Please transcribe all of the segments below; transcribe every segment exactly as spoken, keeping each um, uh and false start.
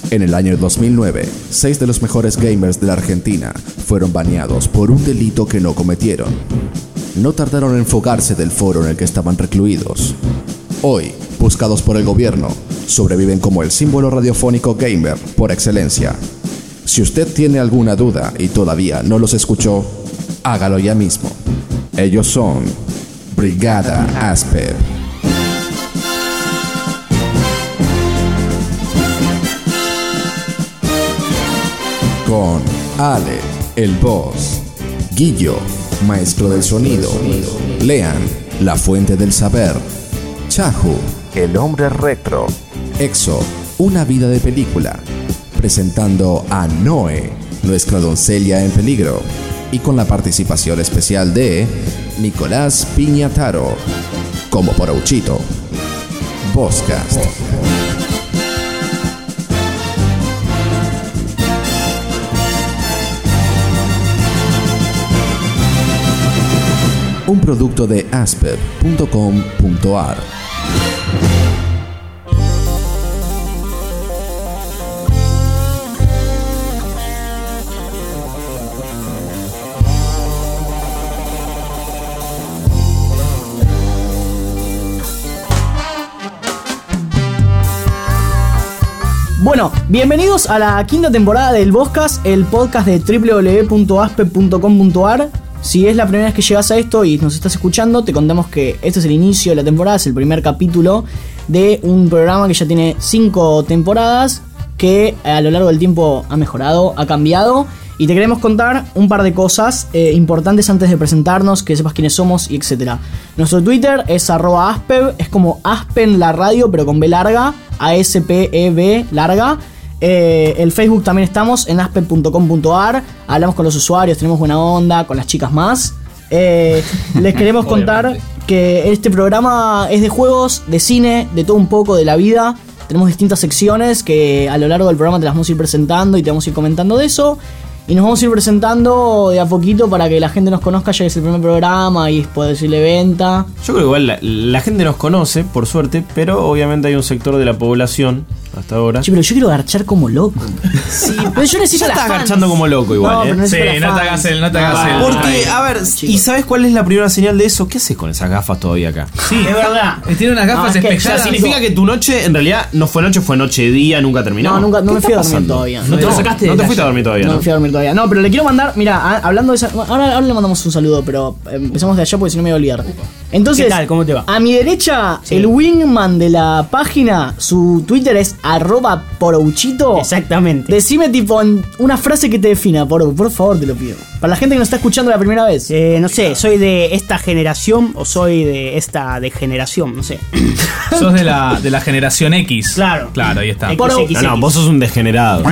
En el año dos mil nueve, seis de los mejores gamers de la Argentina fueron baneados por un delito que no cometieron. No tardaron en fugarse del foro en el que estaban recluidos. Hoy, buscados por el gobierno, sobreviven como el símbolo radiofónico gamer por excelencia. Si usted tiene alguna duda y todavía no los escuchó, hágalo ya mismo. Ellos son Brigada Asper. Con Ale, el boss, Guillo, maestro del sonido, Lean, la fuente del saber, Chahu, el hombre retro, Exo, una vida de película, presentando a Noe, nuestra doncella en peligro, y con la participación especial de Nicolás Piñataro, como Porouchito. Bosscast. Un producto de asper punto com punto a r. Bueno, bienvenidos a la quinta temporada del Bosscast, el podcast de doble u doble u doble u punto asper punto com punto a r. Si es la primera vez que llegas a esto y nos estás escuchando, te contamos que este es el inicio de la temporada, es el primer capítulo de un programa que ya tiene cinco temporadas, que a lo largo del tiempo ha mejorado, ha cambiado, y te queremos contar un par de cosas eh, importantes antes de presentarnos, que sepas quiénes somos y etcétera. Nuestro Twitter es arroba aspev, es como Aspen la radio, pero con B larga, A S P E B larga. Eh, el Facebook también estamos en asper punto com punto a r. Hablamos con los usuarios, tenemos buena onda, con las chicas más. eh, Les queremos contar que este programa es de juegos, de cine, de todo un poco, de la vida. Tenemos distintas secciones que a lo largo del programa te las vamos a ir presentando y te vamos a ir comentando de eso. Y nos vamos a ir presentando de a poquito para que la gente nos conozca, ya que es el primer programa y puede decirle venta. Yo creo que igual la, la gente nos conoce, por suerte, pero obviamente hay un sector de la población hasta ahora. Sí, pero yo quiero garchar como loco. Sí, pero yo necesito. Ya estás garchando como loco igual, no, ¿eh? Sí, no te hagas el, no te hagas el. Porque, a ver, ¿y sabes cuál es la primera señal de eso? ¿Qué haces con esas gafas todavía acá? Sí, es verdad. Tiene unas gafas No, es que espejadas. O sea, significa que tu noche en realidad no fue noche, fue noche día, nunca terminó. No, nunca, no ¿Qué me fui a está dormir pasando? todavía. No te lo sacaste. No te fuiste a dormir todavía, No ¿no? me fui a dormir todavía. No, pero le quiero mandar, mira, a- hablando de esa. Ahora, ahora le mandamos un saludo, pero empezamos de allá porque si no me voy a olvidar. Entonces, ¿Qué tal? ¿Cómo te va? A mi derecha, Sí. el wingman de la página, su Twitter es arroba porouchito. Exactamente. Decime tipo en una frase que te defina, Porou, por favor, te lo pido. Para la gente que nos está escuchando la primera vez. Eh, no sé, soy de esta generación o soy de esta degeneración, no sé. Sos de la, de la generación X. Claro. Claro, ahí está. X Porou- X No, no, vos sos un degenerado.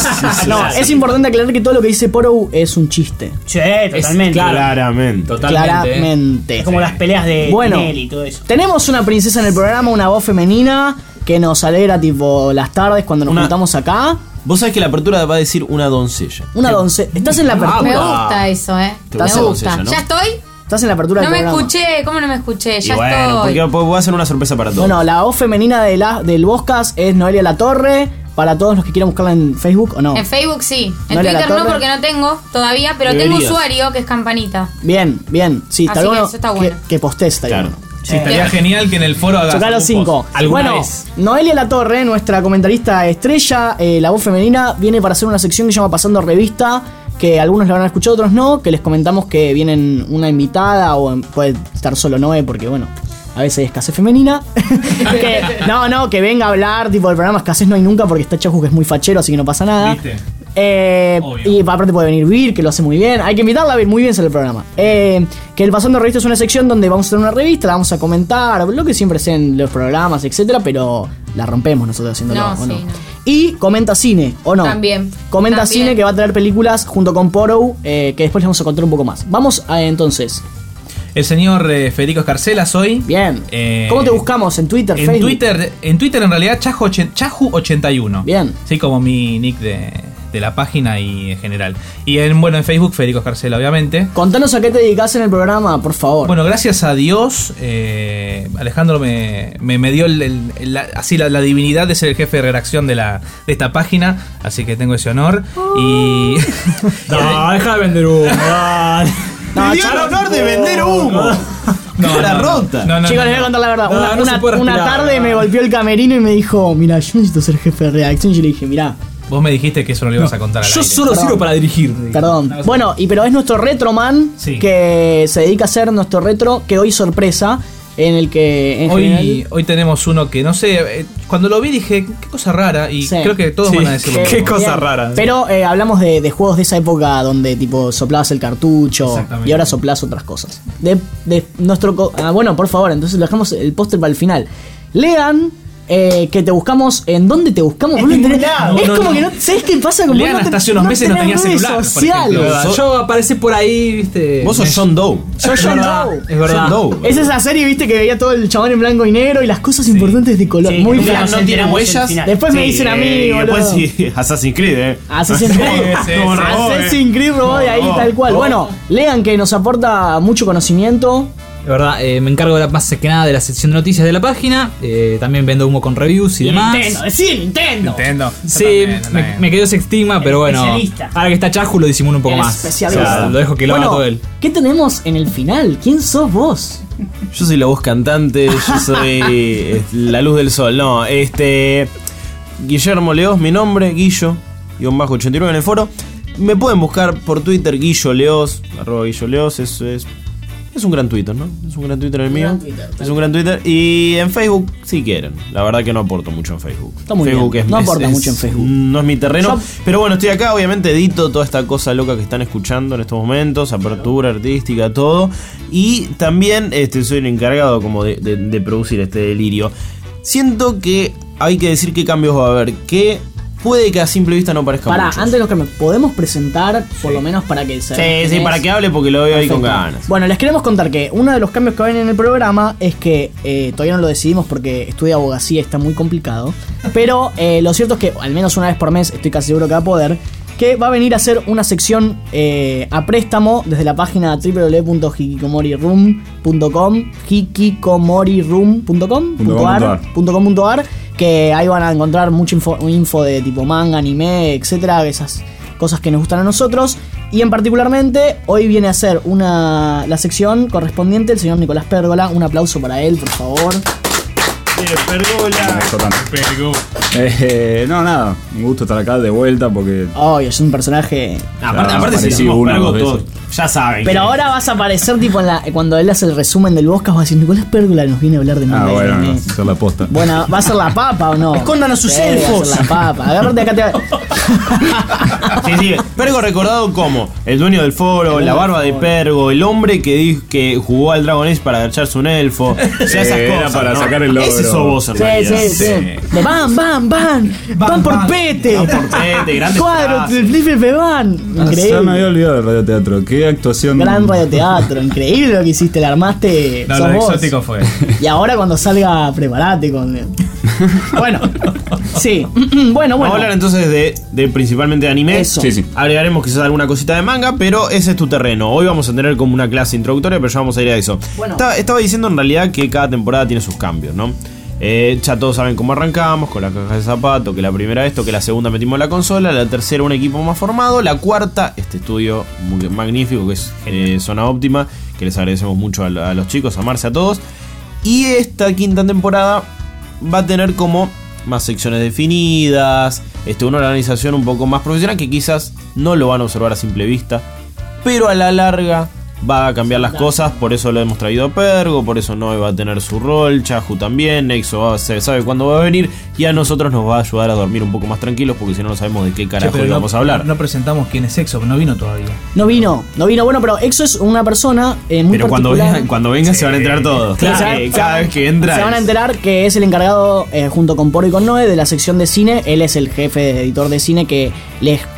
No, es importante aclarar que todo lo que dice Porou es un chiste. Sí, totalmente. Claramente. Claramente. Es como las peleas de Bueno, Tinelli y todo eso. tenemos una princesa en el programa, una voz femenina que nos alegra tipo las tardes cuando nos Una- juntamos acá. Vos sabés que la apertura va a decir una doncella. Una doncella. ¿Estás en la Me apertura? gusta eso, eh. Te Me gusta gusta. doncella, ¿no? ¿Ya estoy? ¿Estás en la apertura No del me programa? escuché. ¿Cómo no me escuché? Y Ya bueno, estoy. porque puedo hacer una sorpresa para todos. Bueno, la voz femenina de la, del Bosscast es Noelia Latorre. Para todos los que quieran buscarla en Facebook o no. En Facebook sí. En ¿No era la Twitter no, torre? porque no tengo todavía, pero Deberías. tengo usuario que es Campanita. Bien, bien. Sí, está Así que bueno eso está que, bueno. que postés, está Claro. bueno. Sí, estaría genial que en el foro hagas. Chocá los un cinco. post. ¿Alguna Bueno, vez? Noelia Latorre, nuestra comentarista estrella, eh, la voz femenina, viene para hacer una sección que se llama Pasando Revista, que algunos la habrán escuchado, otros no, que les comentamos que vienen una invitada o puede estar solo Noé, porque bueno, a veces hay escasez femenina. Que- no, no, que venga a hablar, tipo, del programa escasez no hay nunca porque está Chahu que es muy fachero, así que no pasa nada. ¿Viste? Eh, Obvio. y aparte puede venir Vir, que lo hace muy bien. Hay que invitarla a Vir, muy bien sale el programa. Eh, que el Pasando Revista es una sección donde vamos a hacer una revista, la vamos a comentar, lo que siempre hacen los programas, etcétera, pero la rompemos nosotros haciéndolo, No, ¿o sí, no? no. Y comenta cine, ¿o no? También. Comenta También. cine, que va a traer películas junto con Porou, eh, que después les vamos a contar un poco más. Vamos a, entonces. El señor eh, Federico Escarcela soy. Bien. Eh, ¿Cómo te buscamos? ¿En Twitter, En Facebook? Twitter, en Twitter en realidad Chahu ochenta y uno. Bien. Sí, como mi nick de, de la página y en general. Y en, bueno, en Facebook, Federico Escarcela, obviamente. Contanos a qué te dedicas en el programa, por favor. Bueno, gracias a Dios, eh, Alejandro me, me, me dio el, el, el- la, así la, la divinidad de ser el jefe de redacción de, la, de esta página, así que tengo ese honor. Y. No, deja de vender humo. dale. No, Me dio el honor de vender humo. Cara rota. No, no, Chicos, no, les voy a no. contar la verdad. No, una no se una- puede una respirar. tarde me golpeó el camerino y me dijo, mira, yo necesito ser jefe de redacción. Y yo le dije, mira, Vos me dijiste que eso no lo ibas a contar al Yo aire. solo Perdón. sirvo para dirigir. perdón. Bueno, y pero es nuestro retroman Sí. que se dedica a hacer nuestro retro, que hoy sorpresa, en el que en Hoy, general... hoy tenemos uno que no sé, eh, cuando lo vi dije, qué cosa rara, y Sí. creo que todos Sí, van a decir lo que- qué mismo. cosa bien. rara. Pero eh, hablamos de, de juegos de esa época donde tipo soplabas el cartucho Exactamente. y ahora soplás otras cosas. De, de nuestro co- ah, bueno, por favor, entonces lo dejamos el póster para el final. Lean eh, que te buscamos. ¿En dónde te buscamos? Vos no tenés- lado. es No, como no. que no. ¿Sabés qué pasa? Como Lean no hasta te- hace unos meses no tenés tenía redes celular, por sociales. ejemplo. ¿Verdad? Yo aparece por ahí, viste. Vos sos John Doe. Soy Es John verdad, Doe. es verdad. John Doe. Es esa serie, viste, que veía todo el chabón en blanco y negro y las cosas importantes de color. Sí, Muy que nunca flash. nos no tiene enteramos huellas. el final. Después me Sí, dicen a mí, y después boludo. sí, Assassin's Creed, eh. Assassin's Creed. sí, Como sí. robó, eh. Assassin's Creed robó de ahí, Robó. tal cual. Robó. Bueno, lean que nos aporta mucho conocimiento. De verdad, eh, me encargo de la, más que nada de la sección de noticias de la página. Eh, también vendo humo con reviews y demás. Nintendo, decí Nintendo. Nintendo. Sí, Yo también, yo me, también. me quedó ese estigma, pero bueno. especialista. Ahora que está Chaju lo disimulo un poco El más. especialista. O sea, lo dejo que lo haga Bueno, todo él. ¿qué tenemos en el final? ¿Quién sos vos? Yo soy la voz cantante, yo soy eh, la luz del sol. No, este. Guillermo Leos, mi nombre, Guillo, guión bajo ochenta y nueve en el foro. Me pueden buscar por Twitter, Guillo Leos, arroba Guillo Leos, eso es. Es un gran Twitter, ¿no? Es un gran Twitter el mío. gran Twitter, es un gran Twitter. Y en Facebook, si quieren. La verdad que no aporto mucho en Facebook. Está muy Facebook bien. es- No es- aporta es- mucho en Facebook. No es mi terreno. Yo- Pero bueno, estoy acá, obviamente edito toda esta cosa loca que están escuchando en estos momentos. Apertura artística, todo. Y también este, soy el encargado como de, de- de producir este delirio. Siento que hay que decir qué cambios va a haber. Que puede que a simple vista no parezca Pará, mucho. antes de lo que me podemos presentar, por lo menos para que se. Sí, sí, para que hable porque lo veo ahí con Perfecto. ganas. Bueno, les queremos contar que uno de los cambios que ven en el programa es que eh, todavía no lo decidimos porque estudiar abogacía está muy complicado. Pero eh, lo cierto es que al menos una vez por mes, estoy casi seguro que va a poder, que va a venir a hacer una sección eh, a préstamo desde la página doble u doble u doble u punto hikikomoriroom punto com, hikikomoriroom punto com punto ar, punto com punto ar, que ahí van a encontrar mucha info, info de tipo manga, anime, etcétera, esas cosas que nos gustan a nosotros. Y en particularmente hoy viene a ser una la sección correspondiente el señor Nicolás Pérgola. Un aplauso para él, por favor. Eso tanto. Eh, no, nada, un gusto estar acá de vuelta porque Oh, es un personaje. Aparte, Ya, aparte si aparecí decimos una o Pergo, dos todos veces. ya saben. Pero que- ahora vas a aparecer tipo en la, cuando él hace el resumen del Bosca, vas a decir Nicolás Pérgola nos viene a hablar de Ah, manga y bueno, anime. no, hacer la posta. Bueno, ¿va a ser la papa o no? Escóndanos sus Sí, va a elfos. ser la papa. Agárrate acá te Sí, sí, Pergo recordado como el dueño del foro, la barba de Pergo, el hombre que dijo que jugó al Dragon Age para agacharse un elfo. O sea, esas Era cosas, para ¿no? sacar el logro. Ese sos vos, en Sí, realidad. sí, sí. De van, van, van. Van por van. pete. Van por pete, grandes Cuadro, frases. el flipe van. Ah, ya me había Increíble. olvidado del radioteatro. Qué actuación. Gran radioteatro. Increíble lo que hiciste. Le armaste. No, sos lo vos. exótico fue. Y ahora cuando salga, prepárate con. Bueno, sí. Bueno, Vamos bueno. a hablar entonces de, de principalmente de anime. Eso. Sí, sí. Agregaremos quizás alguna cosita de manga, pero ese es tu terreno. Hoy vamos a tener como una clase introductoria, pero ya vamos a ir a eso. Bueno. Estaba, estaba diciendo en realidad que cada temporada tiene sus cambios, ¿no? Eh, ya todos saben cómo arrancamos, con la caja de zapato, que la primera esto, que la segunda metimos la consola, la tercera un equipo más formado, la cuarta, este estudio muy magnífico que es eh, Zona Óptima, que les agradecemos mucho a, a los chicos, a Marce, a todos. Y esta quinta temporada va a tener como más secciones definidas, este, una organización un poco más profesional que quizás no lo van a observar a simple vista, pero a la larga va a cambiar las cosas, por eso lo hemos traído a Pergo, por eso Noe va a tener su rol, Chaju también, Nexo va- se sabe cuándo va a venir y a nosotros nos va a ayudar a dormir un poco más tranquilos porque si no no sabemos de qué Che, carajo pero íbamos no, a hablar. no presentamos quién es Exo, no vino todavía. No vino, no vino. Bueno, pero Exo es una persona eh, muy pero cuando particular. venga, cuando venga se van a enterar todos. Claro, Cada- se- cada vez que entra. Se van a es- enterar que es el encargado, eh, junto con Poro y con Noé, de la sección de cine. Él es el jefe de editor de cine que les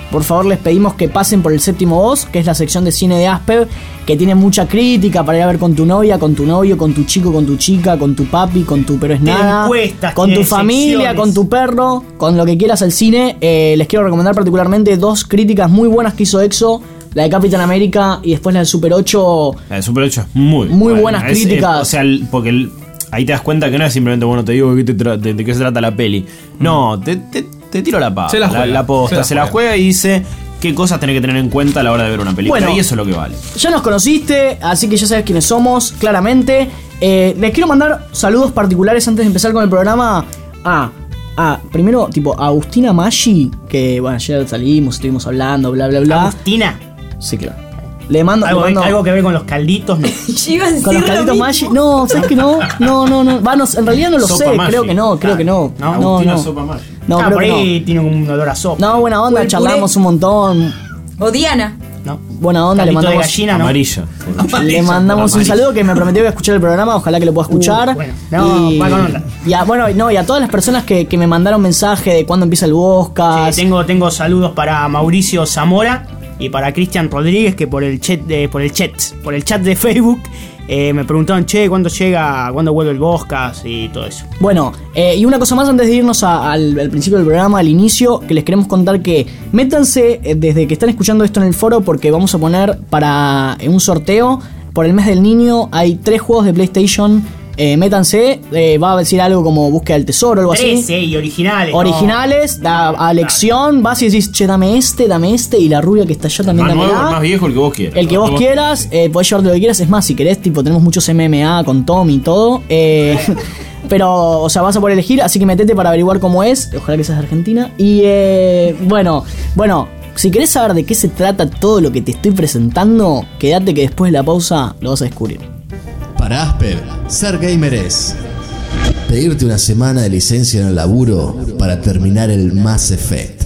por favor les pedimos que pasen por el séptimo voz, que es la sección de cine de Asper, que tiene mucha crítica para ir a ver con tu novia, con tu novio, con tu chico, con tu chica, con tu papi, con tu pero es Tiene nada, encuestas, con tu tiene familia, secciones. con tu perro, con lo que quieras al cine. Eh, les quiero recomendar particularmente dos críticas muy buenas que hizo Exo, la de Capitán América y después la del Super ocho. La de Super ocho es muy Muy buena. buenas Es, críticas. eh, o sea, el- porque el- ahí te das cuenta que no es simplemente, bueno, te digo de qué, te tra- de, de qué se trata la peli. No, te, te, te tiro la pava. Se la juega, la, posta, se la se la juega. juega y dice qué cosas tenés que tener en cuenta a la hora de ver una película. Bueno. Y eso es lo que vale. Ya nos conociste, así que ya sabes quiénes somos, claramente. Eh, les quiero mandar saludos particulares antes de empezar con el programa a, a primero, tipo, a Agustina Maggi, que, bueno, ayer salimos, estuvimos hablando, bla, bla, bla. Agustina. Sí, claro. Le mando, le Algo, mando algo que ver con los calditos, no. Yo iba a decir con los lo calditos mismo. Maggi. No, ¿sabes que no? No, no, no. Va, no, en realidad no lo Sopa sé, Maggi. creo que no, creo que no. No, no, Agustina no. Sopa Maggi. No, ah, creo por que ahí tiene un olor a sopa. no. No, buena onda, O el charlamos puré. un montón. O Diana. ¿No? Buena onda, le Caldito de mandamos. gallina, ¿no? Amarilla. Le mandamos un Amarilla. saludo que me prometió que iba a escuchar el programa, ojalá que lo pueda escuchar. Uh, bueno. No, y, va con onda. y a, bueno, no, y a todas las personas que, que me mandaron mensaje de cuándo empieza el podcast. Sí, tengo, tengo saludos para Mauricio Zamora y para Cristian Rodríguez, que por el chat de, por el chat, por el chat de Facebook eh, me preguntaron, che, ¿cuándo llega, cuándo vuelve el podcast y todo eso? Bueno, eh, y una cosa más antes de irnos a- al, al principio del programa, al inicio, que les queremos contar que métanse eh, desde que están escuchando esto en el foro, porque vamos a poner para eh, un sorteo por el mes del niño. Hay tres juegos de PlayStation. Eh, métanse, eh, va a decir algo como búsqueda del tesoro, algo así. trece y originales. ¿no? Originales, da a elección, vas y decís, che, dame este, dame este, y la rubia que está allá también Más nuevo, dame el más viejo, el que vos quieras. el que vos quieras, eh, podés llevarte lo que quieras. Es más, si querés, tipo, tenemos muchos M M A con Tom y todo. Eh, pero, o sea, vas a poder elegir, así que metete para averiguar cómo es. Ojalá que seas de Argentina. Y, eh, bueno, bueno, si querés saber de qué se trata todo lo que te estoy presentando, quédate que después de la pausa lo vas a descubrir. Para Asper, ser gamer es pedirte una semana de licencia en el laburo para terminar el Mass Effect.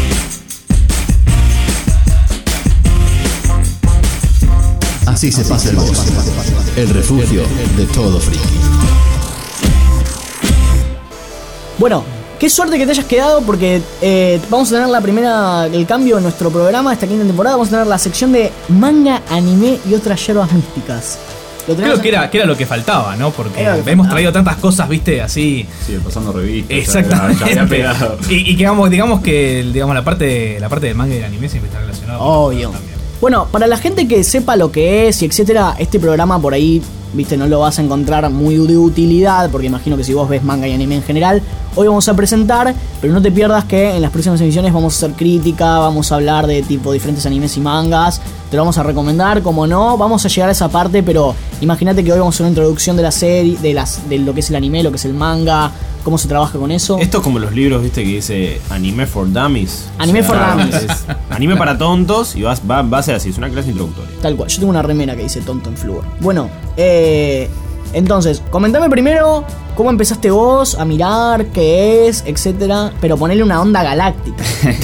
Así se pasa el boss, el refugio de todo friki. Bueno, qué suerte que te hayas quedado porque eh, vamos a tener la primera, el cambio en nuestro programa, esta quinta temporada. Vamos a tener la sección de manga, anime y otras yerbas místicas. Lo tenemos Creo que era, que era lo que faltaba, ¿no? Porque Era lo que hemos faltaba. traído tantas cosas, viste, así. Sí, pasando revistas. Exactamente. Ya, ya había pegado. Y, y que digamos, digamos que digamos, la parte la parte del manga y del anime siempre está relacionada. con Obvio. eso también. Bueno, para la gente que sepa lo que es y etcétera, este programa por ahí, viste, no lo vas a encontrar muy de utilidad, porque imagino que si vos ves manga y anime en general, hoy vamos a presentar, pero no te pierdas que en las próximas emisiones vamos a hacer crítica, vamos a hablar de tipo diferentes animes y mangas, te lo vamos a recomendar, como no, vamos a llegar a esa parte, pero imagínate que hoy vamos a hacer una introducción de la serie, de las, de lo que es el anime, lo que es el manga, cómo se trabaja con eso. Esto es como los libros, viste, que dice Anime for Dummies. Anime for Dummies. es anime para tontos y vas, va, va a ser así, es una clase introductoria. Tal cual, yo tengo una remera que dice tonto en flúor. Bueno, eh, entonces, comentame primero cómo empezaste vos a mirar, qué es, etcétera, pero ponele una onda galáctica.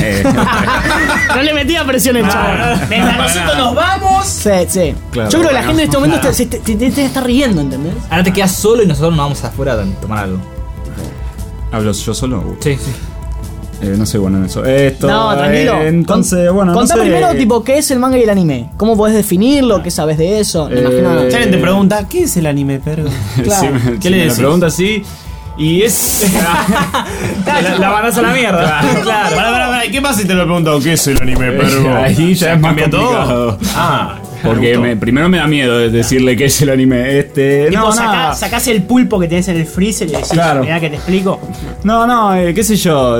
No le metía presión el chavo. Mientras nosotros nos vamos. Sí, sí. Claro, Yo creo que la bueno, gente en este momento claro. te, te- te- te está riendo, ¿entendés? Ahora te quedas solo y nosotros nos vamos afuera a tomar algo. ¿Hablo yo solo? Sí, sí. Eh, no soy bueno en eso. Esto, No, tranquilo. eh, entonces, Con- bueno, no Contá sé. primero, tipo, qué es el manga y el anime. ¿Cómo podés definirlo? ¿Qué sabes de eso? Me Eh, imagino. Si alguien te pregunta, ¿qué es el anime, perro? Claro. Sí, me- ¿Qué si le me decís? lo pregunta así. Y es. la, la mandas a la mierda. Claro, pará, pará, pará. ¿Qué pasa si te lo he preguntado qué es el anime, perro? Ahí ya es más ¿Cambia complicado. todo? Ah, Porque me me- gustó. primero me da miedo de decirle que es el anime. Este. Tipo, No, sacá- nada. sacás el pulpo que tenés en el freezer y decís, Claro. mirá que te explico. No, no, eh, qué sé yo.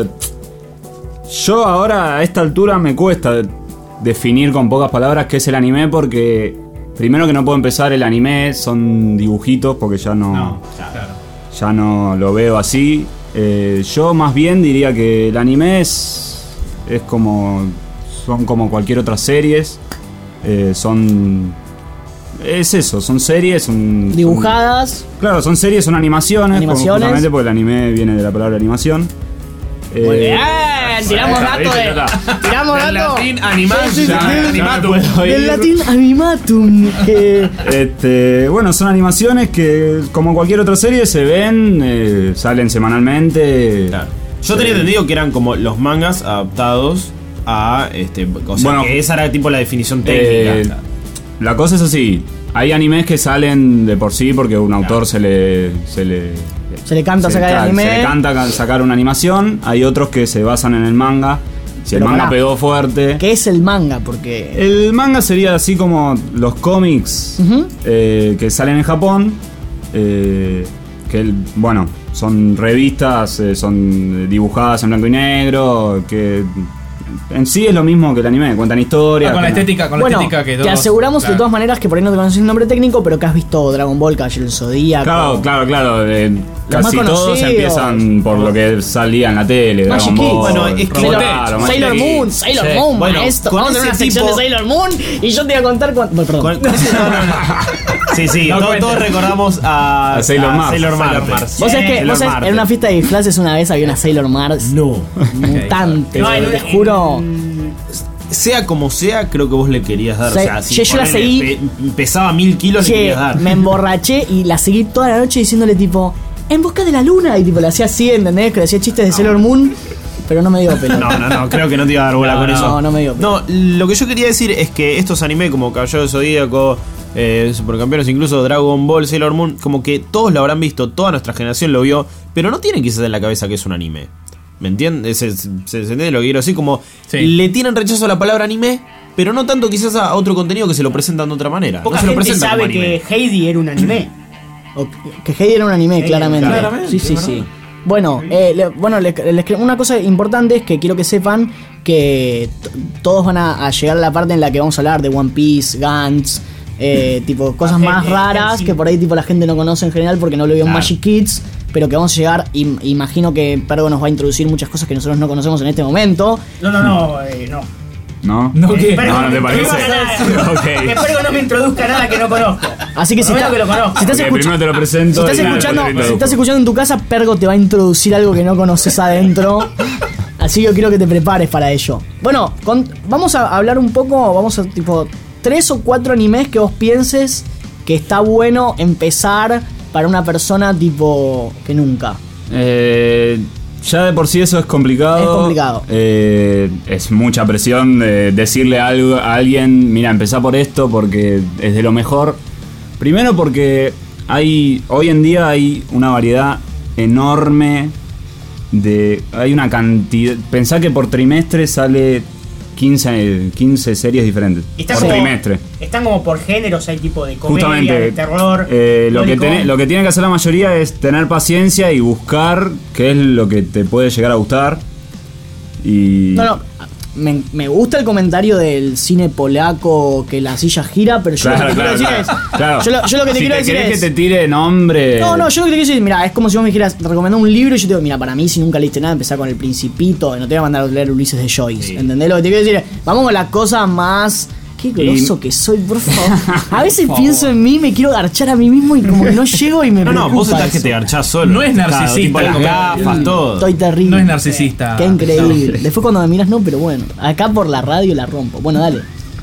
Yo ahora a esta altura me cuesta definir con pocas palabras qué es el anime porque primero que no puedo empezar el anime son dibujitos porque ya no, ya no lo veo así. Eh, yo más bien diría que el anime es es como son como cualquier otra series. Eh, son es eso, son series, son son- Dibujadas. Claro, son series, son animaciones, Animaciones. justamente porque el anime viene de la palabra animación. Muy Eh, bien, tiramos ahí datos está, de. ya está. Tiramos Del datos. latín animation, Sí, sí, sí. animatum. Del latín animatum. que- Este, bueno, son animaciones que, como cualquier otra serie, se ven, eh, salen semanalmente. Claro. Yo Sí. tenía entendido que eran como los mangas adaptados a este, o sea, Bueno, que esa era tipo la definición técnica. Eh, la cosa es así. Hay animes que salen de por sí porque un autor se le se le Se le canta sacar el ca- anime. se le canta ca- sacar una animación. Hay otros que se basan en el manga. Si Pero el manga pará. pegó fuerte. ¿Qué es el manga? Porque. El manga sería así como los cómics Ujú. eh, que salen en Japón. eh, que el- bueno, son revistas, eh, son dibujadas en blanco y negro. Que en sí es lo mismo que el anime, cuentan historias. Ah, con la como- estética, con la Bueno, estética que te todos- aseguramos claro. de todas maneras que por ahí no te conoces el nombre técnico, pero que has visto Dragon Ball, Caballero del Zodíaco. Claro, claro, claro. eh, Los casi más todos conocidos. empiezan por lo que salía en la tele. Magic Dragon Kids. Ball, Bueno, es que Sailor, claro, Magic Sailor Kids. Moon, Sailor Sí. Moon, Bueno, maestro. con Vamos a tener una ese sección tipo- de Sailor Moon y yo te voy a contar cuánto. Bueno, perdón. Con- con ese- no, no, no. Sí, sí, No todos, cuentes. todos recordamos a, A Sailor Mars. Sailor Sailor Mars. Mars. Vos sabés que, Sailor vos sabés, Marte. en una fiesta de disfraces una vez había una Sailor Mars. No. Mutante, No, en te una- juro. Sea como sea, creo que vos le querías dar. Sí, o sea, si yo- yo la ponele, seguí- pe- pesaba mil kilos, le Che, querías dar. me emborraché y la seguí toda la noche diciéndole tipo, en busca de la luna. Y tipo, le hacía así, ¿entendés? Que le hacía chistes de Sailor Moon, pero no me dio pelo. No, no, no, creo que no te iba a dar bola No, con no, eso. no me dio. No, lo que yo quería decir es que estos anime como Caballero del Zodíaco, eh, Supercampeones, incluso Dragon Ball, Sailor Moon, como que todos lo habrán visto, toda nuestra generación lo vio, pero no tienen quizás en la cabeza que es un anime. ¿Me entiendes? ¿Se, se, se entiende lo que quiero decir? Como Sí. le tienen rechazo a la palabra anime, pero no tanto quizás a otro contenido que se lo presentan de otra manera. Poca no se lo gente presentan sabe como anime. que Heidi era un anime. O que Heidi era un anime, Heidi, claramente. claramente, Sí, sí, es sí. Bueno, eh, le- bueno les- les cre- una cosa importante es que quiero que sepan que t- todos van a, a llegar a la parte en la que vamos a hablar de One Piece, Gantz, eh, tipo cosas Gente, más raras sí. que por ahí tipo la gente no conoce en general porque no lo vio en Claro. Magic Kids, pero que vamos a llegar, im- imagino que Pergo nos va a introducir muchas cosas que nosotros no conocemos en este momento. No, no, no, eh, no. ¿No? No, ¿qué? Espero No, que ¿no te me parece? introduzca nada. Ok. Espero que no me introduzca nada que no conozco. Así que si, Por lo está- menos que lo conozco. si estás, Ok, escucha- primero te lo si presento. estás y después escuchando, te si introduzco. estás escuchando en tu casa, Pergo te va a introducir algo que no conoces adentro. Así que yo quiero que te prepares para ello. Bueno, con- vamos a hablar un poco, vamos a tipo tres o cuatro animes que vos pienses que está bueno empezar para una persona tipo que nunca. Eh, ya de por sí eso es complicado. Es complicado. Eh, es mucha presión de decirle algo a alguien, mira, empezá por esto porque es de lo mejor. Primero porque hay hoy en día hay una variedad enorme de... Hay una cantidad... Pensá que por trimestre sale quince, quince series diferentes. Y está Por como- trimestre. Están como por géneros, hay tipo de comedia, Justamente, de terror. eh, lo, que cómico. tiene, lo que tiene que hacer la mayoría es tener paciencia y buscar qué es lo que te puede llegar a gustar. Y. No, no. Me, me gusta el comentario del cine polaco que la silla gira, pero yo Claro, lo que te claro, quiero decir claro, es. claro. Yo, lo, yo lo que te si quiero te decir querés es. que te tire nombre. No, no, yo lo que te quiero decir, mira, es como si vos me dijeras, te recomendé un libro y yo te digo, mira, para mí si nunca leíste nada, empezá con El Principito, no te voy a mandar a leer Ulises de Joyce, Sí. ¿entendés? Lo que te quiero decir es, vamos con la cosa más... Qué groso Y- que soy, por favor. A veces pienso en mí, me quiero garchar a mí mismo y como que no llego y me No, no, preocupa vos estás que eso. te garchás solo. No es Claro, narcisista, tipo las como- gafas, todo. Estoy terrible. No es narcisista. Qué increíble. Después cuando me miras, no, pero bueno, acá por la radio la rompo. Bueno, dale.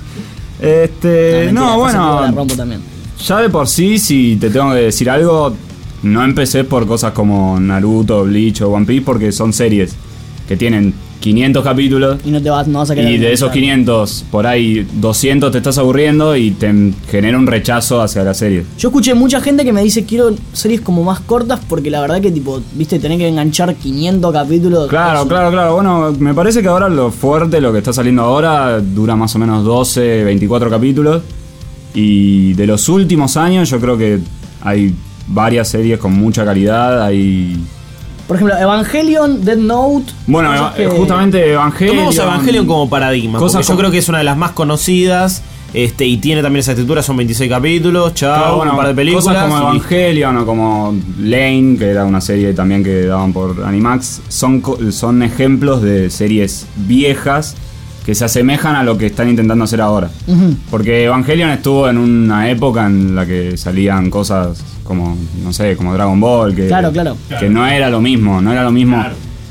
Este. mentira, No, después en vivo la bueno. rompo también. Ya de por sí, si te tengo que decir algo, no empecé por cosas como Naruto, Bleach o One Piece porque son series que tienen quinientos capítulos. Y no te vas, no vas a querer Y de esos enganchar. quinientos, por ahí doscientos te estás aburriendo y te genera un rechazo hacia la serie. Yo escuché mucha gente que me dice quiero series como más cortas porque la verdad que tipo, viste, tenés que enganchar quinientos capítulos. Claro, Es un- claro, claro. Bueno, me parece que ahora lo fuerte, lo que está saliendo ahora, dura más o menos doce, veinticuatro capítulos. Y de los últimos años yo creo que hay varias series con mucha calidad. Hay... Por ejemplo, Evangelion, Death Note. Bueno, cosas Eva- que- justamente Evangelion... Tomemos Evangelion como paradigma, Cosas porque yo como- creo que es una de las más conocidas. Este, y tiene también esa estructura, son veintiséis capítulos, chao, Claro, bueno, un par de películas. cosas como y- Evangelion o como Lane, que era una serie también que daban por Animax, son, co- son ejemplos de series viejas que se asemejan a lo que están intentando hacer ahora. Ujú. Porque Evangelion estuvo en una época en la que salían cosas como, no sé, como Dragon Ball, que, Claro, claro. que no era lo mismo, no era lo mismo.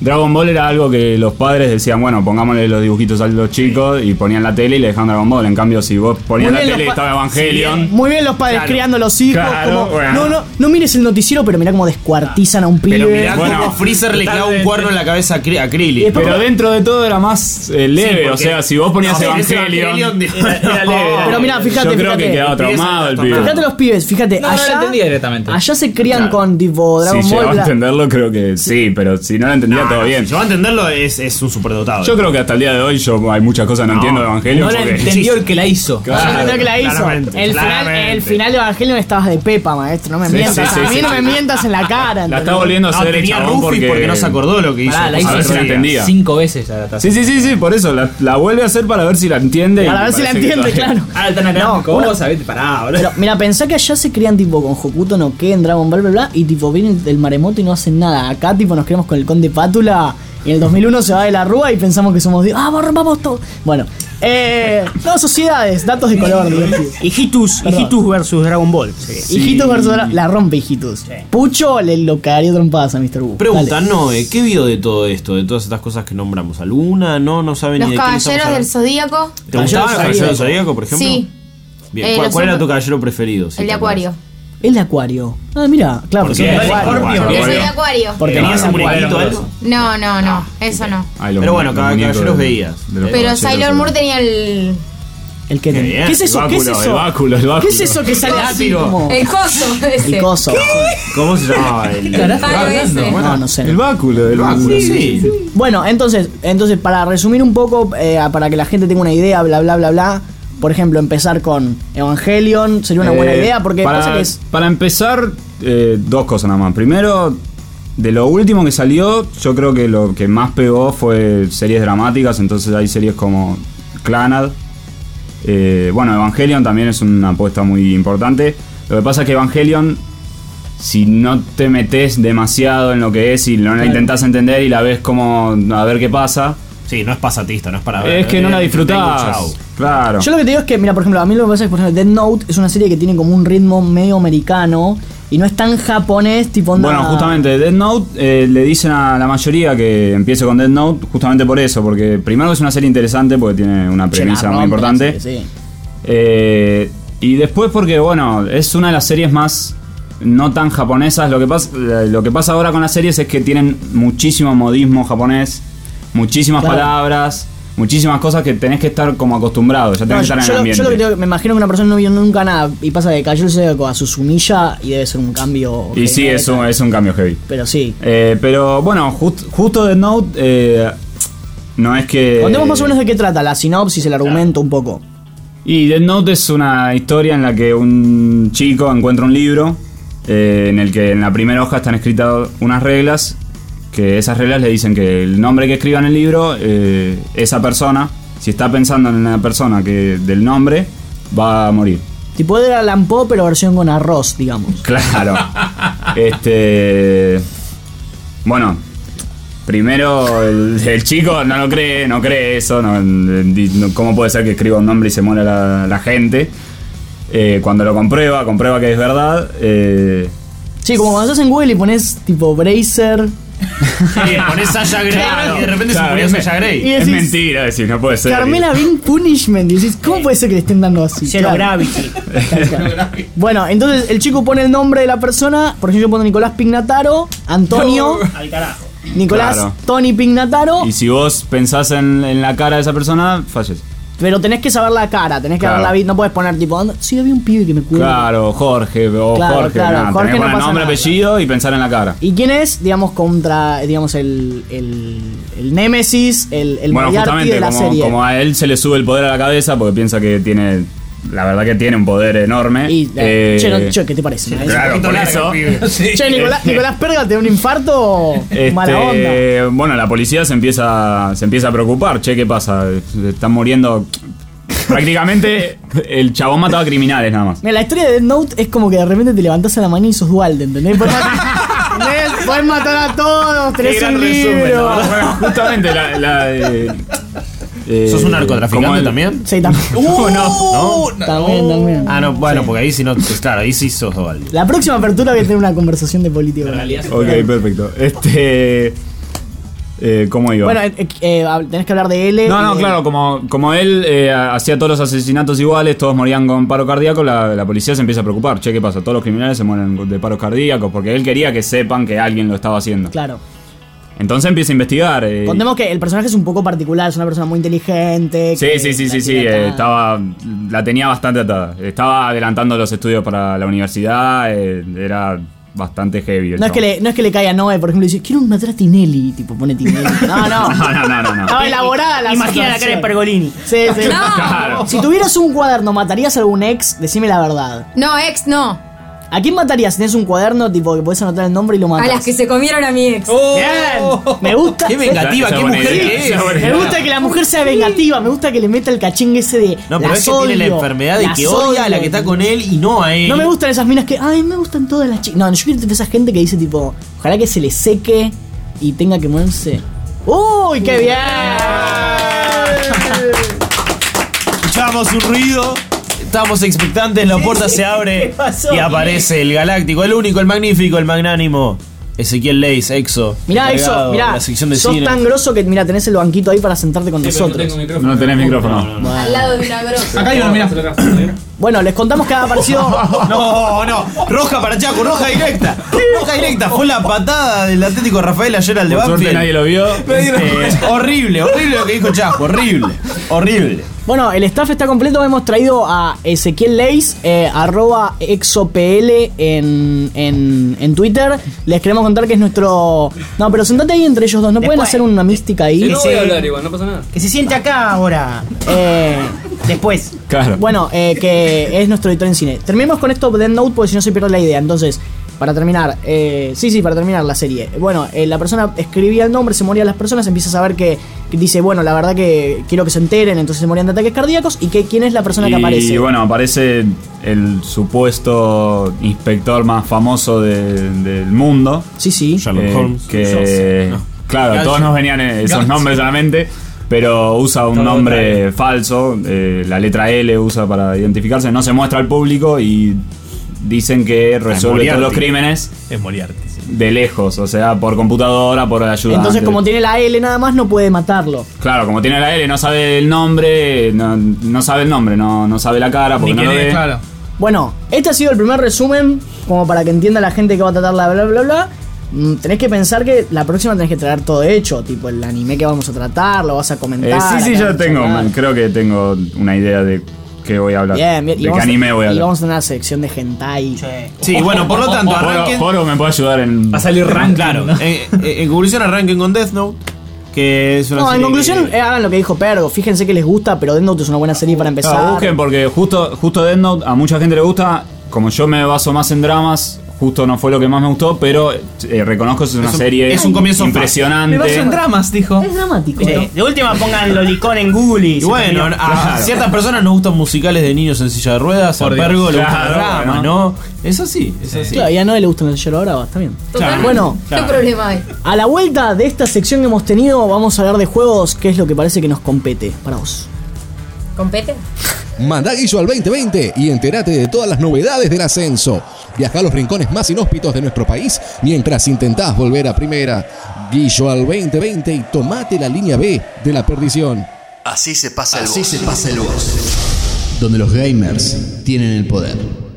Dragon Ball era algo que los padres decían, bueno, pongámosle los dibujitos a los chicos y ponían la tele y le dejaban Dragon Ball. En cambio, si vos ponías Muy la bien, tele y los pa- estaba Evangelion... Muy bien los padres Claro. criando a los hijos. Claro, como, bueno. no, no, no mires el noticiero, pero mirá cómo descuartizan a un pibe. Pero mirá Bueno, cómo Freezer le clava un cuerno en la cabeza a, Kri- a Krillin. Pero dentro de todo era más eh, leve, Sí, o porque- sea, si vos ponías No, ese Evangelion... Evangelion era, era leve. Pero mirá, fíjate, Yo creo fíjate. que quedaba traumado el pibe. Fíjate los pibes, fíjate, No, no lo allá, entendía directamente. allá se crían Claro. con tipo Dragon Si Ball. llegaba a bla- entenderlo, creo que sí, pero si no lo entendía, todo bien. Si yo a entenderlo, es, es un superdotado. Yo creo que hasta el día de hoy yo hay muchas cosas que no, No, entiendo de Evangelion. No la porque- entendió el que la hizo. Claro. Creo que la hizo. claramente, el, final, claramente. el final de Evangelion estabas de pepa, maestro. No me Sí, mientas. sí, sí, a mí sí, no sí. me mientas en la cara. La ¿entendés? está volviendo a No, hacer el tenía chabón Rufy porque... porque... no se acordó lo que hizo. Pará, la a hizo ver si la entendía. cinco veces ya la está Sí, sí, sí, sí, por eso la, la vuelve a hacer para ver si la entiende. y Para ver si la parece que entiende, todavía- claro. Ah, están acá No, con bueno. vos, ¿viste? Pará, boludo. Pero mira, pensá que allá se crían tipo con Hokuto no Ken, en Dragon Ball, bla, bla, y tipo viene el maremoto y no hacen nada. Acá tipo nos creamos con el Conde Pátula y en el dos mil uno se va de la rúa y pensamos que somos Dios. Ah, vamos, vamos todos. Bueno, eh, no, sociedades, datos de color, divertidos. Hijitus, Perdón. Hijitus versus Dragon Ball. Sí. Hijitus versus Dra- la rompe Hijitus. Pucho le lo cagaría trompadas a mister Wu. Pregunta, Dale. Noé, ¿qué vio de todo esto? De todas estas cosas que nombramos. ¿Alguna? No, no sabe Los ni de qué le estamos caballeros del hablando. Zodíaco. ¿Te gustaba el Caballeros caballero del Zodíaco. Zodíaco, por ejemplo? Sí. Bien. Eh, ¿Cuál, los cuál era hombres- tu caballero preferido? Si El de te acuerdas? Acuario. El de Acuario. Ah, mira, claro, ¿Por porque qué? es de Acuario. Escorpio. Porque soy de Bueno. Acuario. Porque ¿Tenías no un es muñequito Acuario. algo? No, no, no. Eso no. Ay, los Pero bueno, mu- cada los muñecos caballeros de- veías. de los Pero caballeros, Sailor sí. Moon tenía el. El que Qué ten- bien. ¿Qué es eso? El ¿Qué es báculo, eso? el báculo, el báculo. ¿Qué es eso que sale así como El coso ese. el coso? ¿Cómo se llamaba? El... Algo ese. No, no sé. El báculo, el báculo. Sí. Bueno, entonces, entonces para resumir un poco, eh, para que la gente tenga una idea, bla, bla, bla, bla. Por ejemplo, empezar con Evangelion sería una buena Eh, idea porque para, pasa que es... para empezar, eh, dos cosas nada más. Primero, de lo último que salió, yo creo que lo que más pegó fue series dramáticas. Entonces hay series como Clannad. Eh, bueno, Evangelion también es una apuesta muy importante. Lo que pasa es que Evangelion, si no te metes demasiado en lo que es y no la intentás entender y la ves como a ver qué pasa, Sí, no es pasatista, no es para ver. es que no la Eh, tengo, disfrutás. chau. Claro. Yo lo que te digo es que, mira, por ejemplo, a mí lo que pasa es que, por ejemplo, Death Note es una serie que tiene como un ritmo medio americano y no es tan japonés, tipo onda... Bueno, justamente Death Note eh, le dicen a la mayoría que empiece con Death Note justamente por eso, porque primero es una serie interesante porque tiene una Che, la premisa muy rompe, importante. sí, sí. Eh, y después porque, bueno, es una de las series más no tan japonesas. Lo que pasa, lo que pasa ahora con las series es que tienen muchísimo modismo japonés, muchísimas Claro. palabras, muchísimas cosas que tenés que estar como acostumbrado, ya tenés No, que yo, estar en yo el lo- ambiente. yo lo que te digo, me imagino que una persona no vio nunca nada y pasa de Cayó el Zodíaco a Susumilla y debe ser un cambio... Y sí, genial, es un, es un cambio heavy. Pero sí. Eh, pero bueno, just- justo Death Note eh, no es que... Contemos más o menos de qué trata, la sinopsis, el argumento un poco. Y Death Note es una historia en la que un chico encuentra un libro eh, en el que en la primera hoja están escritas unas reglas, que esas reglas le dicen que el nombre que escriba en el libro, eh, esa persona, si está pensando en una persona que del nombre, va a morir. Tipo de Alan Poe, pero versión con arroz, digamos. Claro. este. Bueno. Primero, el, el chico no lo cree, no cree eso. No, no- ¿Cómo puede ser que escriba un nombre y se muera la, la gente? Eh, cuando lo comprueba, comprueba que es verdad. Eh, Sí, como cuando estás en Google y pones tipo Bracer. Sí, pones Sasha Grey Claro. y de repente Claro, se es murió Sasha Grey. Y es decís, mentira decir, no puede ser. Carmela Bing Punishment. Y decís, ¿cómo puede ser que le estén dando así? Zero Claro. Gravity. Bueno, entonces el chico pone el nombre de la persona. Por ejemplo, yo pongo Nicolás Pignataro, Antonio, Al carajo. Nicolás Claro. Tony Pignataro. Y si vos pensás en, en la cara de esa persona, fallece. Pero tenés que saber la cara, tenés que Claro. ver la vida. No puedes poner tipo, "Anda, sí, había un pibe que me cuida. Claro, Jorge o Claro, Jorge. claro, nada, Jorge tenés que no poner pasa nombre, nada. apellido y pensar en la cara. ¿Y quién es, digamos, contra, digamos, el, el, el Némesis, el, el Bueno, Moriarty justamente de la como, serie? como a él se le sube el poder a la cabeza porque piensa que tiene, la verdad que tiene un poder enorme. Y, eh, Eh, che, no, che, ¿qué te parece? no? claro, por eso. Che, Nicolás, Nicolás Perga te da un infarto, mala onda. Este, bueno, la policía se empieza, se empieza a preocupar. Che, ¿qué pasa? Están muriendo. Prácticamente el chabón mataba criminales nada más. Mira, la historia de Death Note es como que de repente te levantás a la mañana y sos Dualde, ¿entendés? Podés matar, ¿entendés? Podés matar a todos, tenés Qué gran un resumen, libro. ¿no? Bueno, justamente la. la, eh, eh, ¿Sos un narcotraficante como el- también? Sí, también. No, no. ¿No? También, también. Ah, no, bueno, porque ahí sí no. pues claro, ahí sí sos Dovaldi. La próxima apertura voy a tener una conversación de política. con él. Ok, perfecto. Este. Eh, ¿Cómo iba? Bueno, eh, eh, hab- tenés que hablar de L. No, y no, de- claro, como, como él eh, hacía todos los asesinatos iguales, todos morían con paro cardíaco, la, la policía se empieza a preocupar. Che, ¿qué pasa? Todos los criminales se mueren de paros cardíacos porque él quería que sepan que alguien lo estaba haciendo. Claro. Entonces empieza a investigar. eh, Contemos que el personaje es un poco particular, es una persona muy inteligente. Sí, que sí, sí, la sí, sí, tiene eh, atada. estaba, la tenía bastante atada. Estaba adelantando los estudios para la universidad, eh, era bastante heavy. el No es, que chabón. le, no es que le caiga a Noé, por ejemplo, y dice, quiero matar a Tinelli. Tipo, pone Tinelli. No, no. No, no, no, no, no. Estaba elaborada la Imagina la cara de situación. Pergolini. Sí, sí. No. Claro. Si tuvieras un cuaderno, ¿matarías a algún ex? Decime la verdad. No, ex, no. ¿A quién matarías si tenés un cuaderno tipo que podés anotar el nombre y lo A matas? las que se comieron a mi ex. Bien. Me gusta. Qué vengativa, Esa qué es buena mujer idea, que esa es. es buena Me gusta que la mujer sea vengativa, me gusta que le meta el cachingue ese de. No, pero las es que tiene la odio, enfermedad de las que odia a la que está con él y no a él. No me gustan esas minas que, ay, me gustan todas las chicas. No, yo quiero esa gente que dice tipo, ojalá que se le seque y tenga que morirse. ¡Uy, qué bien! Escuchamos un ruido. Estábamos expectantes, la puerta se abre ¿qué pasó? y aparece el galáctico, el único, el magnífico, el magnánimo Ezequiel Leis, Exo. Mirá encargado eso, de mirá. La sección de Sos cine. tan grosso que, mira, tenés el banquito ahí para sentarte con nosotros. No tenés micrófono. Al lado de una grosa. Acá hay uno, mirá. Bueno, les contamos que ha aparecido. No, no, roja para Chaco, roja directa. Roja directa, fue la patada del Atlético de Rafael ayer al de Por suerte Banfield. nadie lo vio. Eh, horrible, horrible lo que dijo Chaco, horrible, horrible. Bueno, el staff está completo. Hemos traído a Ezequiel Leis, eh, arroba exopl en, en, en Twitter. Les queremos contar que es nuestro. No, pero sentate ahí entre ellos dos. ¿No pueden Después. hacer una mística ahí? no voy a hablar igual, no pasa nada. Que se siente acá ahora. Eh, Después. Claro. bueno, eh, que es nuestro editor en cine. Terminemos con esto de Death Note porque si no se pierde la idea. Entonces, para terminar, eh, sí, sí, para terminar la serie. Bueno, eh, la persona escribía el nombre, se morían las personas, empieza a saber que, que dice, bueno, la verdad que quiero que se enteren, entonces se morían de ataques cardíacos. ¿Y que, quién es la persona que aparece? Y bueno, aparece el supuesto inspector más famoso de- del mundo. Sí, sí. Sherlock eh, Holmes. que No. claro, Gallo. todos nos venían esos Gallo. nombres a la mente, pero usa un Todo nombre falso, eh, la letra L usa para identificarse, no se muestra al público y dicen que resuelve todos los Moriarty. crímenes Es Moriarty. de lejos, o sea, por computadora, por ayuda. Entonces, como tiene la L nada más, no puede matarlo. Claro, como tiene la L, no sabe el nombre, no, no sabe el nombre, no, no sabe la cara porque Ni no lo quién ve. es, claro. Bueno, este ha sido el primer resumen, como para que entienda la gente que va a tratar la bla bla bla. Mm, Tenés que pensar que la próxima tenés que traer todo hecho, tipo el anime que vamos a tratar, lo vas a comentar. Eh, sí, sí, acá yo vamos a tengo, hablar. creo que tengo una idea de qué voy a hablar. Bien, bien. De qué vamos a- anime voy a y hablar. vamos a tener una sección de hentai. Sí, bueno, por lo tanto, arranquen. Foro, Foro me puede ayudar en. Va a salir ranking. Claro, ¿no? en, en- en conclusión arranquen con Death Note, que es una No, en serie conclusión, que- eh, hagan lo que dijo Pergo. Fíjense que les gusta, pero Death Note es una buena serie para empezar. Claro, busquen porque justo, justo Death Note a mucha gente le gusta. Como yo me baso más en dramas, justo no fue lo que más me gustó, pero eh, reconozco que es una Es un- serie es un comienzo impresionante. Me baso en dramas, dijo. Es dramático. Sí, ¿no? de última pongan Lolicón en Google y, Y se bueno, terminó. a Claro. ciertas personas nos gustan musicales de niños en silla de ruedas, a Por Dios. Pergo le gustan Claro, los dramas, bueno. ¿no? Es así, es así. Claro, y a Noé le gusta el Yellow Brava, está bien. Totalmente. Bueno, ¿Qué problema hay? a la vuelta de esta sección que hemos tenido, vamos a hablar de juegos, que es lo que parece que nos compete. Para vos. ¿Compete? Mandá Guillo al veinte veinte y entérate de todas las novedades del ascenso. Viaja a los rincones más inhóspitos de nuestro país mientras intentás volver a primera. Guillo al veinte veinte y tomate la línea B de la perdición. Así se pasa el Así boss. se pasa el boss. Donde los gamers tienen el poder.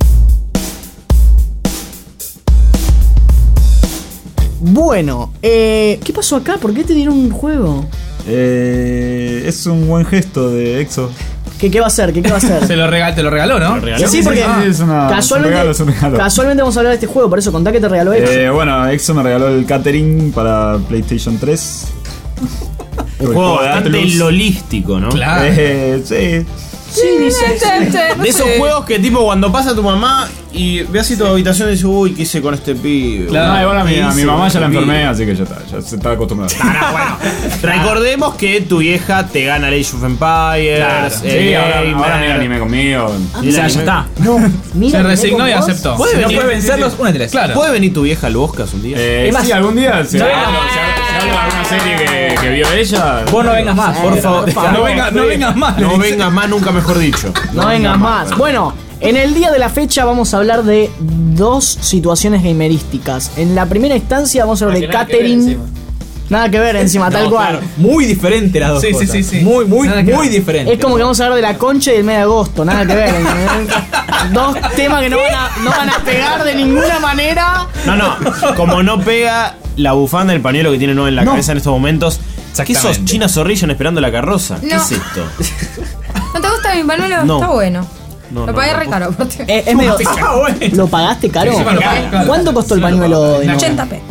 Bueno, eh, ¿qué pasó acá? ¿Por qué te dieron un juego? Eh, es un buen gesto de Exo. ¿Qué, qué va a hacer? ¿Qué, qué va a hacer? Se lo regaló, te lo regaló, ¿no? Sí, porque Sí, sí, es una- casualmente, es un regalo, es un regalo. casualmente vamos a hablar de este juego, por eso contá que te regaló Exo. Eh, bueno, Exo me regaló el catering para PlayStation tres. Un juego bastante lolístico, ¿no? Claro. Eh, sí. Sí, dice. De esos juegos que tipo cuando pasa tu mamá y ve así tu habitación y dice, uy, ¿qué hice con este pibe? Claro, Uy, igual a mi, ¿qué a mi hice mamá con ya la este enfermé, pibe? así que ya está, ya se está acostumbrada. Ah, bueno. Recordemos que tu vieja te gana Age of Empires, Claro. el Sí, ahora, gamer. ahora mira anime conmigo. Ah, O sea, ya está. No, mira. Se mirá resignó con y vos. aceptó. ¿Puede Si no venir? puede vencerlos, una de tres. Claro. ¿Puede venir tu vieja al Boscas un día? Eh, Es más, sí, algún día se no habla vengas. se habla de alguna serie que, que vio ella. Vos no vengas más, Por favor. No, venga, no vengas más. No vengas más, nunca mejor dicho. No vengas más. Bueno, en el día de la fecha vamos a hablar de dos situaciones gamerísticas. En la primera instancia vamos a hablar de catering. Nada que ver encima, tal No, cual. claro, muy diferente las dos Sí, sí, cosas. sí, sí. Muy, muy, Nada que muy ver. diferente. Es como que vamos a hablar de la concha y del mes de agosto, nada que ver. ¿entendés? Dos temas que no van, a, no van a pegar de ninguna manera. No, no. Como no pega la bufanda, el pañuelo que tiene Noah en la No. cabeza en estos momentos. ¿Qué sos? Exactamente. China Zorrillon esperando la carroza. ¿Qué No. es esto? ¿No te gusta mi pañuelo? No. Está bueno. No, Lo no, pagué no. re caro. aparte. Eh, es medio- ¿Lo pagaste caro? Sí, sí, me lo pagué caro. ¿Cuánto costó el pañuelo de Noah? ochenta pesos.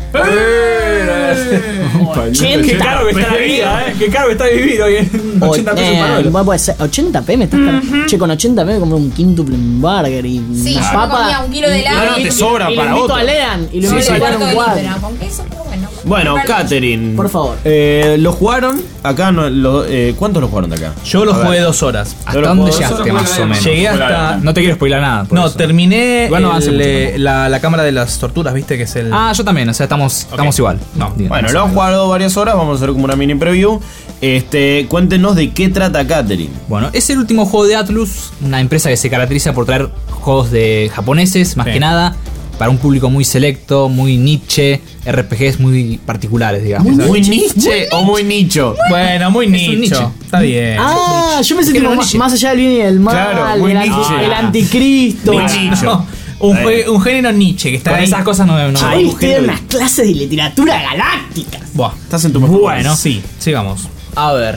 Qué caro que está la vida, eh. Qué caro que está vivir hoy en O- ochenta pesos eh, un pañuelo. bueno, puede ser ochenta pe me estás caro. Che, con ochenta pe me compré un quíntuple burger y Sí, una yo papa. comía un kilo de helado. No, no, te sobra y para lo invito otro. a Lean y lo Sí, invito a sí. Lean Cuarto un de cuadro. libra, con queso, pero bueno. Bueno, Perdón. Catherine. Por favor. Eh, ¿Lo jugaron? Acá, no, lo- eh, ¿cuántos lo jugaron de acá? Yo lo A ver. jugué dos horas. ¿Hasta lo dónde puedo- llegaste más o menos? Llegué hasta. No te quiero spoiler nada. por No, eso. terminé Igual no avance el, mucho eh, tampoco. la, la cámara de las torturas, ¿viste? Que es el. Ah, yo también, o sea, estamos, estamos igual. No. Digamos. Bueno, lo han jugado varias horas, vamos a hacer como una mini preview. Este, cuéntenos de qué trata Catherine. Bueno, es el último juego de Atlus, una empresa que se caracteriza por traer juegos de japoneses, más Sí. que nada, para un público muy selecto, muy niche, R P Gs muy particulares, digamos. ¿Muy niche o muy nicho? Bueno, muy un nicho. nicho. Está bien. Ah, yo pensé que Era tipo, un más, niche. más allá del bien y del mal, Claro, muy el, anti- niche. el anticristo. Muy nicho. No, un, jue- un género Nietzsche que está Con ahí. esas cosas no me... No, Ahí mujer tienen de- unas clases de literatura galáctica. Buah. Estás en tu mejor Bueno. momento. Sí, sigamos. A ver.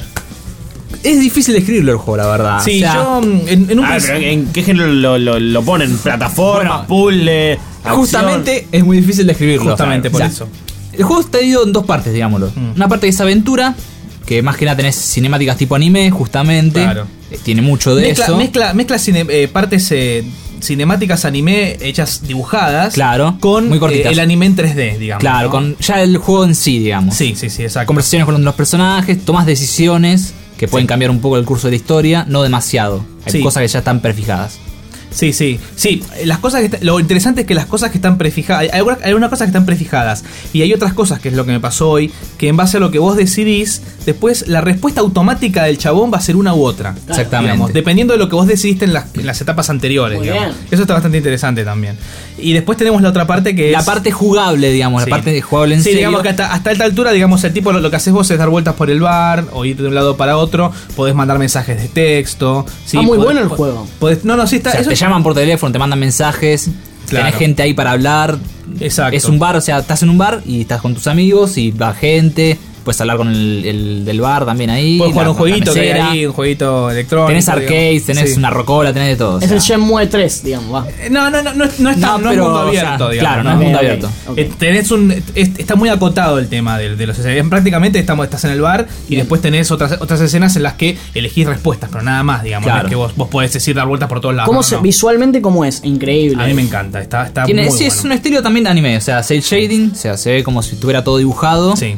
Es difícil describirlo el juego, la verdad. Sí, O sea, yo mm, en, en un Ah, principio- pero ¿en qué género lo, lo, lo ponen? ¿Plataforma, Bueno, puzzle, acción? justamente es muy difícil describirlo. Justamente por O sea, eso. El juego está dividido en dos partes, digámoslo. Mm. Una parte que es aventura, que más que nada tenés cinemáticas tipo anime, justamente. Claro. Eh, Tiene mucho de Mezcla, eso. mezcla, mezcla cine- eh, partes eh, cinemáticas anime hechas dibujadas. Claro, Con muy cortitas. eh, el anime en tres D, digamos. Claro, ¿no? con ya el juego en sí, digamos. Sí, sí, sí, exacto. Conversaciones con los personajes, tomas decisiones que pueden cambiar un poco el curso de la historia, no demasiado. Hay Sí. cosas que ya están prefijadas. Sí, sí, sí. Las cosas que está- lo interesante es que las cosas que están prefijadas, hay, algunas- hay algunas cosas que están prefijadas y hay otras cosas, que es lo que me pasó hoy, que en base a lo que vos decidís, después la respuesta automática del chabón va a ser una u otra. Exactamente. Digamos, dependiendo de lo que vos decidiste en las, en las etapas anteriores. Muy digamos. bien. Eso está bastante interesante también. Y después tenemos la otra parte que La es... parte jugable, digamos, Sí. la parte jugable en Sí, serio. digamos que hasta, hasta esta altura, digamos, el tipo lo, lo que haces vos es dar vueltas por el bar o ir de un lado para otro, podés mandar mensajes de texto. ¿sí? Ah, muy Podés- bueno el juego. podés- no, no, sí está... O sea, eso- te llaman por teléfono, te mandan mensajes, Claro. tenés gente ahí para hablar. Exacto. Es un bar, o sea, estás en un bar y estás con tus amigos y va gente. Puedes hablar con el, el del bar también ahí. Puedes jugar la- un jueguito la que hay mesera. ahí, un jueguito electrónico. Tenés arcades, digamos. tenés Sí. una rocola, tenés de todo. o Es sea. el Shenmue tres, digamos, va. Eh, No, no, no, no, es- no es, tan- No, no es pero, mundo o sea, abierto, digamos. claro, no es Ok, mundo ok, abierto. ok. Eh, tenés un, es- está muy acotado el tema del- de, los escenarios. Prácticamente estamos, estás en el bar y después tenés otras, otras escenas en las que elegís respuestas, pero nada más, digamos. Claro. No es que vos, vos podés decir dar vueltas por todos lados. ¿Cómo no, se, no. visualmente cómo es? Increíble. A mí me encanta, está, está Tiene, muy sí, bueno. es un estilo también de anime, o sea, cel shading, o sea, se ve como si estuviera todo dibujado. Sí.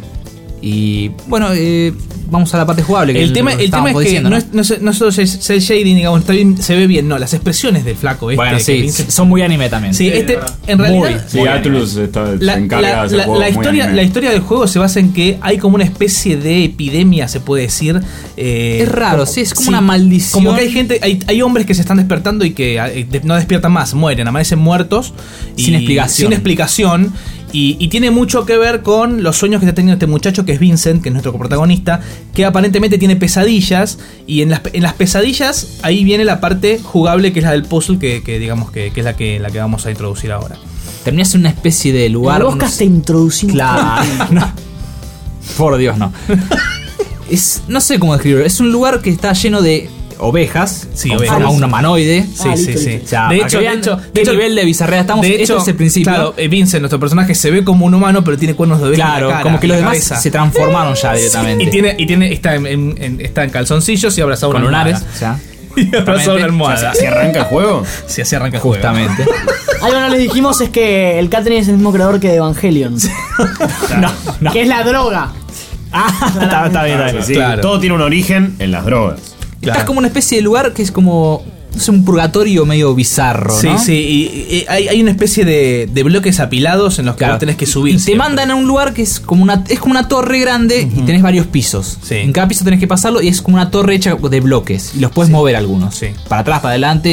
Y bueno, eh, vamos a la parte jugable. Que El tema, lo el tema es estábamos que diciendo, no, es, no, es, no solo es cel shading, digamos, está bien, se ve bien, no, las expresiones del flaco este. Bueno, que sí, Vincent- son muy anime también. Sí, este, en realidad... Sí, Atlus está, La, se encarga la- de hacer la- juegos la muy historia, anime. la historia del juego se basa en que hay como una especie de epidemia, se puede decir. eh, Es raro, sí, es como una maldición. Como que hay gente, hay, hay hombres que se están despertando y que eh, de- no despiertan más, mueren, amanecen muertos. y- Sin explicación. Sin explicación. Y, y tiene mucho que ver con los sueños que está teniendo este muchacho, que es Vincent, que es nuestro protagonista, que aparentemente tiene pesadillas. Y en las, en las pesadillas, ahí viene la parte jugable, que es la del puzzle, que, que digamos que, que es la que, la que vamos a introducir ahora. Terminás en una especie de lugar. El no Oscar sé- te introducimos. Claro. No. Por Dios, no. Es, no sé cómo describirlo. Es un lugar que está lleno de ovejas. Sí, con ovejas. forma un humanoide. Sí, Ah, sí, listo, sí. listo. O sea, de para hecho, que de vean hecho, qué de hecho- nivel de bizarrea estamos. de Esto hecho, es el principio. Claro, eh, Vincent, nuestro personaje, se ve como un humano, pero tiene cuernos de oveja en Claro, la cara, como que en los la demás cabeza. se transformaron ya directamente. Y tiene, y tiene, está en, en- en- está en calzoncillos y abrazado a con una lunares. almohada. O sea, Y abrazado a una almohada. ¿Se arranca el juego? Si así arranca el juego. justamente. Algo que no les dijimos es que el Catherine es el mismo creador que de Evangelion. no, no. Que es la droga. Ah, está, está bien, está bien. Sí, Claro. todo tiene un origen en las drogas. Claro. Estás como una especie de lugar que es como. No sé, un purgatorio medio bizarro, Sí, ¿no? sí, y, y hay, hay una especie de, de bloques apilados en los que Claro. vos tenés que subir. Y te siempre. mandan a un lugar que es como una es como una torre grande y tenés varios pisos. Sí. En cada piso tenés que pasarlo y es como una torre hecha de bloques y los puedes mover algunos. Sí. Para atrás, para adelante.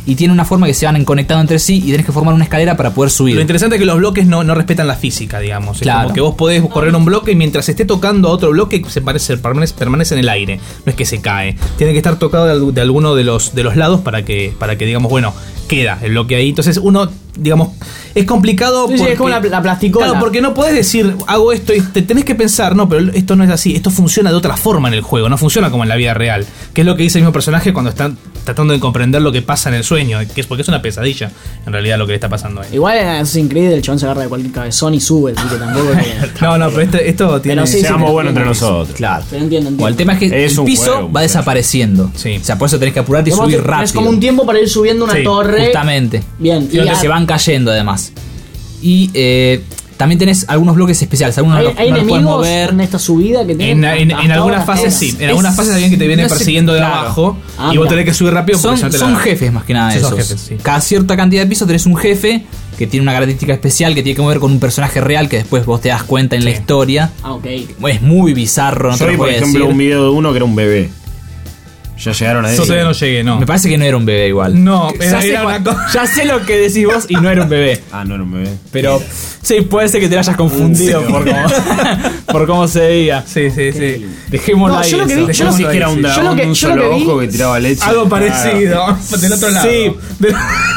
y tiene una forma que se van conectando entre sí y tenés que formar una escalera para poder subir. Lo interesante es que los bloques no, no respetan la física, digamos. Es Claro. como que vos podés correr un bloque y mientras esté tocando a otro bloque se parece, permanece, permanece en el aire. No es que se cae. Tiene que estar tocado de, al- de alguno de los, de los lados para que, para que, digamos, bueno, queda el bloque ahí. Entonces uno, digamos, es complicado. Sí, sí, es como la- la plasticola. Claro, porque no podés decir, hago esto y te tenés que pensar, no, pero esto no es así. Esto funciona de otra forma en el juego, no funciona como en la vida real. Que es lo que dice el mismo personaje cuando están tratando de comprender lo que pasa en el sueño, que es porque es una pesadilla, en realidad, lo que le está pasando ahí. Igual en Assassin's Creed el chabón se agarra de cualquier cabezón y sube, así que tampoco es que- No, no, pero este- esto tiene... Pero sí, sí, Seamos pero- buenos entre nosotros. Claro. Pero entiendo, entiendo. O el tema es que Es el un piso juego, va muchacho. desapareciendo. Sí. O sea, por eso tenés que apurarte y Digamos, subir tenés rápido. como un tiempo para ir subiendo una Sí, torre. Justamente. Bien. Y a- se van cayendo además. Y eh, también tenés algunos bloques especiales. Algunos ¿Hay, no, los- hay no los puedes enemigos mover. en esta subida que tienen? En, en, en hasta algunas ahora fases todas? sí, en algunas es- fases hay alguien que te viene no sé, persiguiendo de claro. abajo Ah, y vos mira. tenés que subir rápido porque Son, si no te son la- jefes más que nada Sí, esos. son jefes, sí. Cada cierta cantidad de pisos tenés un jefe que tiene una característica especial que tiene que mover con un personaje real que después vos te das cuenta en la Sí. historia. Ah, ok. Es muy bizarro, no te Yo lo vi, por puedo ejemplo, decir. un video de uno que era un bebé. Ya llegaron a Yo eso. todavía no llegué, no. Me parece que no era un bebé igual. No, ya, era- sé, era cuál- una cosa- ya sé lo que decís vos y no era un bebé. Ah, no era un bebé. Pero sí, puede ser que te lo hayas confundido Sí. por, cómo, por cómo se veía. Sí, sí, sí. Dejémoslo No, ahí. yo lo que eso. vi- yo Yo lo no sé que- que era un yo lo dragón que- de un yo lo solo que vi- ojo que tiraba leche. Algo parecido. Del otro lado. Sí. Del-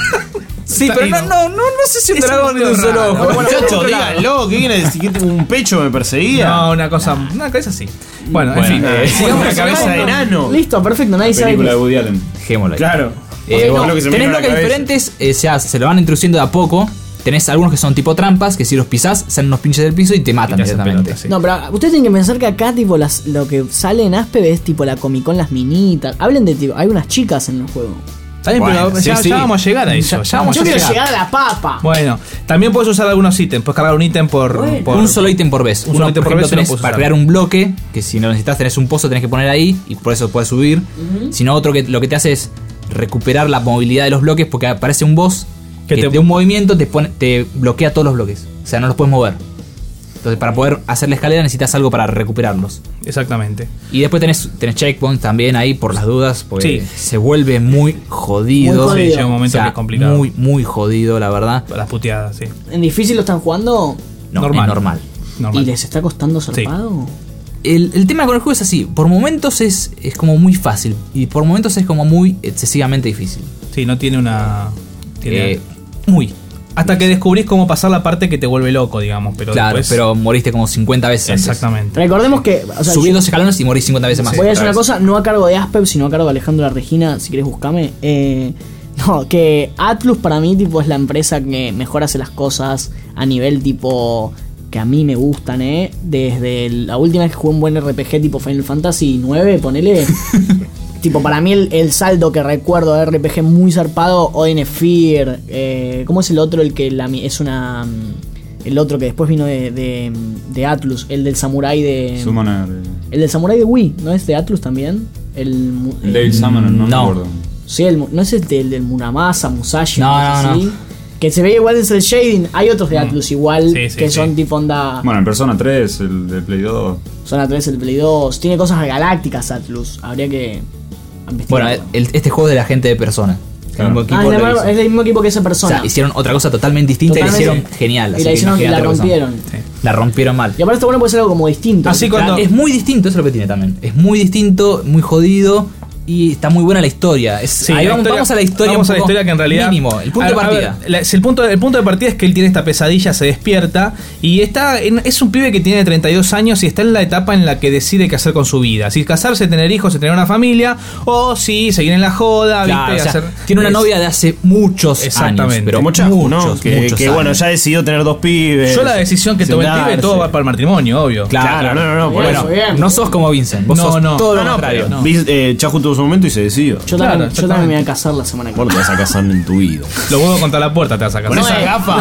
Sí, pero no, no, no, no sé si un Es un dragón poquito de un solo raro. ojo. Bueno, Muchachos, otro lado. díganlo. ¿Qué quiere decir? ¿Que un pecho me perseguía? No, una cosa, una cosa así. Bueno, Bueno, en fin. eh, sigamos una con cabeza esto. de enano. Listo, perfecto, nadie sabe. Película qué- de Woody Allen. Dejémoslo ahí. Claro. Eh, Ok, bueno, no, que se me tenés vino a la bloques cabeza. diferentes, eh, se, se lo van introduciendo de a poco. Tenés algunos que son tipo trampas, que si los pisás, salen unos pinches del piso y te matan Y te hacen directamente. pelota, sí. No, pero ustedes tienen que pensar que acá, tipo, las, lo que sale en Aspe es tipo la Comic Con, las minitas. Hablen de, tipo, hay unas chicas en el juego. Está bien, Bueno, pero sí, ya, sí. ya vamos a llegar a eso. Ya- Ya vamos Yo a quiero llegar. llegar a la papa. Bueno, también puedes usar algunos ítems. Puedes cargar un ítem por, Bueno. por- Un solo ítem por vez. Un Uno, solo ítem por por ejemplo, vez y lo tenés puedes para usar. crear un bloque, que si no necesitas tenés un pozo, tenés que poner ahí y por eso puedes subir. Sino otro que lo que te hace es recuperar la movilidad de los bloques porque aparece un boss Que que, te- de un movimiento te, pone, te bloquea todos los bloques. O sea, no los puedes mover. Entonces, para poder hacer la escalera necesitas algo para recuperarlos. Exactamente. Y después tenés, tenés checkpoints también ahí por las dudas, porque Sí. se vuelve muy jodido. Muy jodido. Sí, llega un momento O sea, que es complicado. Muy, muy jodido, la verdad. Las puteadas, sí. ¿En difícil lo están jugando? No, Normal. es normal. Normal. ¿Y les está costando zarpado? El, el tema con el juego es así, por momentos es, es como muy fácil y por momentos es como muy excesivamente difícil. Sí, no tiene una. Tiene- Eh, muy. Hasta que descubrís cómo pasar la parte que te vuelve loco, digamos. Pero Claro, después- pero moriste como cincuenta veces antes. Exactamente. Recordemos que. O sea, Subí yo- dos escalones y morís cincuenta veces más. voy a otra decir una vez. cosa, no a cargo de Aspep, sino a cargo de Alejandro La Regina, si querés buscame. Eh, no, que Atlus para mí tipo es la empresa que mejor hace las cosas a nivel tipo que a mí me gustan, eh. Desde el- la última vez que jugué un buen R P G tipo Final Fantasy nueve, ponele. Tipo, para mí el, el saldo que recuerdo de R P G muy zarpado, Odin Sphere, eh, ¿cómo es el otro? El que la, mi- es una... mm, El otro que después vino de, de, de Atlus, el del Samurai de... Summoner. El del Samurai de Wii, ¿no es de Atlus también? El... mu- El David Summoner, no, no. me acuerdo. Sí, el, mu- ¿no es el del, del Muramasa, Musashi? No, una cosa no, no. así? Que se ve igual desde el shading. Hay otros de Atlus igual Sí, sí, que sí. son tipo onda... Bueno, en Persona tres, el de Play dos. Zona tres, el Play dos. Tiene cosas galácticas Atlus. Habría que... Bueno, investigarlo. el- este juego es de la gente de Persona. Claro. El mismo equipo Ah, es, lo del- hizo. es del mismo equipo que esa O persona. sea, hicieron otra cosa totalmente distinta Totalmente. y la hicieron genial. Y así la que hicieron, imagínate la lo que son. rompieron. La rompieron mal. Y aparte está bueno puede ser algo como distinto. Así Claro, cuando- Es muy distinto, eso es lo que tiene también. Es muy distinto, muy jodido y está muy buena la historia. Es, Sí, ahí la vamos, historia- vamos a la historia. Vamos un a la poco historia que en realidad. Mínimo, el punto A- de a partida. ver, la- el, punto, el punto de partida es que él tiene esta pesadilla, se despierta y está en- es un pibe que tiene treinta y dos años y está en la etapa en la que decide qué hacer con su vida. Si casarse, tener hijos, tener una familia o si seguir en la joda, Claro, ¿viste? o sea, Hacer- tiene una es- novia de hace muchos Exactamente. años. Pero Como Chahu, muchos, ¿no? Que, muchos que, bueno, años. ya decidió tener dos pibes. Yo la decisión que tomé el pibe, sentarse. todo va para el matrimonio, obvio. Claro, no, no, no. Por Bien, eso. bien. No sos como Vincent, vos No, sos no. todo No, lo no, contrario. pero no. vi- eh, Chahu tuvo su momento y se decidió. Yo, Claro, también, yo también exactamente. me voy a casar la semana que ¿Cuándo te vas a casar en tu vida? Los huevos contra la puerta te vas a casar. Con esa eh, gafa.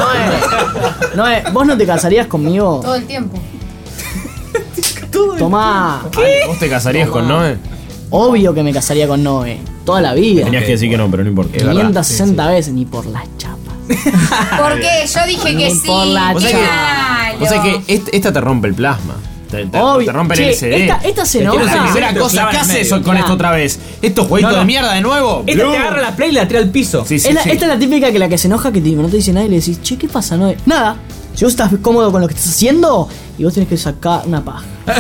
Noé, Noé, ¿vos no te casarías conmigo? Todo el tiempo. Tomá. ¿Vos te casarías con Noé? Obvio que me casaría con Noé. Toda la vida. Tenías que decir que no, pero no importa. quinientas sesenta veces, ni por las chapas. ¿Por qué? Yo dije que sí. Por la Vos sabés Claro. que, vos sabés que est- esta te rompe el plasma. Te te, te, Obvio. te rompen Che, el S D. esta- esta se Te enoja. tiran la primera Te cosa, clavan ¿qué en haces medio. eso con Claro. esto otra vez? ¿Estos jueguitos No, no. de mierda de nuevo? Esta Blue. te agarra la play y la tira al piso. Sí, sí, Es la- sí. Esta es la típica que la que se enoja que tipo, no te dice nada y le decís, che, ¿qué pasa? No, nada. Si vos estás cómodo con lo que estás haciendo y vos tenés que sacar una paja.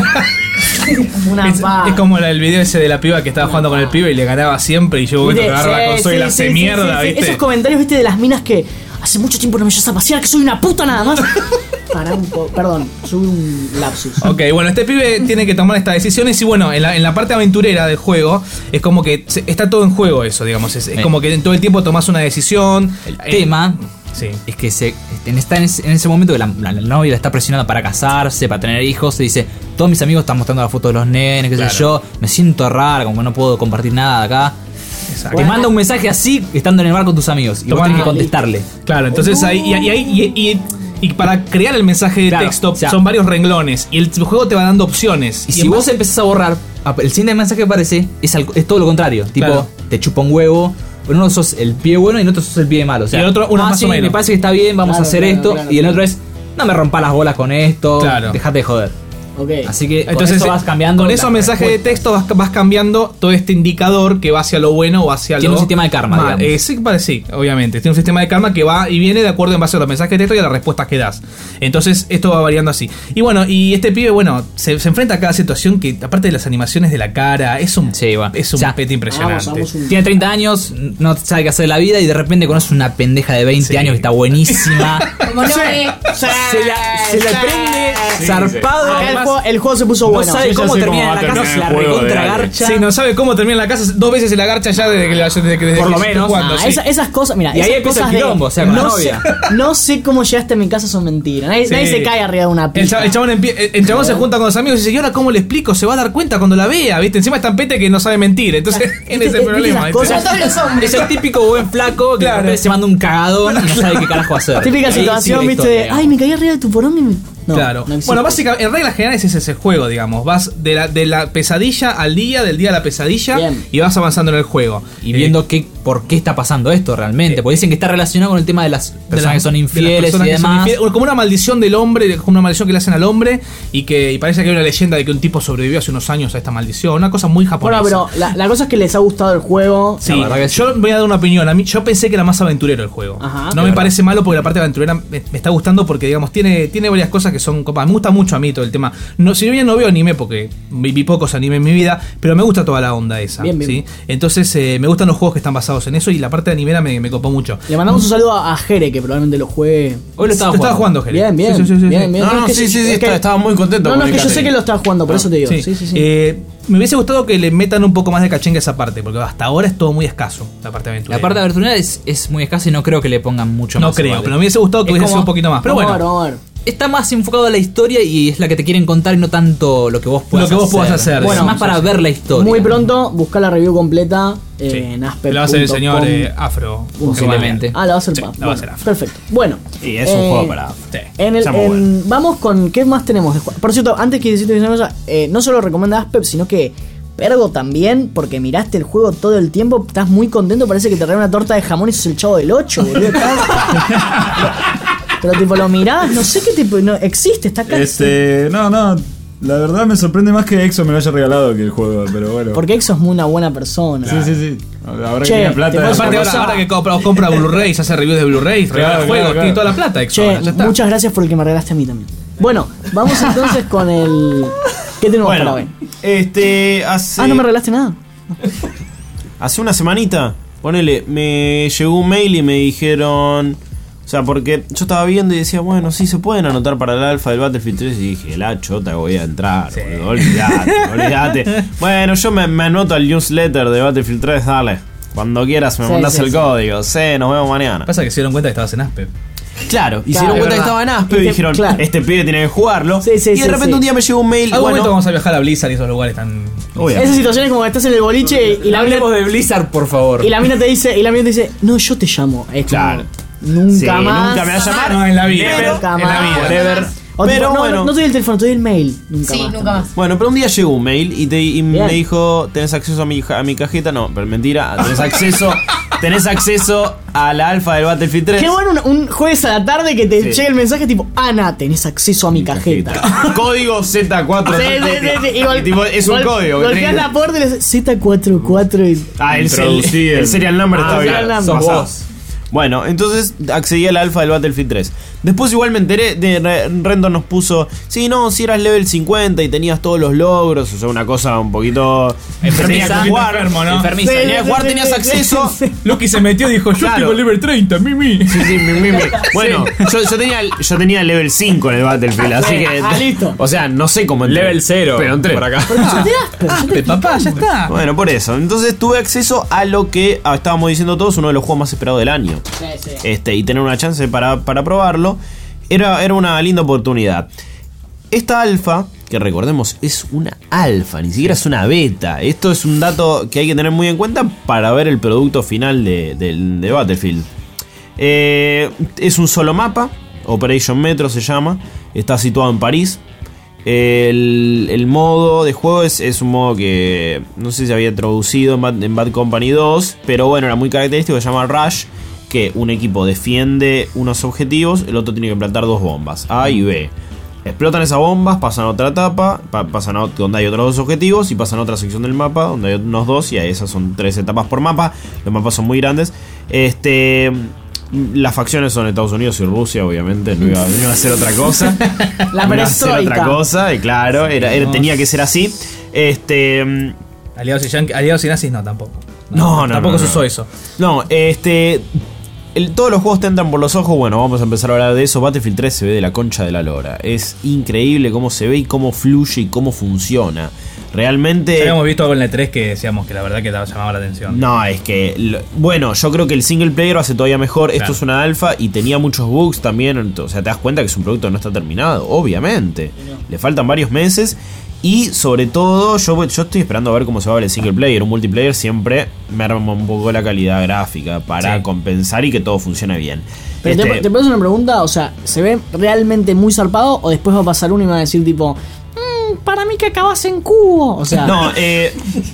una Es, paja. es como la- el video ese de la piba que estaba jugando con el pibe y le ganaba siempre y yo un momento que agarra la Sí, consola y sí, la hace sí, mierda, sí, sí. ¿viste? Esos comentarios, viste, de las minas que hace mucho tiempo no me llevas a pasear, que soy una puta nada más. Pará un poco, perdón, soy un lapsus. Ok, bueno, este pibe tiene que tomar estas decisiones y bueno, en la, en la parte aventurera del juego es como que se- está todo en juego eso, digamos. Es, es Sí. como que en todo el tiempo tomás una decisión. El Eh, tema Sí. es que se, en- está en ese, en ese momento que la, la- la novia la está presionando para casarse, para tener hijos. Se dice, todos mis amigos están mostrando la foto de los nenes, qué Claro. sé yo. Me siento rara, como que no puedo compartir nada de acá. Exacto. Te manda un mensaje así estando en el bar con tus amigos y vos Tomá- tenés que contestarle. Claro, entonces ahí y, y, ahí- y- y- y para crear el mensaje de Claro, texto o sea, son varios renglones y el juego te va dando opciones. Y si en vos base- empezás a borrar, el siguiente mensaje que aparece es, al- es todo lo contrario. Tipo, Claro. te chupa un huevo. Pero uno sos el pie bueno y en otro sos el pie malo. O sea, Y el otro, uno ah, más sí, o menos. me parece que está bien, vamos Claro, a hacer claro, esto. claro, y el claro. otro es, no me rompas las bolas con esto. Claro. Dejate de joder. Ok. Así que Entonces, con eso vas cambiando. con las esos mensajes de respuestas. texto vas, vas cambiando todo este indicador que va hacia lo bueno o hacia Tiene lo un sistema de karma, mal. digamos. Eh, sí, vale, sí, obviamente. Tiene un sistema de karma que va y viene de acuerdo en base a los mensajes de texto y a las respuestas que das. Entonces, esto va variando así. Y bueno, y este pibe, bueno, se, se enfrenta a cada situación que, aparte de las animaciones de la cara, es un, Sí, bueno. es un O sea, pete impresionante. Vamos, vamos un- Tiene treinta años, no sabe qué hacer de la vida y de repente conoce una pendeja de veinte Sí. años que está buenísima. Como no, eh. se la, se la prende zarpado. Acá el, además, juego, el juego se puso no bueno. sabe Yo ya cómo sé termina cómo en va la a casa, terminar se la el juego de recontra Ale. garcha. Sí, no sabe cómo termina en la casa. Dos veces se la garcha ya desde que, la- desde que, desde Por que lo estoy menos. jugando, Ah, sí. esa- esas cosas, mira, Y ahí esas empieza cosas el quilombo, de, o sea, con la no, novia. sé, no sé cómo llegaste a mi casa son mentiras. Nadie, Sí. nadie se cae arriba de una El, pista. cha- el chabón, empie- el- el chabón se junta con los amigos y dice, ¿y ahora cómo le explico? Se va a dar cuenta cuando la vea, ¿viste? Encima es tan pete que no sabe mentir. Entonces, en ¿Viste- ese viste problema. esas ¿viste? cosas? Todos los hombres. Es el típico buen flaco que Claro. de repente se manda un cagadón y no sabe qué carajo hacer. Típica Ahí situación, sigue la viste, historia, de, digamos. ay, me caí arriba de tu porón y me... No, claro. no existe. Bueno, básicamente, en reglas generales ese es el juego, digamos. Vas de la, de la pesadilla al día, del día a la pesadilla, Bien. y vas avanzando en el juego. Y viendo qué, por qué está pasando esto realmente. Porque dicen que está relacionado con el tema de las de personas las- que son de las infieles personas y que son demás. infieles, como una maldición del hombre, como una maldición que le hacen al hombre, y que y parece que hay una leyenda de que un tipo sobrevivió hace unos años a esta maldición. Una cosa muy japonesa. Bueno, pero la, la cosa es que les ha gustado el juego. Sí, La verdad que sí. yo voy a dar una opinión. A mí, yo pensé que era más aventurero el juego. Ajá. no me parece malo porque la parte aventurera me, me está gustando porque, digamos, tiene, tiene varias cosas que son copas. Me gusta mucho a mí todo el tema. No, si bien no veo anime porque vi, vi pocos anime en mi vida, pero me gusta toda la onda esa. Bien, bien. ¿sí? Entonces, eh, me gustan los juegos que están basados en eso y la parte animera me, me copó mucho. Le mandamos un saludo a, a Jere, que probablemente lo juegue. Hoy lo estaba Lo estaba jugando. jugando, Jerry. Bien, bien. Sí, sí, sí, sí, bien, sí. bien. No, no, es que sí, sí, sí, es que- estaba- estaba muy contento No, con no, es el que yo sé catering. que lo estaba jugando, por eso te digo. Sí. Sí, sí, sí. Eh, me hubiese gustado que le metan un poco más de cachengue a esa parte, porque hasta ahora es todo muy escaso, la parte aventurera. La parte aventurera es, es muy escasa y no creo que le pongan mucho No más. creo, igual. pero me hubiese gustado que Es hubiese como- sido un poquito más. Pero Vamos bueno, a ver, vamos a ver. Está más enfocado a la historia y es la que te quieren contar y no tanto lo que vos puedas Lo que vos hacer. puedas hacer, Bueno, digamos, más para sí. ver la historia. Muy pronto, buscar la review completa eh, sí. en aspe punto com. lo va a hacer el señor eh, Afro. Posiblemente. Ah, la va a hacer Sí, pa. la va a Bueno, hacer Afro. perfecto. Bueno. Y es un eh, juego para. Sí. En el, Está muy en- Vamos con. ¿Qué más tenemos de juego? Por cierto, antes que decirte una cosa, eh, no solo recomienda Aspep, sino que Pergo también, porque miraste el juego todo el tiempo, estás muy contento, parece que te trae una torta de jamón y sos el chavo del ocho, boludo. Estás- Pero tipo, lo mirás, no sé qué tipo. No, existe, está acá. Este, no, no. La verdad me sorprende más que Exo me lo haya regalado que el juego, pero bueno. Porque Exo es muy una buena persona. Sí, sí, sí. Ahora que Che, tiene te plata. puedo Aparte, Cosa- ahora, ahora que compra, compra Blu-rays, hace reviews de Blu-rays, regala Claro, juegos, claro, claro. tiene toda la plata. Exo, Che, ahora, ya está. muchas gracias por el que me regalaste a mí también. Bueno, vamos entonces con el. ¿Qué tenemos para Bueno, hoy? este. Hace, Ah, no me regalaste nada. hace una semanita, ponele, me llegó un mail y me dijeron. O sea, porque yo estaba viendo y decía, bueno, sí se pueden anotar para el alfa del Battlefield tres. Y dije, la chota, voy a entrar, boludo, olvídate, olvídate. Bueno, yo me, me anoto al newsletter de Battlefield tres, dale. Cuando quieras me Sí, mandas sí, el sí. código. Sí, nos vemos mañana. Pasa que se dieron cuenta que estabas en Aspe. Claro, y se Claro, dieron cuenta que es estaba en verdad. Aspe Y y te- dijeron, claro. este pibe tiene que jugarlo. Sí, sí, y de sí, repente sí. un día me llegó un mail. Algún momento Bueno, vamos a viajar a Blizzard y esos lugares tan. obviamente. Esa situación es como que estás en el boliche y la mina, Hablemos de Blizzard, por favor. y la mina te dice, y la mina te dice, no, yo te llamo. Es como, Claro. nunca Sí, más. nunca me va a llamar. No, en la vida. Pero- Nunca en la más. vida. Whatever. O Pero tipo, no, bueno. no, no te doy el teléfono, te doy el mail. Nunca Sí, más. nunca más. Bueno, pero un día llegó un mail y, te, y Bien. me dijo, ¿tenés acceso a mi, a mi cajeta? No, pero mentira, tenés acceso, tenés acceso a la alfa del Battlefield tres. Qué bueno un, un jueves a la tarde que te Sí. llegue el mensaje tipo, Ana, tenés acceso a mi cajeta. Código Z cuatro. Sí, sí, sí, sí. Y gol- Y tipo, es un gol- código. que Golpeás tenés- la puerta y le haces Z cuarenta y cuatro y... Ah, el, el, Introducí el- el serial number Ah, está el bien. serial number. Sos Pasado. vos. Bueno, entonces accedí al alfa del Battlefield tres. Después igual me enteré de Re- Rendon nos puso, sí, no, si eras level cincuenta y tenías todos los logros, o sea, una cosa un poquito Enfermiza, tenías que jugar, enfermo, ¿no? Enfermiza. Sí, tenías que jugar, sí, tenías sí, acceso. sí, sí. Lucky se metió y dijo, yo Claro. tengo el level treinta, mimi. Sí, sí, mi, mi, mi. Bueno, yo, yo tenía yo tenía el level cinco en el Battlefield, así que Ah, listo. o sea, no sé cómo entré. Level cero. Pero entré. Por acá. Aspe, papá, ya está. Bueno, por eso. Entonces tuve acceso a lo que ah, estábamos diciendo todos, uno de los juegos más esperados del año. Sí, sí. Este, y tener una chance para, para probarlo, era, era una linda oportunidad. Esta alfa, que recordemos, es una alfa, ni siquiera es una beta. Esto es un dato que hay que tener muy en cuenta para ver el producto final de, de- de Battlefield. Eh, es un solo mapa, Operation Metro se llama, está situado en París. El, el modo de juego es, es un modo que no sé si se había introducido en Bad, en Bad Company dos, pero bueno, era muy característico, se llama Rush, que un equipo defiende unos objetivos, el otro tiene que plantar dos bombas, A y B. Explotan esas bombas, pasan a otra etapa, pa- pasan a ot- donde hay otros dos objetivos y pasan a otra sección del mapa donde hay unos dos, y a esas son tres etapas por mapa. Los mapas son muy grandes. Este, las facciones son Estados Unidos y Rusia, obviamente, no iba, no iba a ser otra cosa. La No iba a ser otra perestroika. cosa, y claro, era, era- tenía que ser así. Este, Aliados y, yanqui- aliados y nazis no, tampoco. No, no, Tampoco no, se no. usó eso. no, este. el- todos los juegos te entran por los ojos. Bueno, vamos a empezar a hablar de eso. Battlefield tres se ve de la concha de la lora. Es increíble cómo se ve y cómo fluye y cómo funciona. Realmente. Ya habíamos visto algo en la E tres que decíamos que la verdad que daba- llamaba la atención. No, es que. lo- Bueno, yo creo que el single player lo hace todavía mejor. Esto Claro. es una alfa y tenía muchos bugs también. ent- O sea, te das cuenta que es un producto que no está terminado. Obviamente. Le faltan varios meses. Y sobre todo, yo, yo estoy esperando a ver cómo se va a ver el single player. Un multiplayer siempre me arma un poco la calidad gráfica para Sí. compensar y que todo funcione bien. Pero Este, te, te puedo hacer una pregunta, o sea, ¿se ve realmente muy zarpado o después va a pasar uno y va a decir tipo, "Mm, para mí que acabas en cubo"? O sea, No, eh,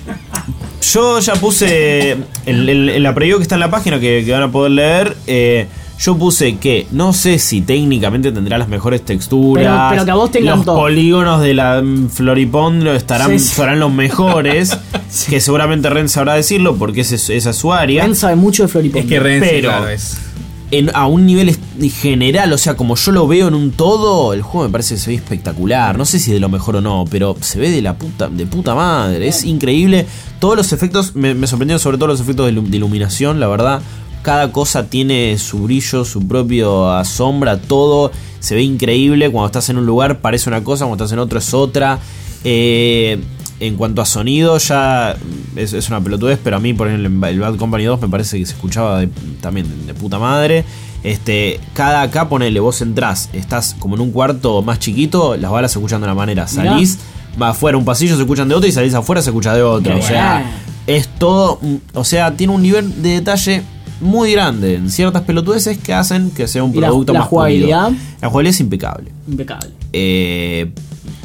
yo ya puse en, en- en la preview que está en la página que, que van a poder leer. eh, yo puse que no sé si técnicamente tendrá las mejores texturas. Pero- pero que a vos te los encantó. polígonos de la mm, Floripond lo estarán, Sí, sí. serán los mejores. Que seguramente Ren sabrá decirlo porque ese es- esa es su área. Ren sabe mucho de Floripond. Es que Renzi, Pero- claro, es. En- a un nivel est- general, o sea, como yo lo veo en un todo, el juego me parece que se ve espectacular. No sé si de lo mejor o no, pero se ve de la puta, de puta madre. Es increíble. Todos los efectos, me, me sorprendieron sobre todo los efectos de, ilu- de iluminación, la verdad. Cada cosa tiene su brillo, su propio sombra, todo se ve increíble. Cuando estás en un lugar parece una cosa, cuando estás en otro es otra. Eh, en cuanto a sonido, ya es, es una pelotudez, pero a mí, por ejemplo, en el Bad Company dos me parece que se escuchaba de- también de, de puta madre. Este, cada acá, ponele, vos entrás, estás como en un cuarto más chiquito, las balas se escuchan de una manera. Salís, va afuera un pasillo, se escuchan de otra, y salís afuera, se escucha de otra. Qué O sea, bueno. es todo, mm, o sea, tiene un nivel de detalle muy grande en ciertas pelotudeces que hacen que sea un ¿Y la- producto la más pulido. jugabilidad? La jugabilidad es impecable. Impecable. Eh,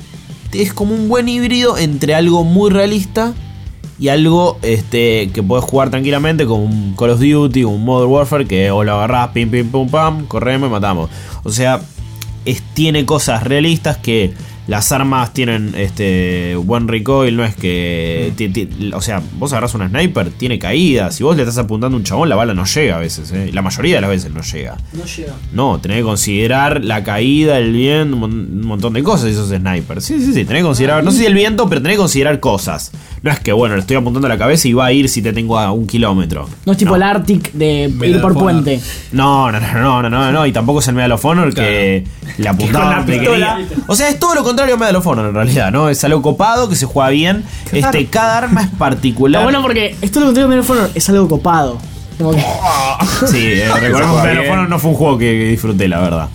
es como un buen híbrido entre algo muy realista y algo este, que podés jugar tranquilamente, como un Call of Duty, un Modern Warfare, que o lo agarrás, pim, pim, pum, pam, corremos y matamos. O sea, es, tiene cosas realistas que las armas tienen este buen recoil, no es que... ti- ti- o sea, vos agarrás una sniper, tiene caídas. Si vos le estás apuntando a un chabón, la bala no llega a veces. ¿eh? La mayoría de las veces no llega. No llega. No, tenés que considerar la caída, el viento, un mon- un montón de cosas. Y esos snipers. Sí, sí, sí, tenés que considerar. No sé si el viento, pero tenés que considerar cosas. No es que, bueno, le estoy apuntando a la cabeza y va a ir si te tengo a un kilómetro. No es tipo el Arctic de Medal ir por of Honor. puente. No, no, no, no, no, no, no. Y tampoco es el Medal of Honor que le apuntaba Con la le pistola. quería. O sea, es todo lo contrario a Medal of Honor en realidad, ¿no? Es algo copado, que se juega bien. Este, cada arma es particular. Está bueno porque esto lo que tengo en el es algo copado. Como que- Sí, eh, recordemos que Medal of Honor no fue un juego que, que disfruté, la verdad.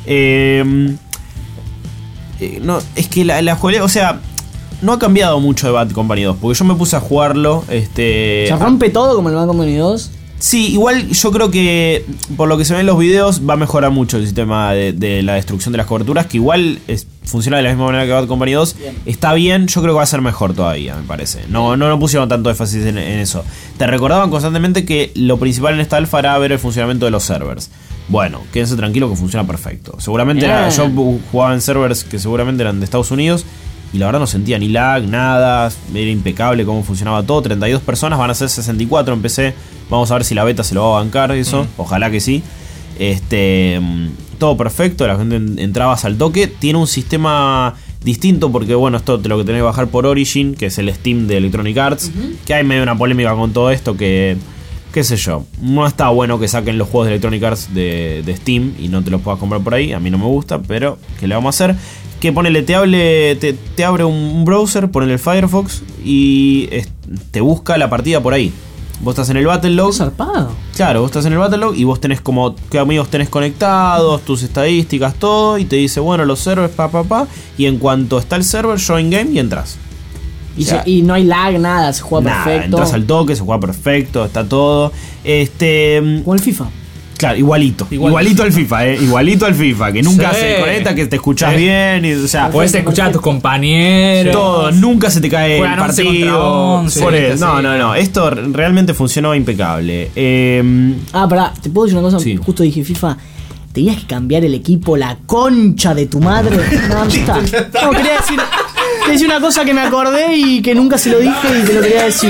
Eh, eh, no, es que la, la jugabilidad, o sea, no ha cambiado mucho de Bad Company dos, porque yo me puse a jugarlo, este... ¿Se rompe todo como el Bad Company dos? Sí, igual yo creo que por lo que se ve en los videos va a mejorar mucho el sistema de, de la destrucción de las coberturas, que igual es, funciona de la misma manera que Bad Company dos. Bien. Está bien, yo creo que va a ser mejor todavía, me parece. No, no, no pusieron tanto énfasis en, en eso. Te recordaban constantemente que lo principal en esta alfa era ver el funcionamiento de los servers. Bueno, quédense tranquilos que funciona perfecto. Seguramente era, yo jugaba en servers que seguramente eran de Estados Unidos y la verdad no sentía ni lag, nada. Era impecable cómo funcionaba todo. treinta y dos personas, van a ser sesenta y cuatro en P C. Vamos a ver si la beta se lo va a bancar eso. Mm. Ojalá que sí. Este, todo perfecto, la gente entraba al toque. Tiene un sistema distinto porque, bueno, esto te lo que tenés que bajar por Origin, que es el Steam de Electronic Arts. Uh-huh. Que hay medio una polémica con todo esto que, qué sé yo, no está bueno que saquen los juegos de Electronic Arts de, de Steam y no te los puedas comprar por ahí. A mí no me gusta, pero ¿qué le vamos a hacer? Que ponele, te, hable, te, te abre un browser, ponele el Firefox y es, te busca la partida por ahí. Vos estás en el Battlelog. Zarpado. Claro, vos estás en el Battlelog y vos tenés como qué amigos tenés conectados, tus estadísticas, todo. Y te dice, bueno, los servers, pa, pa, pa. Y en cuanto está el server, join game y entras. Y, o sea, se, y no hay lag, nada, se juega nada, perfecto. Entras al toque, se juega perfecto, está todo. Este. Como el FIFA. Claro, igualito, igualito. Igualito al FIFA, eh. Igualito al FIFA, que nunca sí. se conecta, que te escuchás sí. bien. Y, o sea, podés escuchar a tus compañeros. Todo, nunca se te cae el partido. once, por el, no, no, no. Esto realmente funcionó impecable. Eh, ah, pará, ¿te puedo decir una cosa? Sí. Justo dije FIFA. Tenías que cambiar el equipo, la concha de tu madre. No, no está. No, quería decir, quería decir una cosa que me acordé y que nunca se lo dije y te lo quería decir.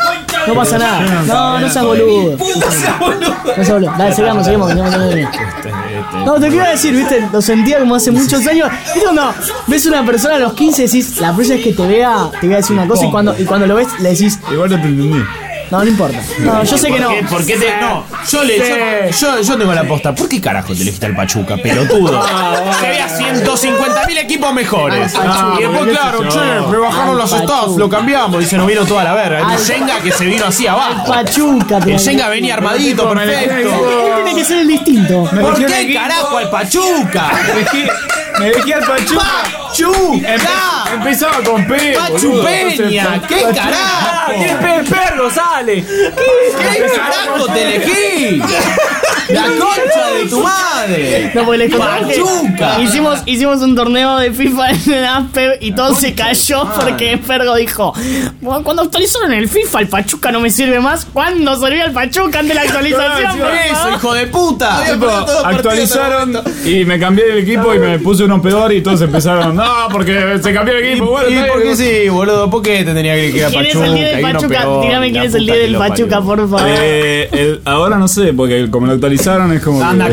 No pasa nada. No, no seas boludo. No seas boludo. Dale, sigamos, seguimos, seguimos, seguimos. No, te quiero decir, viste, lo sentía como hace muchos años. ¿Viste cuando ves a una persona a los quince y decís, la próxima vez que te vea, te voy a decir una cosa y cuando, y cuando lo ves le decís, igual no te entendí. No, no importa. No, yo sé que no. ¿Por qué te.? No, yo le. Yo, yo, yo tengo la posta. ¿Por qué carajo te elegiste al Pachuca, pelotudo? Se había ciento cincuenta mil equipos mejores. Ah, y después, claro, che, me bajaron los estados, lo cambiamos y se nos vino toda la verga. El Shenga que se vino así abajo. Pachuca, el Shenga venía armadito, perfecto. Él tiene que ser el distinto. ¿Por qué carajo al Pachuca? Me dejé al Pachuca. ¡Pachuca! Empezaba con P. ¡Pachupeña! ¿Qué carajo? ¡El perro sale! ¿Qué carajo te elegí? ¡La concha de tu madre! No, porque les Pachuca. Hicimos, hicimos un torneo de FIFA en el Aspe y todo se cayó porque Fergo dijo: cuando actualizaron el FIFA, el Pachuca no me sirve más. ¿Cuándo salió el Pachuca antes de la actualización? ¡Eso, hijo de puta! Actualizaron y me cambié el equipo y me puse uno peor y todos empezaron, no, porque se cambió el equipo. ¿Y, bueno, ¿y por qué sí, boludo? ¿Por qué te tenía que ir a Pachuca? ¿Quién es el líder del Pachuca? Dígame quién es el líder del Pachuca, por favor. Eh, el, ahora no sé, porque como lo actualizaron es como. Anda que...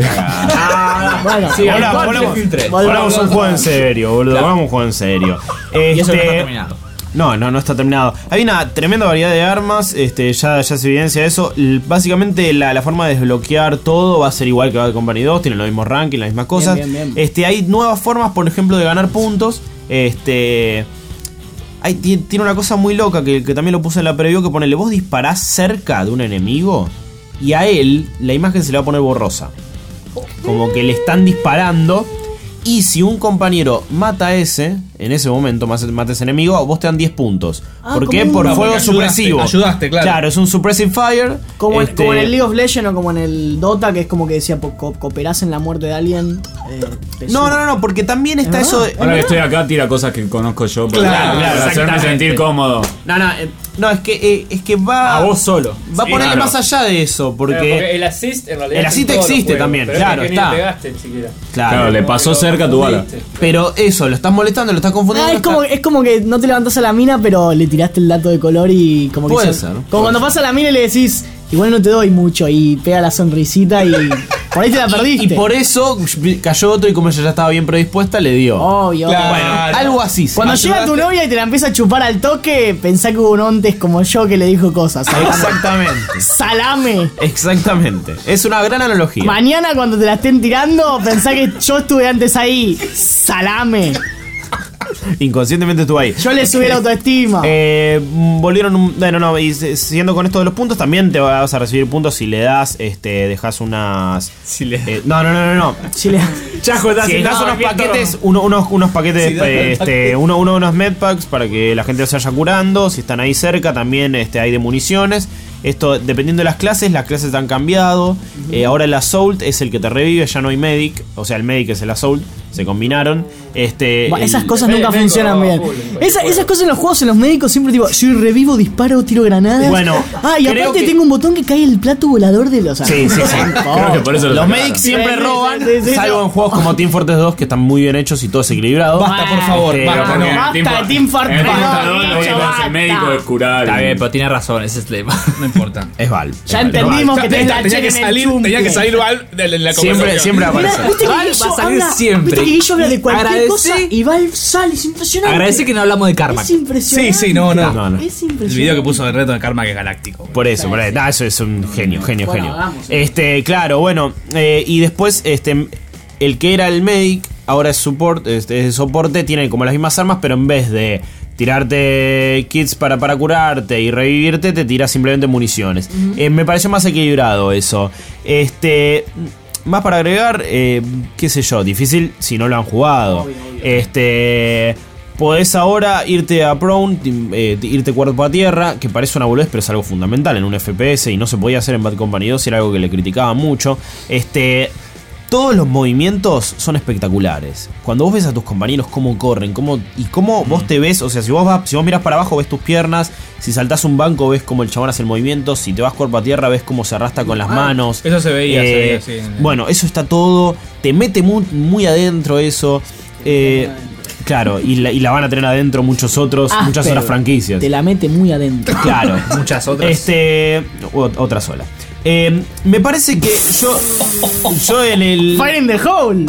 ah, bueno, sí, ahora ponemos un juego en serio, boludo. Claro. Ponemos un juego en serio. Este, y eso no está terminado. No, no, no está terminado. Hay una tremenda variedad de armas, este, ya, ya se evidencia eso. Básicamente la, la forma de desbloquear todo va a ser igual que Bad Company dos, tienen los mismos rankings, las mismas cosas. Bien, bien, bien. Este, hay nuevas formas, por ejemplo, de ganar puntos. Este, hay, tiene una cosa muy loca que, que también lo puse en la preview, que ponele, vos disparás cerca de un enemigo y a él la imagen se le va a poner borrosa. Como que le están disparando. Y si un compañero mata a ese, en ese momento mata a ese enemigo, vos te dan diez puntos. Ah, ¿por qué? Por fuego ayudaste, supresivo. Ayudaste, claro. Claro, es un suppressive fire. Como, este... como en el League of Legends o como en el Dota, que es como que decía, co cooperás en la muerte de alguien. Eh, no, no, no, no, porque también está eso de... Ahora que estoy acá, tira cosas que conozco yo. Claro, claro, para hacerme sentir cómodo. No, no, eh, no, es que, eh, es que va... A vos solo. Va sí, a ponerle claro. más allá de eso, porque... Pero porque el assist en realidad... El assist existe juegos, también, pero claro, es que está. Ni le pegaste siquiera. Claro, claro, le pasó cerca a tu bala. Pero eso, lo estás molestando, lo estás confundiendo. Ah, es, como, es como que no te levantás a la mina, pero le tiraste el dato de color y como que... Puede se, ser. Como puede cuando ser. pasa a la mina y le decís, igual no te doy mucho, y pega la sonrisita y... Por ahí te la perdiste. Y, y por eso cayó otro y como ella ya estaba bien predispuesta, le dio. Obvio. Claro. Bueno, algo así. Cuando llega tu novia y te la empieza a chupar al toque, pensá que hubo un ontes como yo que le dijo cosas. Exactamente. Salame. Exactamente. Es una gran analogía. Mañana cuando te la estén tirando, pensá que yo estuve antes ahí. Salame. Inconscientemente estuvo ahí. Yo le subí la autoestima. Eh, volvieron un, bueno, no, y siguiendo con esto de los puntos, también te vas a recibir puntos si le das, este, dejas unas. Si le... eh, no, no, no, no, no. Si le Chajo, si dejas unos paquetes, uno, unos, unos paquetes, si eh, este, uno, uno unos medpacks para que la gente se vaya curando. Si están ahí cerca, también este, hay de municiones. Esto, dependiendo de las clases, las clases han cambiado. Uh-huh. eh, ahora el Assault es el que te revive, ya no hay Medic. O sea, el Medic es el Assault. Se combinaron. Este, bah, esas el, cosas el, nunca el, funcionan bien. Esa, esas cosas en los juegos, en los médicos, siempre digo, yo revivo, disparo, tiro granadas. Bueno, ah, y aparte que... tengo un botón que cae el plato volador de los. Sí, sí, sí. Creo que por eso los Medics siempre sí, roban, sí, sí, sí, salvo sí. en juegos como Team Fortress dos, que están muy bien hechos y todo es equilibrado. Basta, por favor. Este, basta, no, no. Basta de Team Fortress dos. El médico es curar. Está bien, pero tiene razón, ese es lema. No importa. Es Val. Ya entendimos que tenés la tenía que salir, tenía que salir Val de la Siempre, siempre aparece. Val va a salir siempre. Viste que Guillo habla de cualquier cosa y Val sale, es impresionante. Agradece que no hablamos de Karma. Es impresionante. Sí, sí, no, no. no, no. Es impresionante. El video que puso de reto de Karma que es galáctico. Por eso, por ahí. Nah, eso es un genio, genio, bueno, genio. Hagamos, ¿sí? Este, claro, bueno. Eh, y después, este, el que era el Medic, ahora es support, este, es soporte, tiene como las mismas armas, pero en vez de tirarte kits para, para curarte y revivirte, te tiras simplemente municiones. Uh-huh. Eh, me pareció más equilibrado eso. Este. Más para agregar, eh, qué sé yo, difícil si no lo han jugado. Obvio, obvio. Este. Podés ahora irte a prone, eh, irte cuerpo a tierra, que parece una boludez, pero es algo fundamental en un F P S y no se podía hacer en Bad Company dos, era algo que le criticaban mucho. Este. Todos los movimientos son espectaculares. Cuando vos ves a tus compañeros cómo corren, cómo y cómo vos te ves, o sea, si vos vas, si vos mirás para abajo ves tus piernas, si saltás un banco ves cómo el chabón hace el movimiento, si te vas cuerpo a tierra ves cómo se arrastra con las manos. Eso se veía, eh, se veía, sí. Bueno, eso está todo, te mete muy, muy adentro eso. Eh, claro, y la, y la van a tener adentro muchos otros, ah, muchas otras franquicias. Te la mete muy adentro. Claro, muchas otras. Este, otra sola. Eh, me parece que yo yo en el Fire in the hole.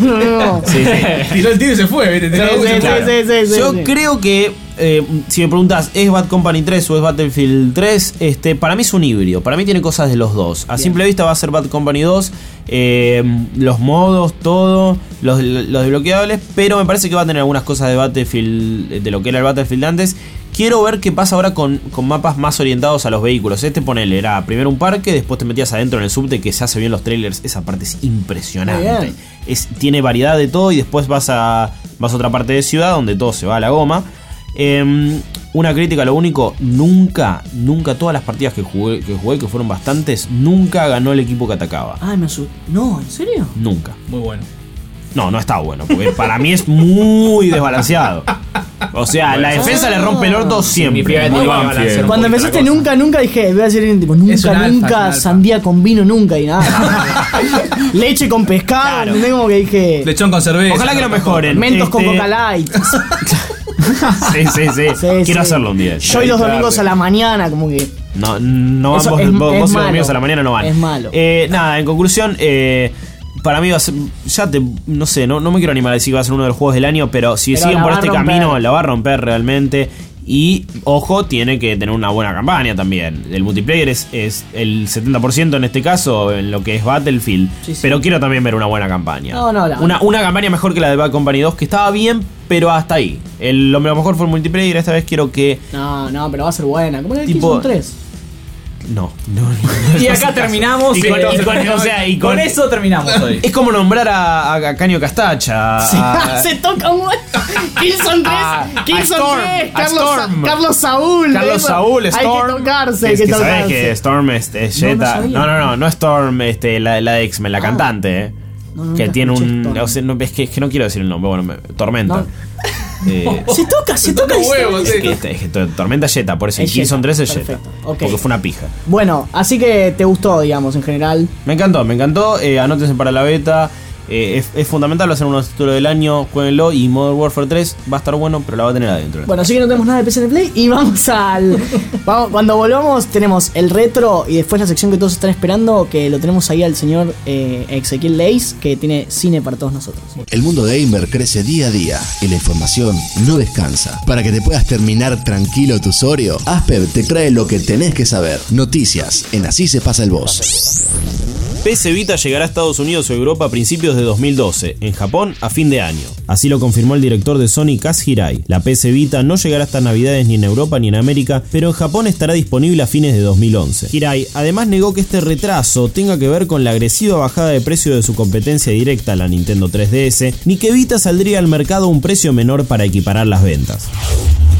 Sí, sí. Tiró el tiro y se fue, ¿viste? Sí, sí, claro. sí, sí, sí, yo sí. creo que eh, si me preguntas ¿es Bad Company tres o es Battlefield tres? Este, para mí es un híbrido. Para mí tiene cosas de los dos. A Bien. simple vista va a ser Bad Company dos, eh, los modos, todo, los, los desbloqueables, pero me parece que va a tener algunas cosas de Battlefield, de lo que era el Battlefield antes. Quiero ver qué pasa ahora con, con mapas más orientados a los vehículos. Este, ponele, era primero un parque, después te metías adentro en el subte, que se hace bien los trailers. Esa parte es impresionante. Es, tiene variedad de todo y después vas a, vas a otra parte de ciudad donde todo se va a la goma. Eh, una crítica, lo único, nunca, nunca, todas las partidas que jugué, que jugué, que fueron bastantes, nunca ganó el equipo que atacaba. Ay, me asusté. No, ¿en serio? Nunca. Muy bueno. No, no está bueno, porque para mí es muy desbalanceado. O sea, bueno, la defensa le rompe el orto siempre. Muy Cuando empezaste nunca, nunca dije, voy a decir tipo, nunca, alfa, nunca, sandía con vino, nunca y nada. Leche con pescado, claro. Como que dije. Lechón con cerveza. Ojalá que lo mejoren. Mentos este... con Coca Light. Sí, sí, sí, sí. Quiero sí. hacerlo un día. Yo y los domingos a la mañana, como que. No, no vos, es, vos, es vos y los malo. domingos a la mañana no van. Es malo. Eh, nada, en conclusión, eh. Para mí va a ser, ya te, no sé, no, no me quiero animar a decir que va a ser uno de los juegos del año, pero si pero siguen por este camino la va a romper realmente. Y, ojo, tiene que tener una buena campaña también. El multiplayer es, es el setenta por ciento en este caso, en lo que es Battlefield. Sí, sí. Pero quiero también ver una buena campaña. No, no, no. Una, una campaña mejor que la de Bad Company dos, que estaba bien, pero hasta ahí. El, lo mejor fue el multiplayer, esta vez quiero que... No, no, pero va a ser buena. ¿Cómo era el tipo, Killzone tres? No, no, no. Y acá terminamos. Y con, y con, o sea, y con, con eso terminamos hoy. Es como nombrar a, a Caño Castacha. Sí. A, Se toca un Killzone tres. Killzone tres. Carlos, Storm. Carlos Saúl. Carlos Saúl, Storm. Hay que tocarse. Es hay que, que tocarse. sabés que Storm es, es Jetta. No, no, no, no, no Storm, este, la, la de X-Men, la ah. cantante, eh. No, no, que tiene un. O sea, no, es, que, es que no quiero decir el nombre. Bueno, me, Tormenta. No. Eh, se toca, se toca. Huevos, es, que, es que Tormenta Jetta, por eso el Killzone tres es Jetta. Okay. Porque fue una pija. Bueno, así que te gustó, digamos, en general. Me encantó, me encantó. Eh, anótense para la beta. Eh, es, es fundamental, va a ser uno de los títulos del año. Jueguenlo. Y Modern Warfare tres va a estar bueno, pero la va a tener adentro. Bueno, así que no tenemos nada de P C N Play. Y vamos al. vamos, cuando volvamos, tenemos el retro. Y después la sección que todos están esperando. Que lo tenemos ahí al señor eh, Ezequiel Leis, que tiene cine para todos nosotros. El mundo gamer crece día a día. Y la información no descansa. Para que te puedas terminar tranquilo tu Oreo, Asper te trae lo que tenés que saber. Noticias en Así se pasa el boss. P S Vita llegará a Estados Unidos o Europa a principios de dos mil doce, en Japón a fin de año. Así lo confirmó el director de Sony, Kaz Hirai. La P S Vita no llegará hasta Navidades ni en Europa ni en América, pero en Japón estará disponible a fines de dos mil once. Hirai además negó que este retraso tenga que ver con la agresiva bajada de precio de su competencia directa, la Nintendo tres D S, ni que Vita saldría al mercado a un precio menor para equiparar las ventas.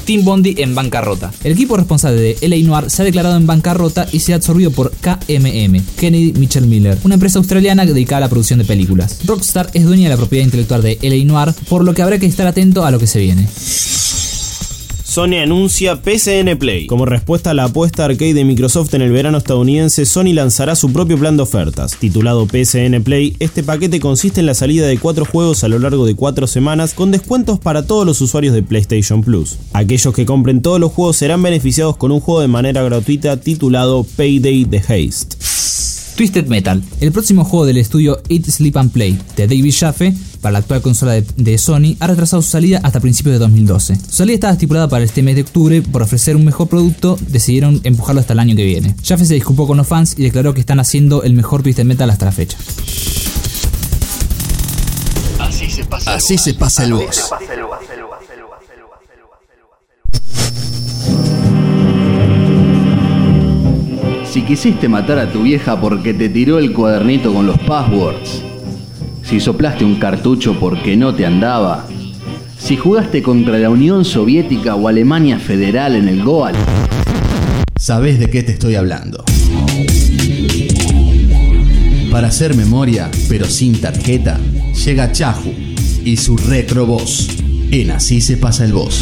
Team Bondi en bancarrota. El equipo responsable de L A Noire se ha declarado en bancarrota y se ha absorbido por K M M, Kennedy Mitchell Miller, una empresa australiana dedicada a la producción de películas. Rockstar es dueña de la propiedad intelectual de L A Noire, por lo que habrá que estar atento a lo que se viene. Sony anuncia P S N Play. Como respuesta a la apuesta arcade de Microsoft en el verano estadounidense, Sony lanzará su propio plan de ofertas. Titulado P S N Play, este paquete consiste en la salida de cuatro juegos a lo largo de cuatro semanas con descuentos para todos los usuarios de PlayStation Plus. Aquellos que compren todos los juegos serán beneficiados con un juego de manera gratuita titulado Payday The Haste. Twisted Metal, el próximo juego del estudio Eat, Sleep and Play de David Jaffe para la actual consola de, de Sony, ha retrasado su salida hasta principios de dos mil doce. Su salida estaba estipulada para este mes de octubre. Por ofrecer un mejor producto, decidieron empujarlo hasta el año que viene. Jaffe se disculpó con los fans y declaró que están haciendo el mejor Twisted Metal hasta la fecha. Así se pasa, Así se pasa el boss. Si quisiste matar a tu vieja porque te tiró el cuadernito con los passwords, si soplaste un cartucho porque no te andaba, si jugaste contra la Unión Soviética o Alemania Federal en el Goal, sabés de qué te estoy hablando. Para hacer memoria, pero sin tarjeta, llega Chahu y su Retro Boss. En Así se pasa el boss.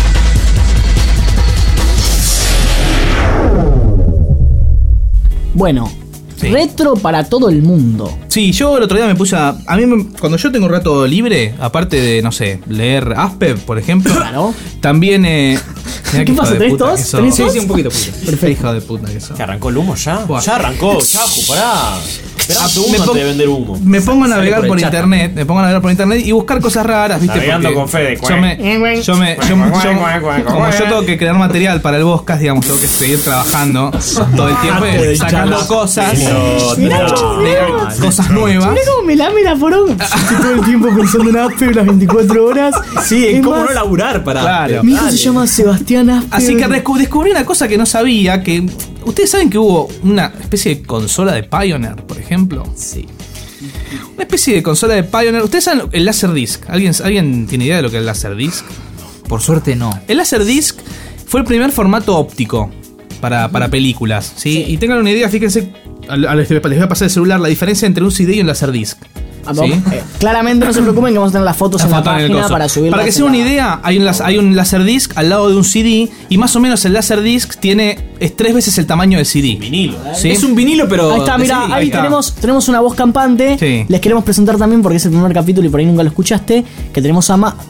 Bueno, sí. Retro para todo el mundo. Sí, yo el otro día me puse a... A mí, me, cuando yo tengo un rato libre, aparte de, no sé, leer Asper, por ejemplo, claro. También... Eh, ¿Qué pasa? ¿Tenés tos? ¿Tenés sí, sí, un poquito. Perfecto. Hijo de puta que sos. ¿Que arrancó el humo ya? Buah. Ya arrancó, Chajo, pará. Esperá un segundo antes de vender humo. Me pongo a navegar por, por internet, me pongo a navegar por internet y buscar cosas raras, ¿viste? Navegando con Fede. Yo me, yo me, yo, yo, como yo tengo que crear material para el podcast, digamos, tengo que seguir trabajando todo el tiempo, sacando cosas, mirá, mirá, cosas nuevas. Mirá cómo me lame la porón. Estoy todo el tiempo pensando en Asper las veinticuatro horas. Sí, en cómo no laburar para. Claro. Mi hijo se llama Sebastián Asper. Así que descubrí una cosa que no sabía, que ustedes saben que hubo una especie de consola de Pioneer, por ejemplo. Sí. Una especie de consola de Pioneer. ¿Ustedes saben el Laserdisc? ¿Alguien, ¿Alguien tiene idea de lo que es el Laserdisc? Por suerte no. El Laserdisc fue el primer formato óptico para, para películas, ¿sí? Sí. Y tengan una idea, fíjense, les voy a pasar el celular, la diferencia entre un C D y un Laserdisc. ¿Sí? Eh, claramente no se preocupen que vamos a tener las fotos la en foto la página en para subirlas. Para que se den una idea, hay un, hay un Laserdisc al lado de un C D y más o menos el Laserdisc tiene es tres veces el tamaño del C D. Vinilo. ¿Sí? Es un vinilo, pero ahí está, mira, ahí, ahí está. tenemos tenemos una voz campante. Sí. Les queremos presentar también porque es el primer capítulo y por ahí nunca lo escuchaste, que tenemos a Ma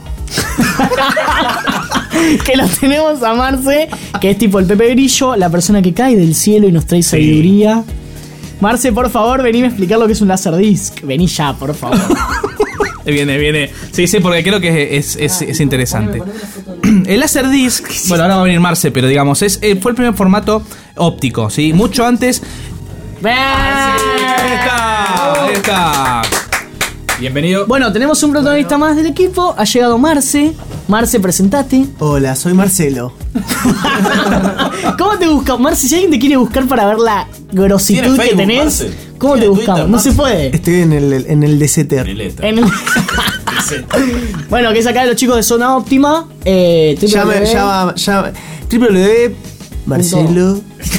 que lo tenemos a Marce, que es tipo el Pepe Grillo, la persona que cae del cielo y nos trae sabiduría. Sí. Marce, por favor, venime a explicar lo que es un Laserdisc. Vení ya, por favor. Viene, viene. Sí, sí, porque creo que es, es, es interesante. El Laserdisc, bueno, ahora va a venir Marce, pero digamos, es, fue el primer formato óptico, ¿sí? Mucho antes. Ahí está, ahí está. Bienvenido. Bueno, tenemos un protagonista más del equipo. Ha llegado Marce. Marce, presentate. Hola, soy Marcelo. ¿Cómo te buscamos? Marce, si alguien te quiere buscar para ver la grositud que tenés, Marce? ¿Cómo te buscamos? Twitter, no se puede. Estoy en el, en el D C T. En el... Bueno, que es acá de los chicos de Zona Óptima. Eh, ya me, ya va, ya www Marcelo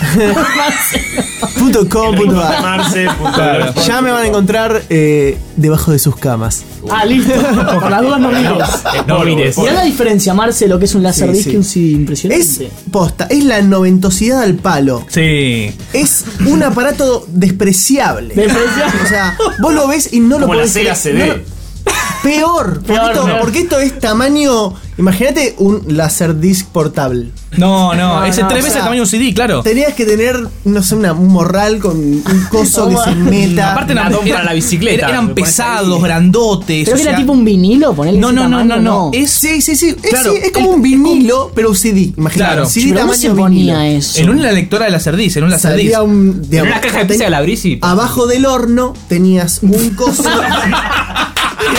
punto com punto a Ya me van a encontrar eh, debajo de sus camas. Ah, listo. Por las dudas no mires. No mires. Mirá la diferencia, Marce, lo que es un Laserdisc sí, sí. y un C D impresionante. Es posta, es la noventosidad al palo. Sí. Es un aparato despreciable. Despreciable. O sea, vos lo ves y no Como lo podés la Sega C D. No, Peor, Peor, porque, esto, peor. porque esto es tamaño. Imagínate un Laserdisc portable. No, no, No, ese no, tres o veces sea, el tamaño de un C D, claro. Tenías que tener, no sé, una, un morral con un coso que se meta. Aparte eran, para eran- la bicicleta. eran Me pones pesados, ahí. grandotes. Creo o que era sea- tipo un vinilo, ponerle No, ese no, no, tamaño, no, no. Es, Sí, sí, sí. Es, Claro, sí, es como el- un vinilo, pero un C D. Imagínate. Claro. C D Pero ¿cómo tamaño se vinilo. ponía eso? en una lectora de Laserdisc, en un Laserdisc. Salía un, En digamos, una caja de pizza ten- la abrís y. abajo del horno tenías un coso.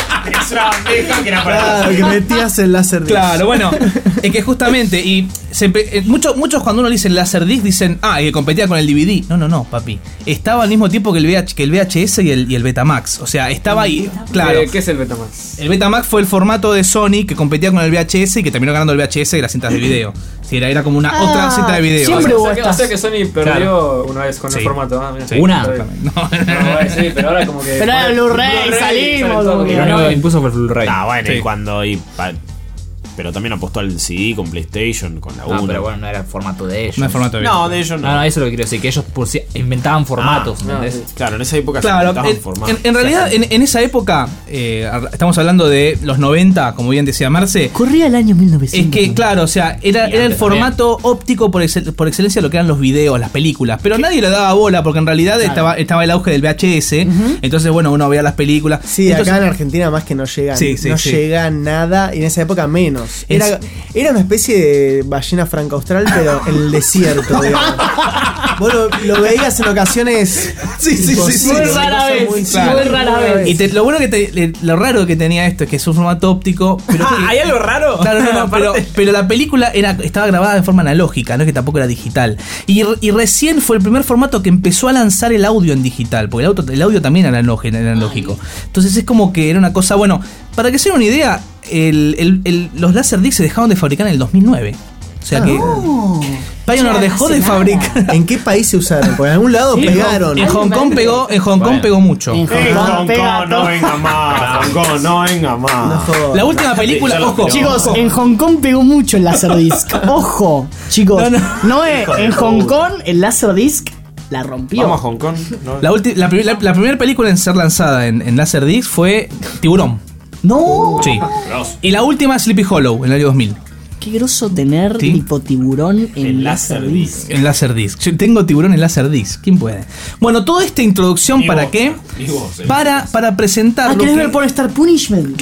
Es una bandeja que era para Claro, que metías el láser. Claro, bueno, es que justamente, y se empe- eh, muchos, muchos cuando uno dice Laserdisc dicen, ah, y que competía con el D V D. No, no, no, papi. Estaba al mismo tiempo que el, V H, que el V H S y el, y el Betamax. O sea, estaba ahí, claro. Eh, ¿Qué es el Betamax? El Betamax fue el formato de Sony que competía con el V H S y que terminó ganando el V H S y las cintas de video. Sí, era, era como una Ah, otra cinta de video. siempre o, hubo sea que, o estas. sea que Sony perdió Claro. una vez con Sí. el formato. Ah, mira. Sí. Una. No, no, sí, pero ahora como que. Pero era Blu-ray, salimos, como que Lo único no. que impuso fue el Blu-ray. Ah, bueno, Sí. y cuando. Y pa- pero también apostó al C D con PlayStation, con la uno. No, pero bueno, no era el formato de ellos. No es formato de No, video. de ellos no. No, no, eso es lo que quiero decir, que ellos por si- inventaban formatos, Ah, ¿entendés? no, sí. Claro, en esa época se Claro, inventaban en, formatos. en- en realidad en, en esa época, eh, estamos hablando de los noventa, como bien decía Marce, Corría el año mil novecientos. es que, claro, o sea, era, Y era el antes formato óptico por, excel- por excelencia lo que eran los videos, las películas. Pero nadie le daba bola porque en realidad estaba, estaba el auge del V H S. Entonces, bueno, uno veía las películas. Sí, Entonces, acá en Argentina más que no llega, Sí, sí, no sí. llega nada, y en esa época menos. Es- Era, era una especie de ballena franca austral, pero en el desierto, digamos. Vos lo, lo veías en ocasiones. Sí, sí, sí, sí. Muy rara vez, Muy, claro. muy rara vez. Y te- lo bueno que te- le- lo raro que tenía esto es que es un formato óptico. Pero que- ¿Hay algo raro? Claro, no, no, pero, pero la película era, estaba grabada de forma analógica, no es que tampoco era digital. Y, re- y recién fue el primer formato que empezó a lanzar el audio en digital, porque el, auto, el audio también era analógico, era analógico. Entonces es como que era una cosa, bueno, para que se den una idea, el, el- el- los Laserdisc se dejaron de fabricar en el dos mil nueve. O sea que Pioneer Ya, dejó hace de nada. fabricar. ¿En qué país se usaron? Porque en algún lado Sí, pegaron. En Hong Kong pegó, en Hong Kong Bueno. pegó mucho. En Hong En Kong Hong pega Kong, no todo. venga más. Hong Kong, no venga más. No jodas. La última película, Ya lo ojo, tiró. Chicos, ojo. en Hong Kong pegó mucho el Laserdisc. Ojo, chicos. No, No, no. eh, en Hong Kong el Laserdisc la rompió. Vamos a Hong Kong. ¿no? La, ulti- la, pri- la- la primera película en ser lanzada en, en Laserdisc fue Tiburón. No, Sí. Y la última Sleepy Hollow en el año dos mil. qué groso tener Sí. tipo tiburón en El Laserdisc. En Laserdisc. Yo tengo Tiburón en Laserdisc. ¿Quién puede? Bueno, toda esta introducción, Ni ¿para vos, qué? ni vos, eh. Para, para presentar Ah, lo ¿querés que- ver por Star Punishment?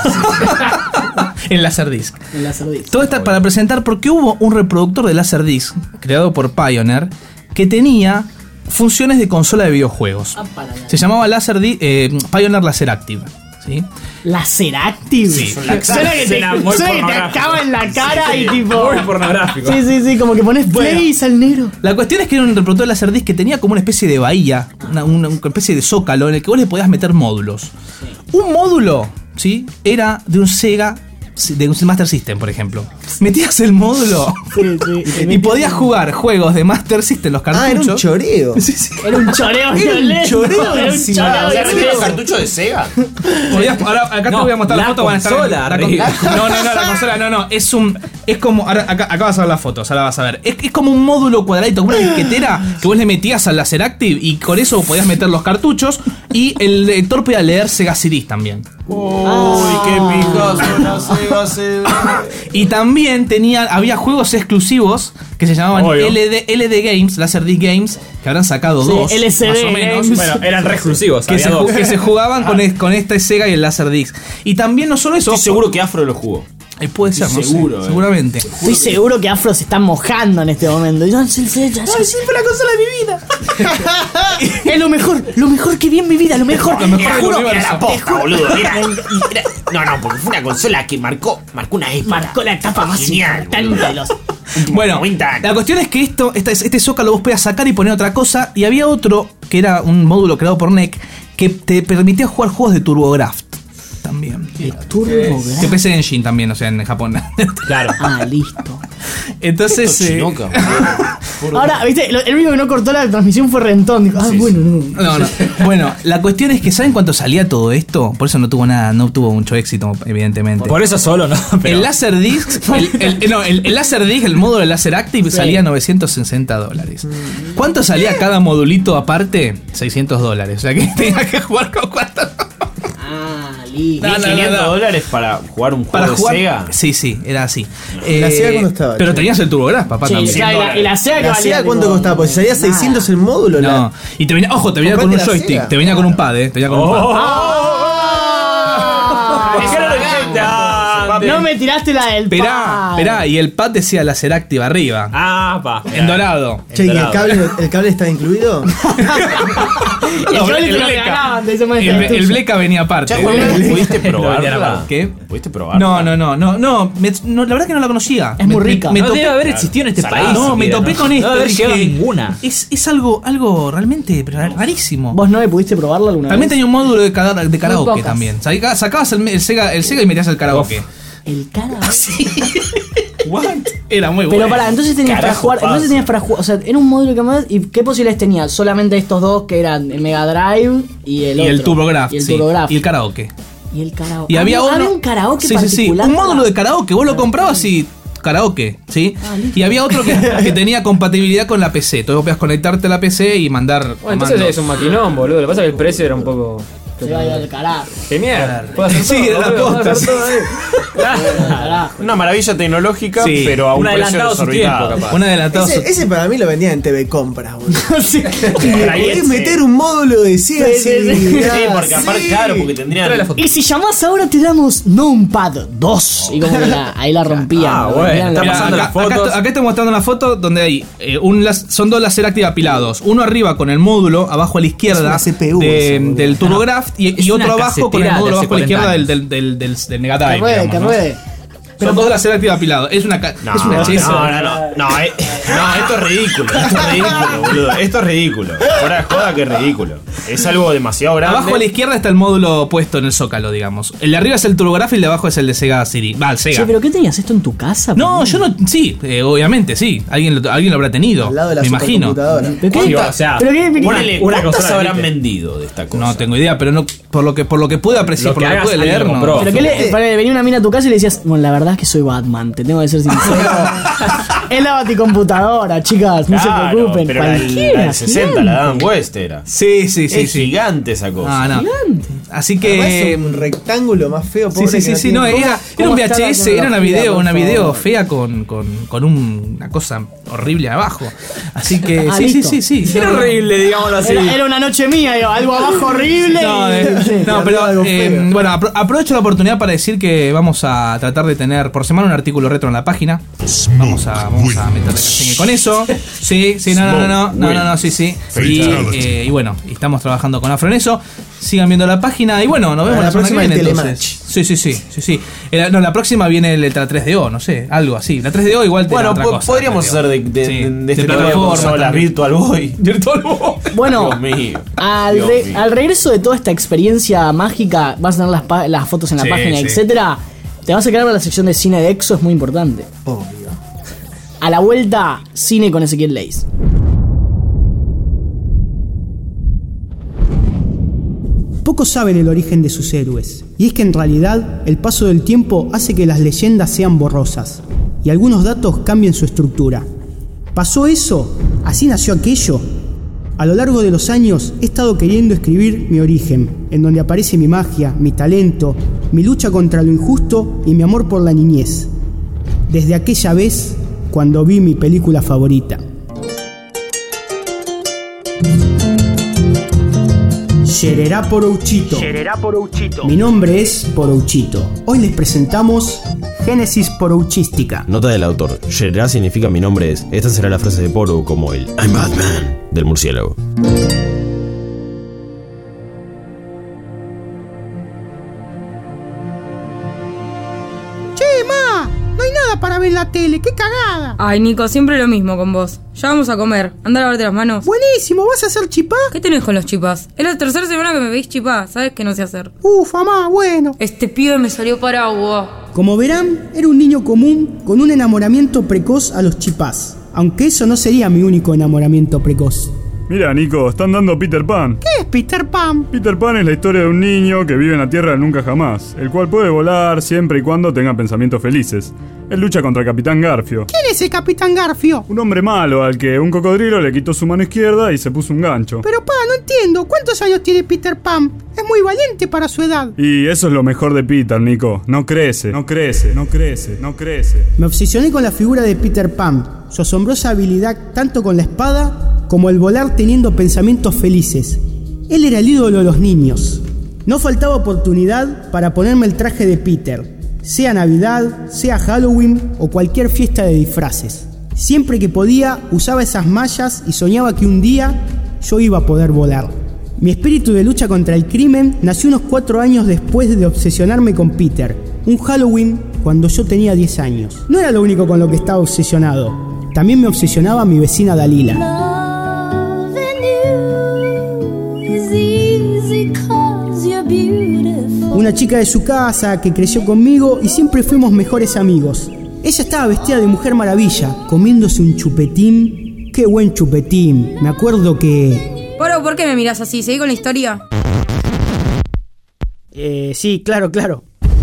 en Laserdisc. En Laserdisc. Todo está para presentar porque hubo un reproductor de Laserdisc creado por Pioneer que tenía funciones de consola de videojuegos. Ah, para allá. Se llamaba Laserdisc, eh, Pioneer Laseractive. ¿Sí? Laseractive. Sí, suena que te, suena muy suena que te pornográfico. acaba en la cara y tipo. Muy pornográfico. Sí, sí, sí, como que pones play y sale negro. La cuestión es que era un reproductor de Laserdisc que tenía como una especie de bahía, una, una- una especie de zócalo en el que vos le podías meter módulos. Un módulo, ¿sí? Era de un Sega, de un Master System, por ejemplo. Metías el módulo Sí, sí. y podías jugar juegos de Master System, los cartuchos. Ah, era un choreo. Sí, sí. Era un choreo violento. choreo Era un encima. choreo O sea, violento. cartucho de Sega? Podías- ahora acá No, te voy a mostrar la, la foto. Van a estar consola, la con- arriba. no, no, no, la consola, no, no. Es un. Es como. Ahora, acá, acá vas a ver las fotos, ahora vas a ver. Es, es como un módulo cuadradito, como una disquetera que vos le metías al Laseractive y con eso podías meter los cartuchos y el lector podía leer Sega C Ds también. Uy, qué pijazo la Sega se ve. Y también tenía, había juegos exclusivos que se llamaban Obvio. L D, L D Games, Laserdisc Games, que habrán sacado Sí, dos, L C D más o menos. Games. Bueno, eran re exclusivos. Que había se, dos. ju- que se jugaban con, es- con este Sega y el Laserdisc. Y también no solo eso. Estoy seguro que Afro lo jugó. Eh, puede ser, Estoy no sé, seguro, eh. seguramente. Estoy seguro que Afro se está mojando en este momento. Y yo, sí, sí, ya, sí, sí, fue la consola de mi vida. Es lo mejor, lo mejor que vi en mi vida, lo mejor. Lo mejor Te del juro que universo. era la posta, boludo. Era- Era- no, no, porque fue una consola que marcó, marcó una época. Marcó la etapa más Genial, importante de los. Bueno, noventa años. la cuestión es que esto, esta- este zócalo vos podías sacar y poner otra cosa. Y había otro que era un módulo creado por N E C que te permitía jugar juegos de TurboGrafx también. TurboGrafx. Que P C Engine también, o sea, en Japón. Claro. Ah, listo. Entonces. eh, Chinoca, boludo. Ahora, viste, lo- el único que no cortó la transmisión fue Rentón. Dijo, ah, bueno, no. No, no. Bueno, la cuestión es que ¿saben cuánto salía todo esto? Por eso no tuvo nada, no tuvo mucho éxito, evidentemente. Por eso solo, ¿no? Pero El Laserdisc, el, el, el- no, el, el Laserdisc, el módulo de Laseractive salía novecientos sesenta dólares. ¿Cuánto salía cada modulito aparte? seiscientos dólares. O sea que tenía que jugar con cuatro. Ah, listo. No, no, no, quinientos no. dólares para jugar un juego Para de jugar. Sega. Sí, sí, era así. La Sega, ¿cuánto estaba, Pero che? tenías el TurboGrafx, papá, Sí, también. y la, y la Sega que ¿La valía, Sega cuánto tipo, costaba? Pues salía nada. seiscientos el módulo. la- No, y te venía, ojo, te venía con un Comprate la joystick, Sega. te venía con un pad, eh, te venía con un pad. Ah, Dijeron ochenta. No me tiraste la del Esperá, pad. esperá, y el pad decía láser activa arriba. Ah, pa. En dorado. Che, ¿y el cable, el cable está incluido? El No, cable el te lo Bleca. regalaban, te hizo más El, tuyo. el Bleca venía aparte. Chaco, ¿pudiste probarla? ¿Qué? ¿Pudiste probarla? No, no, no, no, no, me- no, la verdad que no la conocía. Es muy Me- rica. Me, No topé, debe haber existido en este Salada. país. no, me siquiera, topé ¿no? con esto. No debe haber dije, llegado ninguna. Es, es algo, algo realmente rarísimo. ¿Vos no pudiste probarla alguna También vez? tenía un módulo de, cara- de karaoke pocas. también. Sacabas sacabas el, el Sega, el Sega y metías el karaoke. El cara. What? Era muy Pero bueno. pará, entonces tenías para Carajo jugar. pasa. Entonces tenías para jugar. O sea, era un módulo que más. ¿Y qué posibilidades tenías? Solamente estos dos que eran el Mega Drive y el y otro. el TurboGrafx. Y el sí. TurboGrafx. Y el karaoke. Y el karaoke. Y había, había uno, un karaoke sí, sí, sí, particular. un módulo de karaoke. Vos lo comprabas y karaoke, ¿sí? Ah, listo. Y había otro que, que tenía compatibilidad con la P C. Entonces vos podías conectarte a la P C y mandar. Bueno, entonces comandos. es un maquinón, boludo. Lo que pasa es que el precio era un poco. Se va a ir al carajo. Genial. Puedo hacer Sí, todo, era la boludo, puedo posta, hacer sí. todo ahí. Carajo. Una maravilla tecnológica, Sí. pero a un Un precio adelantado a su desorbitado. tiempo, capaz. Un adelantado. Ese, ese para mí lo vendían en T V Compras, boludo. Sí. Y le podés meter un módulo de Sega Sí, sí, sí. así, Sí, mirá, porque aparte, sí. claro, porque tendrían. Trae la foto. Y si llamás ahora te damos no un pad, dos. Y como que la- ahí la rompían. Ah, la bueno, rompían está la- Mirá, pasando acá, las fotos. acá estoy- acá estoy mostrando una foto donde hay eh, un las- son dos láser activa apilados. Uno arriba con el módulo, abajo a la izquierda Es una C P U de- eso, boludo. del TurboGrafx y, Es y otro una abajo con el casetera módulo de hace abajo a la izquierda cuarenta del, del, del, del, del Mega Drive. Que ruede, digamos, que ¿no? ruede. Son dos láser activa apilados. Es una, ca- No, es una no, chesa. no, no, no, no, eh, no, esto es ridículo, esto es ridículo, boludo, esto es ridículo. Fuera de joda que es ridículo. Es algo demasiado grande. Abajo a la izquierda está el módulo puesto en el zócalo, digamos. El de arriba es el TurboGrafx y el de abajo es el de Sega City. Va, el Sega. Che, pero ¿qué tenías esto en tu casa? No, por yo no. Sí, eh, obviamente, sí. Alguien lo, alguien lo habrá tenido. Al lado de la me imagino. supercomputadora. ¿Pero qué? ¿Cuánto? O sea, ¿Pero qué? Una, ¿Pero una consola ¿Cuántas de habrán Nintendo. vendido de esta cosa? No tengo idea, pero no por lo que por lo que pude apreciar, Lo por que lo que hagas, pude leer, alguien lo no. compró. ¿Pero qué le, para- venía una mina a tu casa y le decías, bueno, la verdad es que soy Batman, te tengo que ser sincero. Es la baticomputadora, chicas, no Claro, se preocupen. pero la, del- la Cualquiera, del sesenta, gigante. la Dan West era. Sí, sí, sí, es sí. gigante esa cosa. Ah, no. Gigante. Así Además que es un rectángulo más feo, sí, pobre, sí, que sí, sí, tiene- no, era, era ¿Cómo un está la V H S, era una tecnología, video, por una favor? video fea con, con, con un- una cosa horrible abajo. Así que Ah, sí, sí, listo. sí, sí. Era horrible, digámoslo así. Era, era una noche mía, digo, algo abajo horrible. No, y- eh, sí. no, pero algo eh, feo. bueno, apro- aprovecho la oportunidad para decir que vamos a tratar de tener por semana un artículo retro en la página. Vamos a, vamos a meterle caña con eso. Sí, sí, no, no, no, no, no, no, no, sí, sí. Y, eh, y bueno, y estamos trabajando con Afro en eso. Sigan viendo la página y bueno, nos vemos La la, semana que próxima viene es entonces. Sí, sí, sí, sí, sí. Eh, no, la próxima viene el, la tres D O, no sé, algo así. La tres D O igual te Bueno, otra po- cosa, podríamos la tres D O. hacer de, de, Sí, de, de este tipo de plataforma consolas, también. Virtual Boy. Virtual Boy. Bueno, Dios mío. al, Dios re- mío. al regreso de toda esta experiencia mágica, vas a tener las, pa- las fotos en la Sí, página, sí. etcétera. Te vas a quedar para la sección de cine de Exo, es muy importante. Obvio. A la vuelta, cine con Ezequiel Leis. Pocos saben el origen de sus héroes, y es que en realidad el paso del tiempo hace que las leyendas sean borrosas, y algunos datos cambien su estructura. ¿Pasó eso? ¿Así nació aquello? A lo largo de los años he estado queriendo escribir mi origen, en donde aparece mi magia, mi talento, mi lucha contra lo injusto y mi amor por la niñez. Desde aquella vez, cuando vi mi película favorita. Xererá Porouchito. Mi nombre es Porouchito. Hoy les presentamos Génesis Porouchística. Nota del autor. Xererá significa mi nombre es. Esta será la frase de Poro como el I'm Batman del murciélago. Che, ma, no hay nada para ver en la tele, qué cagada. Ay, Nico, siempre lo mismo con vos. Ya vamos a comer. Anda a lavarte las manos. Buenísimo, ¿vas a hacer chipá? ¿Qué tenés con los chipás? Es la tercera semana que me veis chipá. Sabes que no sé hacer. Ufa, ma, bueno. Este pibe me salió para agua. Como verán, era un niño común con un enamoramiento precoz a los chipás. Aunque eso no sería mi único enamoramiento precoz. Mira, Nico, están dando Peter Pan. ¿Qué es Peter Pan? Peter Pan es la historia de un niño que vive en la Tierra del Nunca Jamás, el cual puede volar siempre y cuando tenga pensamientos felices. Él lucha contra el Capitán Garfio, ¿Quién es el Capitán Garfio? un hombre malo al que un cocodrilo le quitó su mano izquierda y se puso un gancho. Pero pa, no entiendo, ¿cuántos años tiene Peter Pan? Es muy valiente para su edad. Y eso es lo mejor de Peter, Nico. No crece, no crece, no crece, no crece. Me obsesioné con la figura de Peter Pan, su asombrosa habilidad tanto con la espada como el volar teniendo pensamientos felices. Él era el ídolo de los niños. No faltaba oportunidad para ponerme el traje de Peter. sea Navidad, sea Halloween o cualquier fiesta de disfraces. Siempre que podía, usaba esas mallas y soñaba que un día yo iba a poder volar. Mi espíritu de lucha contra el crimen nació unos cuatro años después de obsesionarme con Peter, un Halloween cuando yo tenía diez años. No era lo único con lo que estaba obsesionado, también me obsesionaba mi vecina Dalila. Una chica de su casa que creció conmigo y siempre fuimos mejores amigos. Ella estaba vestida de Mujer Maravilla, comiéndose un chupetín. ¡Qué buen chupetín! Me acuerdo que... Poro, ¿por qué me miras así? ¿Seguí con la historia? Eh, sí, claro, claro.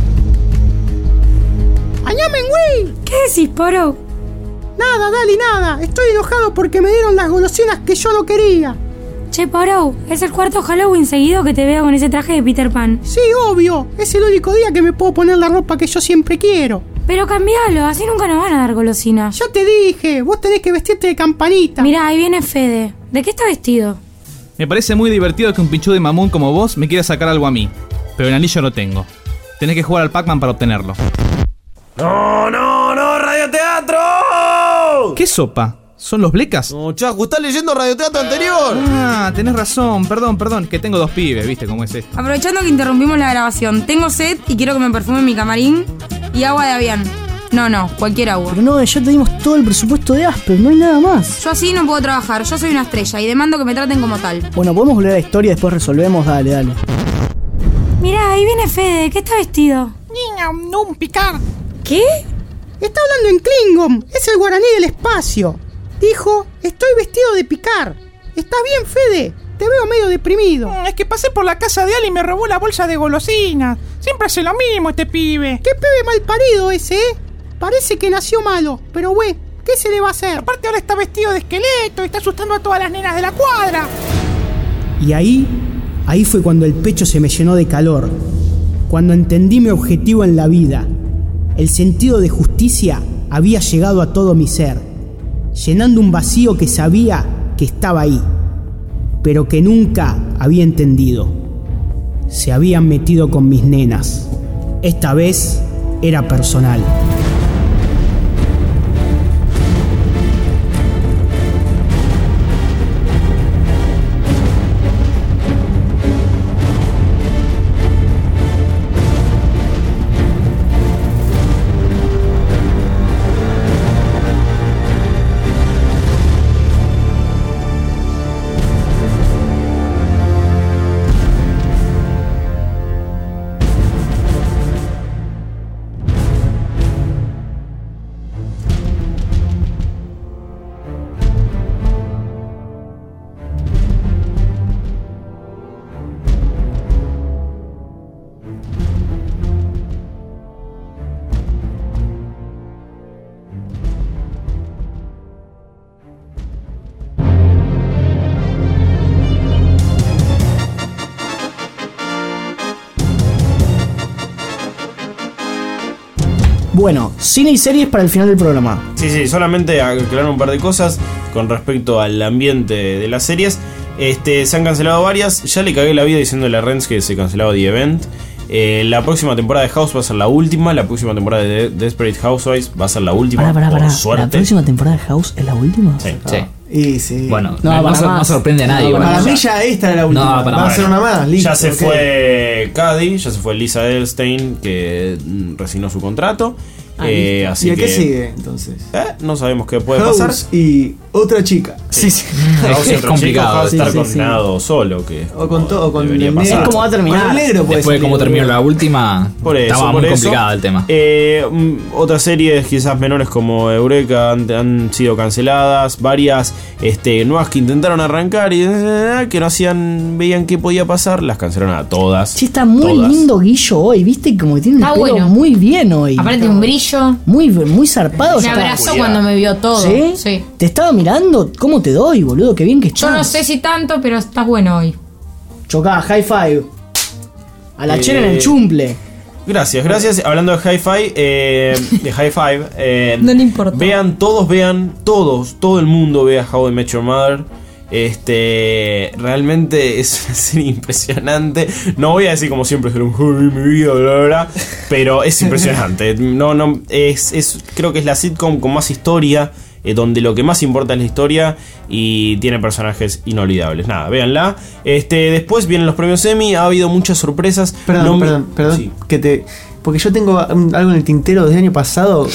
¡Añamen, güey! ¿Qué decís, Poro? Nada, Dali, nada. Estoy enojado porque me dieron las golosinas que yo no quería. Che, Poro, es el cuarto Halloween seguido que te veo con ese traje de Peter Pan. Sí, obvio. Es el único día que me puedo poner la ropa que yo siempre quiero. Pero cambialo, así nunca nos van a dar golosinas. Ya te dije, vos tenés que vestirte de campanita. Mirá, ahí viene Fede. ¿De qué está vestido? Me parece muy divertido que un pinchudo de mamón como vos me quiera sacar algo a mí. Pero el anillo lo tengo. Tenés que jugar al Pac-Man para obtenerlo. ¡No, no, no! ¡Radioteatro! ¿Qué sopa? ¿Son los blecas? No, Chaco, ¿estás leyendo radioteatro anterior? Ah, tenés razón, perdón, perdón, que tengo dos pibes, ¿viste cómo es esto? Aprovechando que interrumpimos la grabación, tengo sed y quiero que me perfume mi camarín y agua de Avián. No, no, cualquier agua. Pero no, ya te dimos todo el presupuesto de Asper, no hay nada más. Yo así no puedo trabajar, yo soy una estrella y demando que me traten como tal. Bueno, podemos volver a la historia y después resolvemos, dale, dale. Mirá, ahí viene Fede, ¿qué está vestido? Niña, no un picar. ¿Qué? Está hablando en Klingon, es el guaraní del espacio. Dijo, estoy vestido de picar. ¿Estás bien, Fede? Te veo medio deprimido. Es que pasé por la casa de Ali y me robó la bolsa de golosinas. Siempre hace lo mismo este pibe. ¿Qué pibe mal parido ese, eh? Parece que nació malo, pero güey, ¿qué se le va a hacer? Aparte ahora está vestido de esqueleto y está asustando a todas las nenas de la cuadra. Y ahí, ahí fue cuando el pecho se me llenó de calor. Cuando entendí mi objetivo en la vida. El sentido de justicia había llegado a todo mi ser, llenando un vacío que sabía que estaba ahí, pero que nunca había entendido. Se habían metido con mis nenas. Esta vez era personal. Bueno, cine y series para el final del programa. Sí, sí, solamente aclarar un par de cosas con respecto al ambiente de las series. Este, se han cancelado varias. Ya le cagué la vida diciéndole a Renz que se cancelaba The Event. Eh, la próxima temporada de House va a ser la última. La próxima temporada de Desperate Housewives va a ser la última. Pará, pará, por pará. suerte. ¿La próxima temporada de House es la última? Sí. Sí. Y sí. Bueno, No, no, para no, más. no sorprende a nadie. No, bueno, para ya. mí ya esta era la última. No, para Va a mí. ser una más, listo. Ya se ok. fue Cady, ya se fue Lisa Edelstein, que mm, resignó su contrato. Ah, eh, listo. así ¿Y a qué que, sigue entonces? eh, no sabemos qué puede House pasar. y otra chica. Sí, sí. House y Es otro complicado. chico, House Sí, estar sí, condenado solo, que O con todo, o con debería el pasar. negro. Es como va a terminar. Con el negro puede Después de ser cómo negro. terminó la última, Por eso, estaba por muy eso. complicado el tema. Eh, mm, otras series quizás menores como Eureka han, han sido canceladas. Varias este, nuevas que intentaron arrancar y eh, que no hacían, veían qué podía pasar, las cancelaron a todas. Sí, está muy Todas. lindo Guillo hoy, viste como que tiene el Está pelo bueno. muy bien hoy. Aparte un brillo. Muy, muy zarpado. Me está. abrazó cuando me vio todo. ¿Sí? Sí. Te estaba mirando, ¿cómo te doy, boludo? Qué bien que estás. Yo no sé si tanto, pero estás bueno hoy. Chocá, high five. A la Eh, chela en el chumple. Gracias, gracias. Hablando de Hi-Fi, eh, de High Five, eh, No le importa. vean, todos vean, todos, todo el mundo vea How I Met Your Mother. Este, realmente es una serie impresionante. No voy a decir como siempre es lo mejor de mi vida, bla, bla, bla, pero es impresionante. No, no, es, es, creo que es la sitcom con más historia, eh, donde lo que más importa es la historia y tiene personajes inolvidables. Nada, véanla. Este, después vienen los premios Emmy, ha habido muchas sorpresas. Perdón, No me- perdón, perdón, Sí. que te, porque yo tengo un- algo en el tintero del año pasado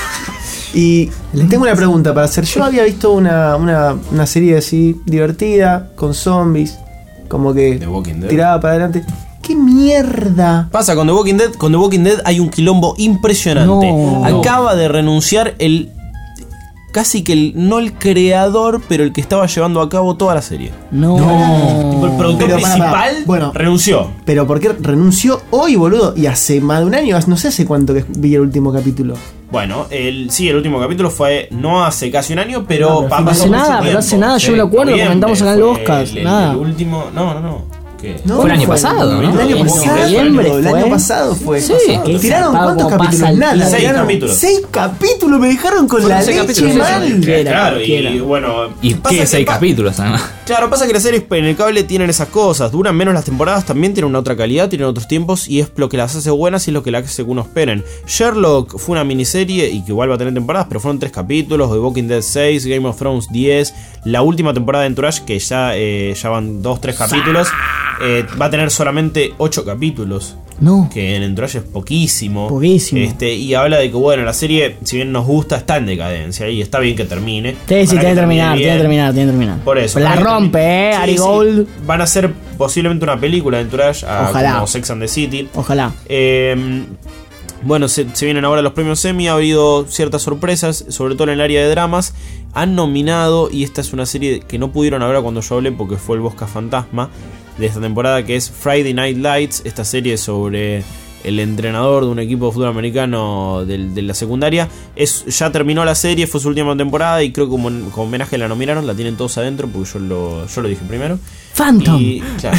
y les tengo una pregunta para hacer. Yo había visto una, una, una serie así divertida, con zombies, como que The Walking Dead. tiraba para adelante. ¡Qué mierda! Pasa con The Walking Dead, con The Walking Dead hay un quilombo impresionante. No. Acaba de renunciar el casi que el no el creador, pero el que estaba llevando a cabo toda la serie. No. Tipo, el productor Pero, pará, principal pará. Bueno, renunció. Pero ¿por qué renunció hoy, boludo? Y hace más de un año, no sé hace cuánto que vi el último capítulo. Bueno, el, sí, el último capítulo fue no hace casi un año, pero, No, pero pa- hace pasó nada, mucho pero tiempo. hace nada, yo me lo acuerdo, noviembre comentamos acá en el fue Oscars, el- el- nada. El último, no, no, no. ¿Qué? No, Fue el año pasado, ¿no? El año En pasado, noviembre el fue. año pasado fue. Sí, qué ¿Tiraron zarpado cuántos como pasa capítulos? el Nada. tiempo. Seis tiraron capítulos. Seis capítulos me dejaron con la seis leche capítulos, sí, mal. sí, Quiera, Claro, y quiera. bueno. Y pasa qué que seis pa- capítulos, además. Claro, pasa que las series en el cable tienen esas cosas, duran menos las temporadas, también tienen una otra calidad, tienen otros tiempos y es lo que las hace buenas y es lo que las hace que uno esperen. Sherlock fue una miniserie y que igual va a tener temporadas, pero fueron tres capítulos, The Walking Dead seis, Game of Thrones diez, la última temporada de Entourage que ya, eh, ya van dos, tres capítulos, eh, va a tener solamente ocho capítulos. No. Que en Entourage es poquísimo. Poquísimo. Este, y habla de que, bueno, la serie, si bien nos gusta, está en decadencia y está bien que termine. Sí, sí, Ojalá tiene que terminar, termine tiene que bien. terminar, tiene que terminar. Por eso. La ojalá que rompe, termine. eh, Sí, Ari sí. Gold. Van a ser posiblemente una película de Entourage a- Ojalá. como Sex and the City. Ojalá. Eh, bueno, se, se vienen ahora los premios Emmy. Ha habido ciertas sorpresas, sobre todo en el área de dramas. Han nominado, y esta es una serie que no pudieron hablar cuando yo hablé porque fue el Bosca Fantasma de esta temporada, que es Friday Night Lights. Esta serie sobre el entrenador de un equipo de fútbol americano de, de la secundaria. Es, ya terminó la serie, fue su última temporada y creo que como, como homenaje la nominaron. La tienen todos adentro porque yo lo, yo lo dije primero. Phantom. Y, claro.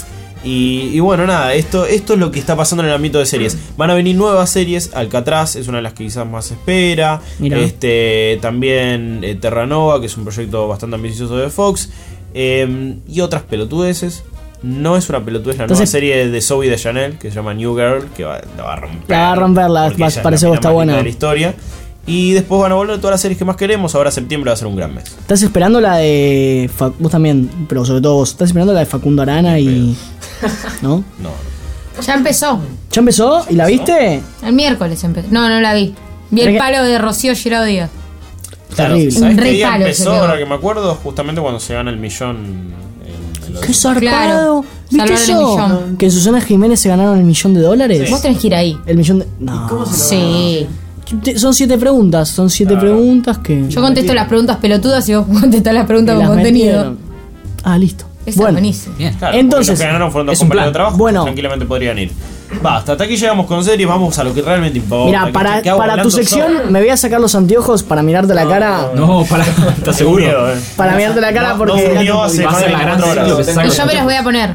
Y, y bueno, nada, esto, esto es lo que está pasando en el ámbito de series. Van a venir nuevas series. Alcatraz es una de las que quizás más se espera. Mirá. Este, también eh, Terranova, que es un proyecto bastante ambicioso de Fox. Eh, y otras pelotudeces. No es una pelotudez la Entonces- nueva serie de Zoe de Chanel, que se llama New Girl, que va, la va a romper. La va a romper, la- porque va- ella es parece la que está mina más buena. linda de la historia. Y después van a volver todas las series que más queremos. Ahora septiembre va a ser un gran mes. ¿Estás esperando la de. Fa- vos también, pero sobre todo vos. ¿Estás esperando la de Facundo Arana y. ¿No? No. Ya empezó. ¿Ya empezó? ¿Y la viste? El miércoles empezó. No, no la vi. Vi el palo de Rocío Girado Díaz. Terrible. ¿Sabes Un qué re día palo empezó? se pegó. Ahora que me acuerdo, justamente cuando se gana el millón. en- en los- ¡Qué zarpado! Claro, ¿Viste salvaron el eso? millón. Que Susana Jiménez se ganaron el millón de dólares. Vos tenés que ir ahí. El millón de. No. Sí. Te- Son siete preguntas. Son siete preguntas que. Yo contesto las preguntas pelotudas y vos contestás las preguntas que con las contenido. metieron. Ah, listo. Esa es Bueno. buenísima. Bien. Claro, Entonces, porque los que ganaron fueron dos es un compañeros de plan. trabajo. Bueno. Tranquilamente podrían ir. Basta, hasta aquí llegamos con series. Vamos a lo que realmente importa. Mira, ¿Qué- para, qué hago para tu hablando sección solo? me voy a sacar los anteojos para mirarte la cara. No, para. ¿Estás seguro? Miedo, eh. Para mirarte la cara No, porque. no durmió hace Va a más de ser la gran veinticuatro serie horas. que saca Y los yo me las anteojos. voy a poner.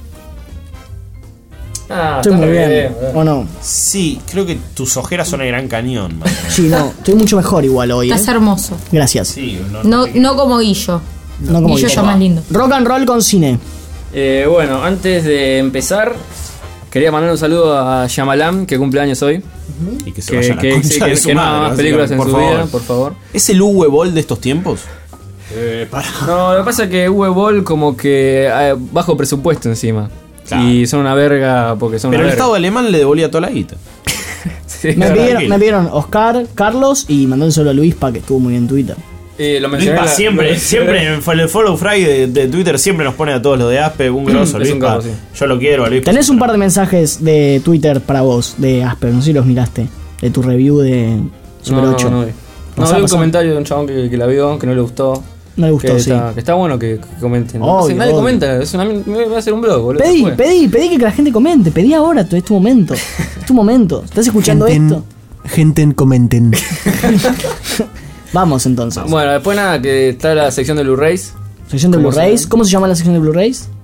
Ah, Estoy está muy re bien. boludo. ¿O no? Sí, creo que tus ojeras son el Gran Cañón. man. Sí, no. Estoy mucho mejor igual hoy. ¿eh? Estás hermoso. Gracias. Sí, no, No, no como Guillo. No como Guillo yo. ya más lindo. Rock and roll con cine. Eh, bueno, antes de empezar, quería mandar un saludo a Shyamalan, que cumple años hoy. Y que se Que, vaya a la que, concha dice de que, su que no haga madre, más películas en por su favor. vida, por favor. ¿Es el Uwe Boll de estos tiempos? No, lo que pasa es que Uwe Boll como que eh, bajo presupuesto encima. Claro. Y son una verga porque son Pero el una Estado verga. alemán le devolvía toda la guita. Sí, Me verdad. pidieron, me pidieron Oscar, Carlos y mandándoselo a Luispa, que estuvo muy bien en Twitter. Eh, lo mencioné Luispa en la- siempre, lo- siempre en el Follow Friday de, de Twitter siempre nos pone a todos los de Aspe, un grosso, Es un Luispa. capo, sí. Yo lo quiero, a Luispa. Tenés un par de mensajes de Twitter para vos, de Asper, no sé si los miraste. De tu review de Super No, no, ocho. no, vi. No, Pasá, vi un pasá. comentario de un chabón que, que la vio, que no le gustó. No le gustó, que sí. Está, que está bueno que, que comenten. No Obvio, sé, nadie obvio. comenta, es una, me voy a hacer un blog, boludo. Pedí, Fue. pedí, pedí que la gente comente. Pedí ahora, es tu momento. Es tu momento. ¿Estás escuchando Gente en- esto? Gente en comenten. Vamos entonces. Bueno, después nada, que está la sección de Blu-rays. Sección de ¿Cómo Blu-rays. se ¿Cómo se llama la sección de Blu-rays?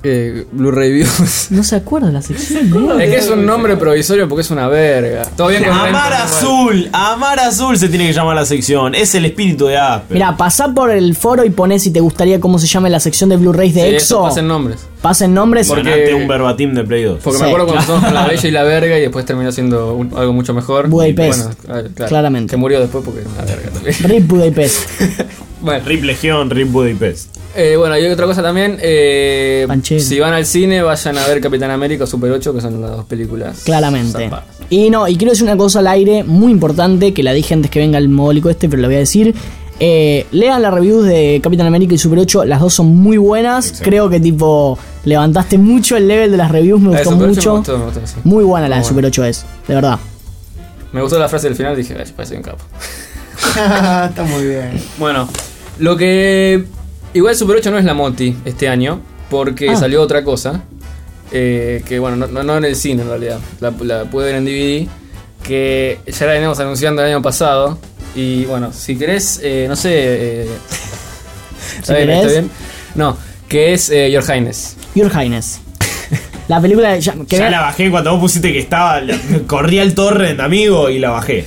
Eh, Blu-ray Views. No se acuerda de la sección. Es que es un nombre provisorio porque es una verga. Todo bien con Amar Renta, Azul, Amar Azul se tiene que llamar la sección. Es el espíritu de Aspe. Mira, pasá por el foro y ponés si te gustaría cómo se llame la sección de Blu-rays de Sí, Exo. eso pasen nombres. Pasen nombres. Porque un verbatim de Play dos. Porque Sí, me acuerdo cuando claro. estamos con la Bella y la Verga y después terminó siendo un- algo mucho mejor. Budapest. Y bueno, claro, Claramente. Que murió después porque era una verga también. Rip Budapest. Bueno. Rip Legión, Rip Budapest. Eh, bueno, y otra cosa también. Eh, si van al cine, vayan a ver Capitán América o Super ocho, que son las dos películas. Claramente. zapadas. Y no, y quiero decir una cosa al aire muy importante que la dije antes que venga el mogólico este, pero lo voy a decir. Eh, lean las reviews de Capitán América y Super ocho, las dos son muy buenas. Exacto. Creo que tipo levantaste mucho el level de las reviews, me La de gustó Super ocho mucho. me gustó, me gustó, sí. Muy buena la Muy de Super ocho es, de verdad. Me gustó la frase del final, dije, ay, parece un capo. Está muy bien. Bueno, lo que. Igual Super ocho no es la Moti este año, porque Ah. salió otra cosa. eh, que bueno, no, no, no en el cine en realidad. La, la pude ver en D V D. Que ya la venimos anunciando el año pasado. Y bueno, si querés, eh, no sé. Eh, ¿Está bien? querés. ¿Está bien? No, que es eh, Your Highness. Your Highness. La película ya, que Ya vea- la bajé cuando vos pusiste que estaba. la- corría el torrent, amigo, y la bajé.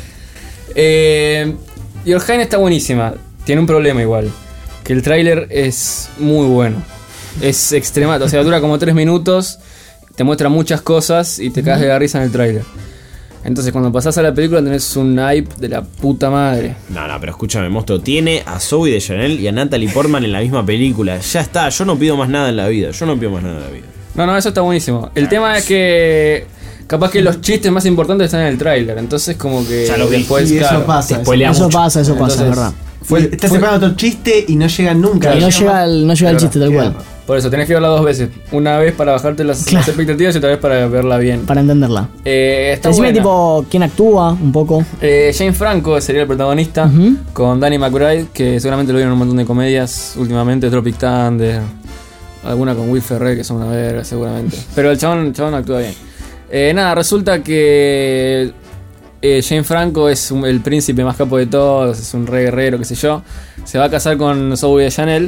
Eh, Your Highness está buenísima. Tiene un problema igual. Que el tráiler es muy bueno. Es extrema. O sea, dura como tres minutos. Te muestra muchas cosas y te cagas de la risa en el tráiler. Entonces cuando pasás a la película tenés un hype de la puta madre. No, no, pero escúchame, monstruo. Tiene a Zoe de Chanel y a Natalie Portman en la misma película. Ya está, yo no pido más nada en la vida. Yo no pido más nada en la vida. No, no, eso está buenísimo. El tema es que capaz que los chistes más importantes están en el tráiler. Entonces como que Ya lo vi. después, Y eso claro, pasa, te eso spoilea eso mucho. pasa, eso pasa, es Entonces, verdad. Fue, Estás fue- esperando otro chiste y no llega nunca. Y no llega el, no llega el Claro. chiste tal cual. Por eso tenés que verla dos veces. Una vez para bajarte las, las expectativas y otra vez para verla bien. Para entenderla. Eh, está Decime buena. tipo quién actúa un poco. Eh, Jane Franco sería el protagonista, con Danny McBride, que seguramente lo vieron en un montón de comedias últimamente, Tropic Thunder, alguna con Will Ferrell, que son una verga seguramente. Pero el chabón, el chabón actúa bien. Eh, nada, resulta que eh, Jane Franco es un- el príncipe más capo de todos, es un re guerrero, qué sé yo. Se va a casar con Zoe de Chanel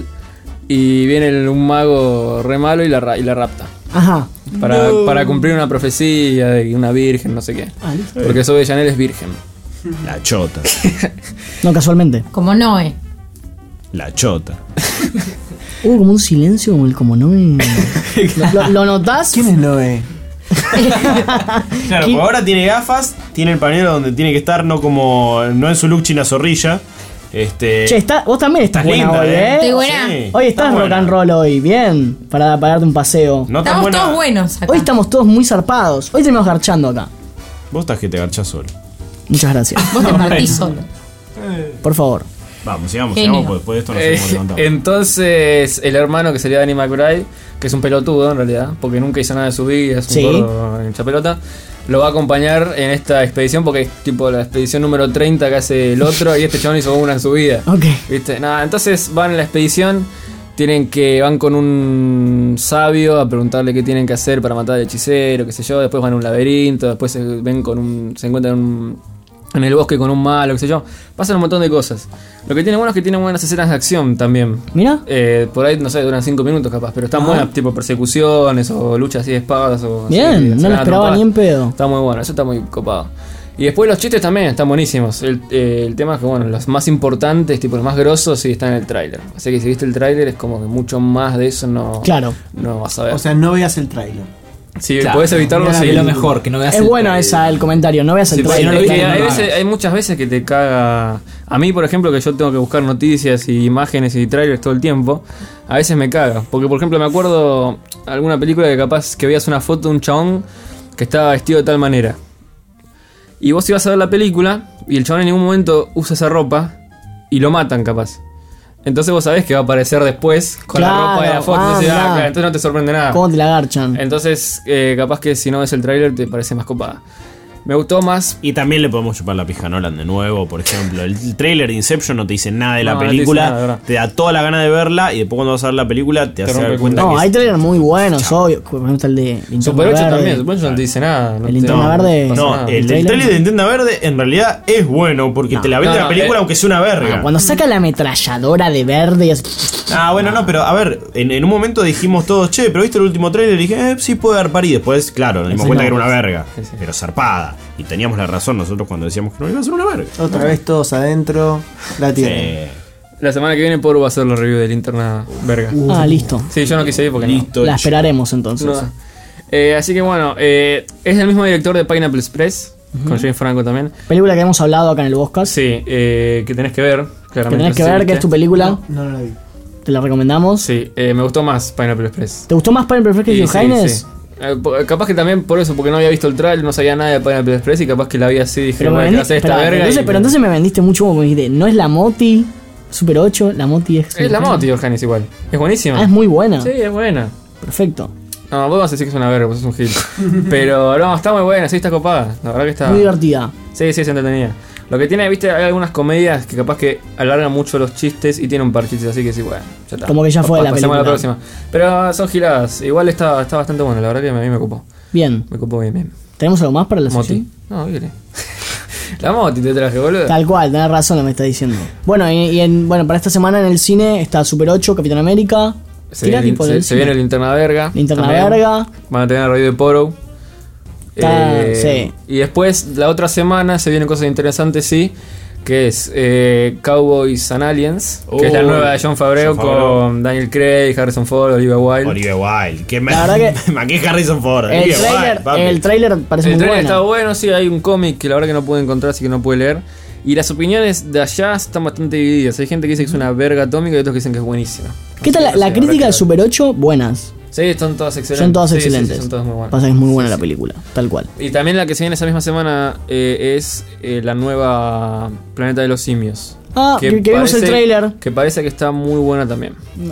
y viene el- un mago re malo y la, ra- y la rapta. Ajá. Para, No. para cumplir una profecía de una virgen, no sé qué. Ah, listo. Porque Zoe de Chanel es virgen. La chota. No, casualmente. Como Noé. La chota. Hubo como un silencio como el como no me... ¿Lo, lo- lo notás? ¿Quién es Noé? Claro, pues ahora tiene gafas, tiene el pañuelo donde tiene que estar, no como. No en su look china zorrilla. Este. Che, está, vos también estás Estás buena linda, hoy, ¿eh? ¿eh? Estoy buena. Sí, Hoy estás está rock buena. and roll hoy, bien. Para, para darte un paseo. No tan Estamos buena. todos buenos acá. Hoy estamos todos muy zarpados. Hoy tenemos garchando acá. Vos estás que te garchás solo. Muchas gracias. Vos te partís solo. Por favor. Vamos, sigamos, Genio. sigamos, porque después de esto nos Eh, hemos levantado. entonces, el hermano que sería Danny McBride, que es un pelotudo en realidad, porque nunca hizo nada de su vida, es un Sí. gordo hincha pelota, lo va a acompañar en esta expedición, porque es tipo la expedición número treinta que hace el otro, y este chabón hizo una en su vida. Ok. ¿Viste? Nada, entonces van en la expedición, tienen que van con un sabio a preguntarle qué tienen que hacer para matar al hechicero, qué sé yo, después van a un laberinto, después se ven con un se encuentran en, un- en el bosque con un malo, qué sé yo. Pasan un montón de cosas. Lo que tiene bueno es que tiene buenas escenas de acción también. Mira. Eh, por ahí, no sé, duran cinco minutos capaz, pero están Ah. buenas, tipo persecuciones o luchas así de espadas o así, Bien, se no lo ganan esperaba trompadas. ni en pedo. Está muy bueno, eso está muy copado. Y después los chistes también están buenísimos. El, eh, el tema es que, bueno, los más importantes, tipo los más grosos, sí están en el tráiler. Así que si viste el tráiler es como que mucho más de eso no, Claro. no vas a ver. O sea, no veas el tráiler. si claro, podés evitarlo, mira, sí. Es lo mejor, que no veas Es el bueno trailer. esa el comentario. No veas el Sí, porque trailer. es que claro, hay, no lo veces- hagas. hay muchas veces que te caga. A mí, por ejemplo, que yo tengo que buscar noticias y imágenes y trailers todo el tiempo, a veces me caga. Porque, por ejemplo, me acuerdo alguna película que capaz que veías una foto de un chabón que estaba vestido de tal manera. Y vos ibas a ver la película y el chabón en ningún momento usa esa ropa y lo matan, capaz. Entonces vos sabés que va a aparecer después con la Claro, ropa de la foto. ah, Entonces, ah, mirá. claro, entonces no te sorprende nada. ¿Cómo te la garchan? Entonces, eh, capaz que si no ves el tráiler te parece más copada. Me gustó más. Y también le podemos chupar la pija a Nolan de nuevo, por ejemplo. El trailer de Inception no te dice nada de la No, no te película, dice nada, de verdad. te da toda la gana de verla y después cuando vas a ver la película te, Te hace rompe dar el cuenta No, que hay es- trailers muy buenos, obvio. Por ejemplo, el de Linterna Super ocho Verde. también, Super ocho no te dice nada. No El te- Linterna no, Verde. pasa No, nada. el, el trailer de Linterna Verde en realidad es bueno porque No. te la vende No, la no, película eh. aunque sea una verga. Ah, cuando saca la ametralladora de verde y hace- Ah, bueno, no, pero a ver, en, en un momento dijimos todos, che, pero viste el último trailer y dije, eh, sí puede dar par y después, claro, nos dimos Sí, cuenta no, que era una sí, verga, pero zarpada. Y teníamos la razón nosotros cuando decíamos que no iba a ser una verga. Otra vez todos adentro. La tienen. La semana que viene Poro va a hacer la review de Linterna Verga. Ah, listo. Sí, yo no quise ir porque Listo. La esperaremos entonces. no. No. Eh, así que bueno, eh, es el mismo director de Pineapple Express, con James Franco también. Película que hemos hablado acá en el Boscast. Sí, eh, que tenés que ver, Que claramente. tenés que no sé si ver, que es tu viste. película. No, no la vi. Te la recomendamos. Sí, eh, me gustó más Pineapple Express. ¿Te gustó más Pineapple Express que Sí, Your sí, Highness? sí. Eh, po- capaz que también por eso, porque no había visto el trailer, no sabía nada de Pineapple Express y capaz que la vi así, dije, Pero, me bueno, vendi- ¿qué hace esta espera, verga? entonces, Y pero me- entonces me vendiste mucho como me dijiste, no es la Moti Super ocho, la Moti es... Es la Moti, Orjanis, igual. Es buenísima. Ah, es muy buena. Sí, es buena. Perfecto. No, vos vas a decir que es una verga, pues es un gil. Pero no, está muy buena, sí, está copada. La verdad que está. Muy divertida. Sí, sí, se entretenida. Lo que tiene, viste, hay algunas comedias que capaz que alargan mucho los chistes y tiene un par de chistes, así que sí, bueno, ya está. Como que ya fue Pa- la pasemos a película. próxima. Pero son giladas. Igual está, está bastante bueno, la verdad que a mí me ocupó. Bien. Me ocupó bien, bien. ¿Tenemos algo más para la Moti. sección? No, ¿qué querés? La Moti te traje, boludo. Tal cual, tenés razón lo que me está diciendo. Bueno, y, y en, bueno, para esta semana en el cine está Super ocho, Capitán América. Se, Tira viene, tipo se- del se cine. viene el Linterna Verga. Linterna también. Verga. Van a tener review de Poro. Está- sí. Y después, la otra semana, se vienen cosas interesantes, sí. Que es eh, Cowboys and Aliens. que es la Oh, nueva de John Favreau, Jon Favreau. con Daniel Craig, Harrison Ford, Olivia Wilde. Olivia Wilde. Que me, La verdad que- me que Harrison Ford. El Olivia trailer, Wilde, papi. el trailer parece El muy trailer bueno. está bueno, sí, hay un cómic que la verdad que no pude encontrar, así que no pude leer. Y las opiniones de allá están bastante divididas. Hay gente que dice que es una verga atómica y otros que dicen que es buenísima. ¿Qué tal la, Así la que, crítica habrá del que Super ocho? Buenas. ver. Sí, son todas excelentes. Son todas Sí, sí, sí, excelentes. son todas muy buenas. Pasa que es muy buena Sí, la sí. película, tal cual. Y también la que se viene esa misma semana eh, es eh, la nueva Planeta de los Simios. Ah, que, que vimos el parece- trailer. Que parece que está muy buena también.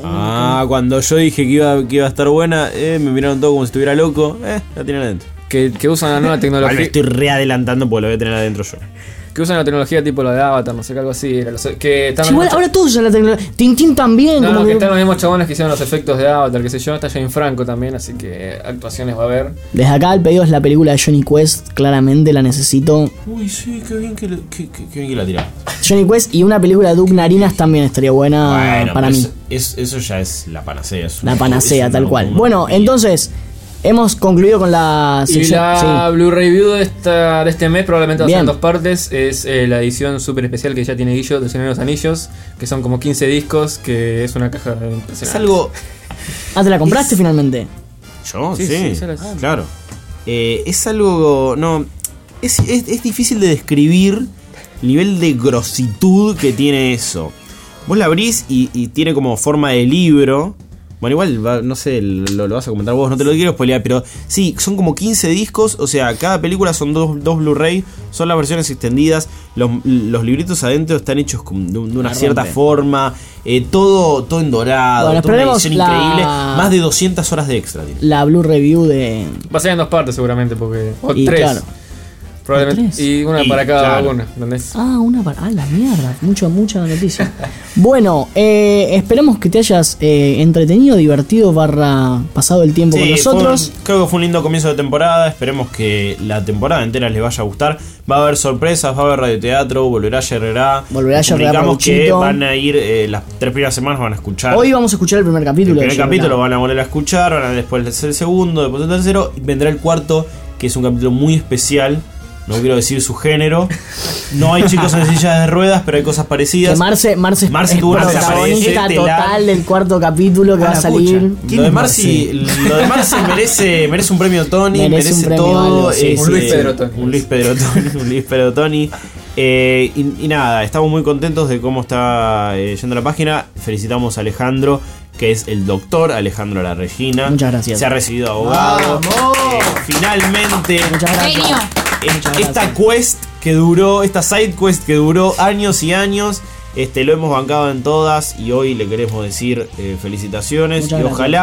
Ah, cuando yo dije que iba, que iba a estar buena, eh, me miraron todo como si estuviera loco. Eh, la tienen adentro. Que, que usan la nueva Igual me tecnología. estoy re adelantando porque lo voy a tener adentro yo. Que usan la tecnología tipo la de Avatar, no sé qué, algo así. Era, los- que están Sí, igual ahora todos usan la tecnología. Tintín también. No, como no, que que- están los mismos chabones que hicieron los efectos de Avatar, qué sé yo. Está Jane Franco también, así que actuaciones va a haber. Desde acá el pedido es la película de Johnny Quest. Claramente la necesito. Uy, sí, qué bien que, lo- qué, qué- qué bien que la tiramos. Johnny Quest y una película de Doug Narinas también estaría buena Bueno, para pero mí. es- es- eso ya es la panacea. es La un- panacea, es tal una- cual. una- Bueno, entonces, hemos concluido con la Y sección. la sí. Blu-ray View de, esta, de este mes probablemente va a ser Bien. en dos partes. Es eh, la edición súper especial que ya tiene Guillo de Señor de los Anillos, que son como quince discos, que es una caja impresionante. Es algo. Ah, ¿te la compraste finalmente? Yo, sí, Sí, sí, ya las- claro. Eh, es algo. No. Es, es, es difícil de describir el nivel de grositud que tiene eso. Vos la abrís y, y tiene como forma de libro. Bueno, igual, va- no sé, lo, lo vas a comentar vos, no te lo quiero spoilear, pero sí, son como quince discos, o sea, cada película son dos, dos Blu-ray, son las versiones extendidas, los, los libritos adentro están hechos con- de, un- de una La cierta rompe. forma, eh, todo, todo en dorado, Bueno, toda una esperemos edición la- increíble, más de doscientas horas de extra tiene. La Blue Review de. Va a ser en dos partes seguramente, porque. O Y tres. claro. Probablemente. ¿O tres? Y una Y, para cada claro. una, ¿entendés? Ah, una para. Ah, la mierda. Mucha, mucha noticia. Bueno, eh, esperemos que te hayas eh, entretenido, divertido, barra pasado el tiempo con Sí, nosotros. fue un- creo que fue un lindo comienzo de temporada. Esperemos que la temporada entera les vaya a gustar. Va a haber sorpresas, va a haber radioteatro, volverá Herrera. Volverá Herrera Comunicamos que Pauchito. van a ir, eh, las tres primeras semanas van a escuchar. Hoy vamos a escuchar el primer capítulo. el de primer capítulo Yerrera. van a volver a escuchar, van a después hacer el segundo, después el tercero. Y vendrá el cuarto, que es un capítulo muy especial. No quiero decir su género. No hay chicos en sillas de ruedas, pero hay cosas parecidas. Que Marce, Marce, Marce es tuvo una protagonista aparece total del cuarto capítulo que Ah, va a la salir. pucha. Lo de Marcy, lo de Marcy merece, merece un premio Tony, Merece merece, un premio todo. algo, sí, es, Un Luis eh, Pedro Tony. Un Luis Pedro Tony. Un Luis Pedro Tony. Eh, y, y nada, estamos muy contentos de cómo está eh, yendo la página. Felicitamos a Alejandro, que es el doctor Alejandro La Regina. Muchas gracias. Se ha recibido abogado. Eh, finalmente. Muchas gracias. Genio. Eh, Muchas esta gracias. quest que duró, esta side quest que duró años y años, este, lo hemos bancado en todas y hoy le queremos decir eh, felicitaciones Muchas y gracias. ojalá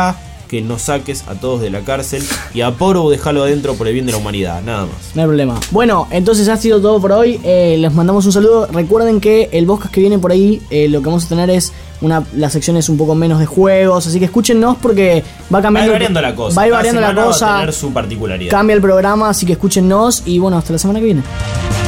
que nos saques a todos de la cárcel y a Poro dejalo adentro por el bien de la humanidad, nada más. No hay problema. Bueno, entonces ha sido todo por hoy. Eh, les mandamos un saludo. Recuerden que el podcast que viene por ahí, eh, lo que vamos a tener es una, la sección es un poco menos de juegos, así que escúchennos porque va cambiando. Va a ir variando la cosa. Va a ir variando la cosa. Va a tener su particularidad. Cambia el programa, así que escúchennos y bueno, hasta la semana que viene.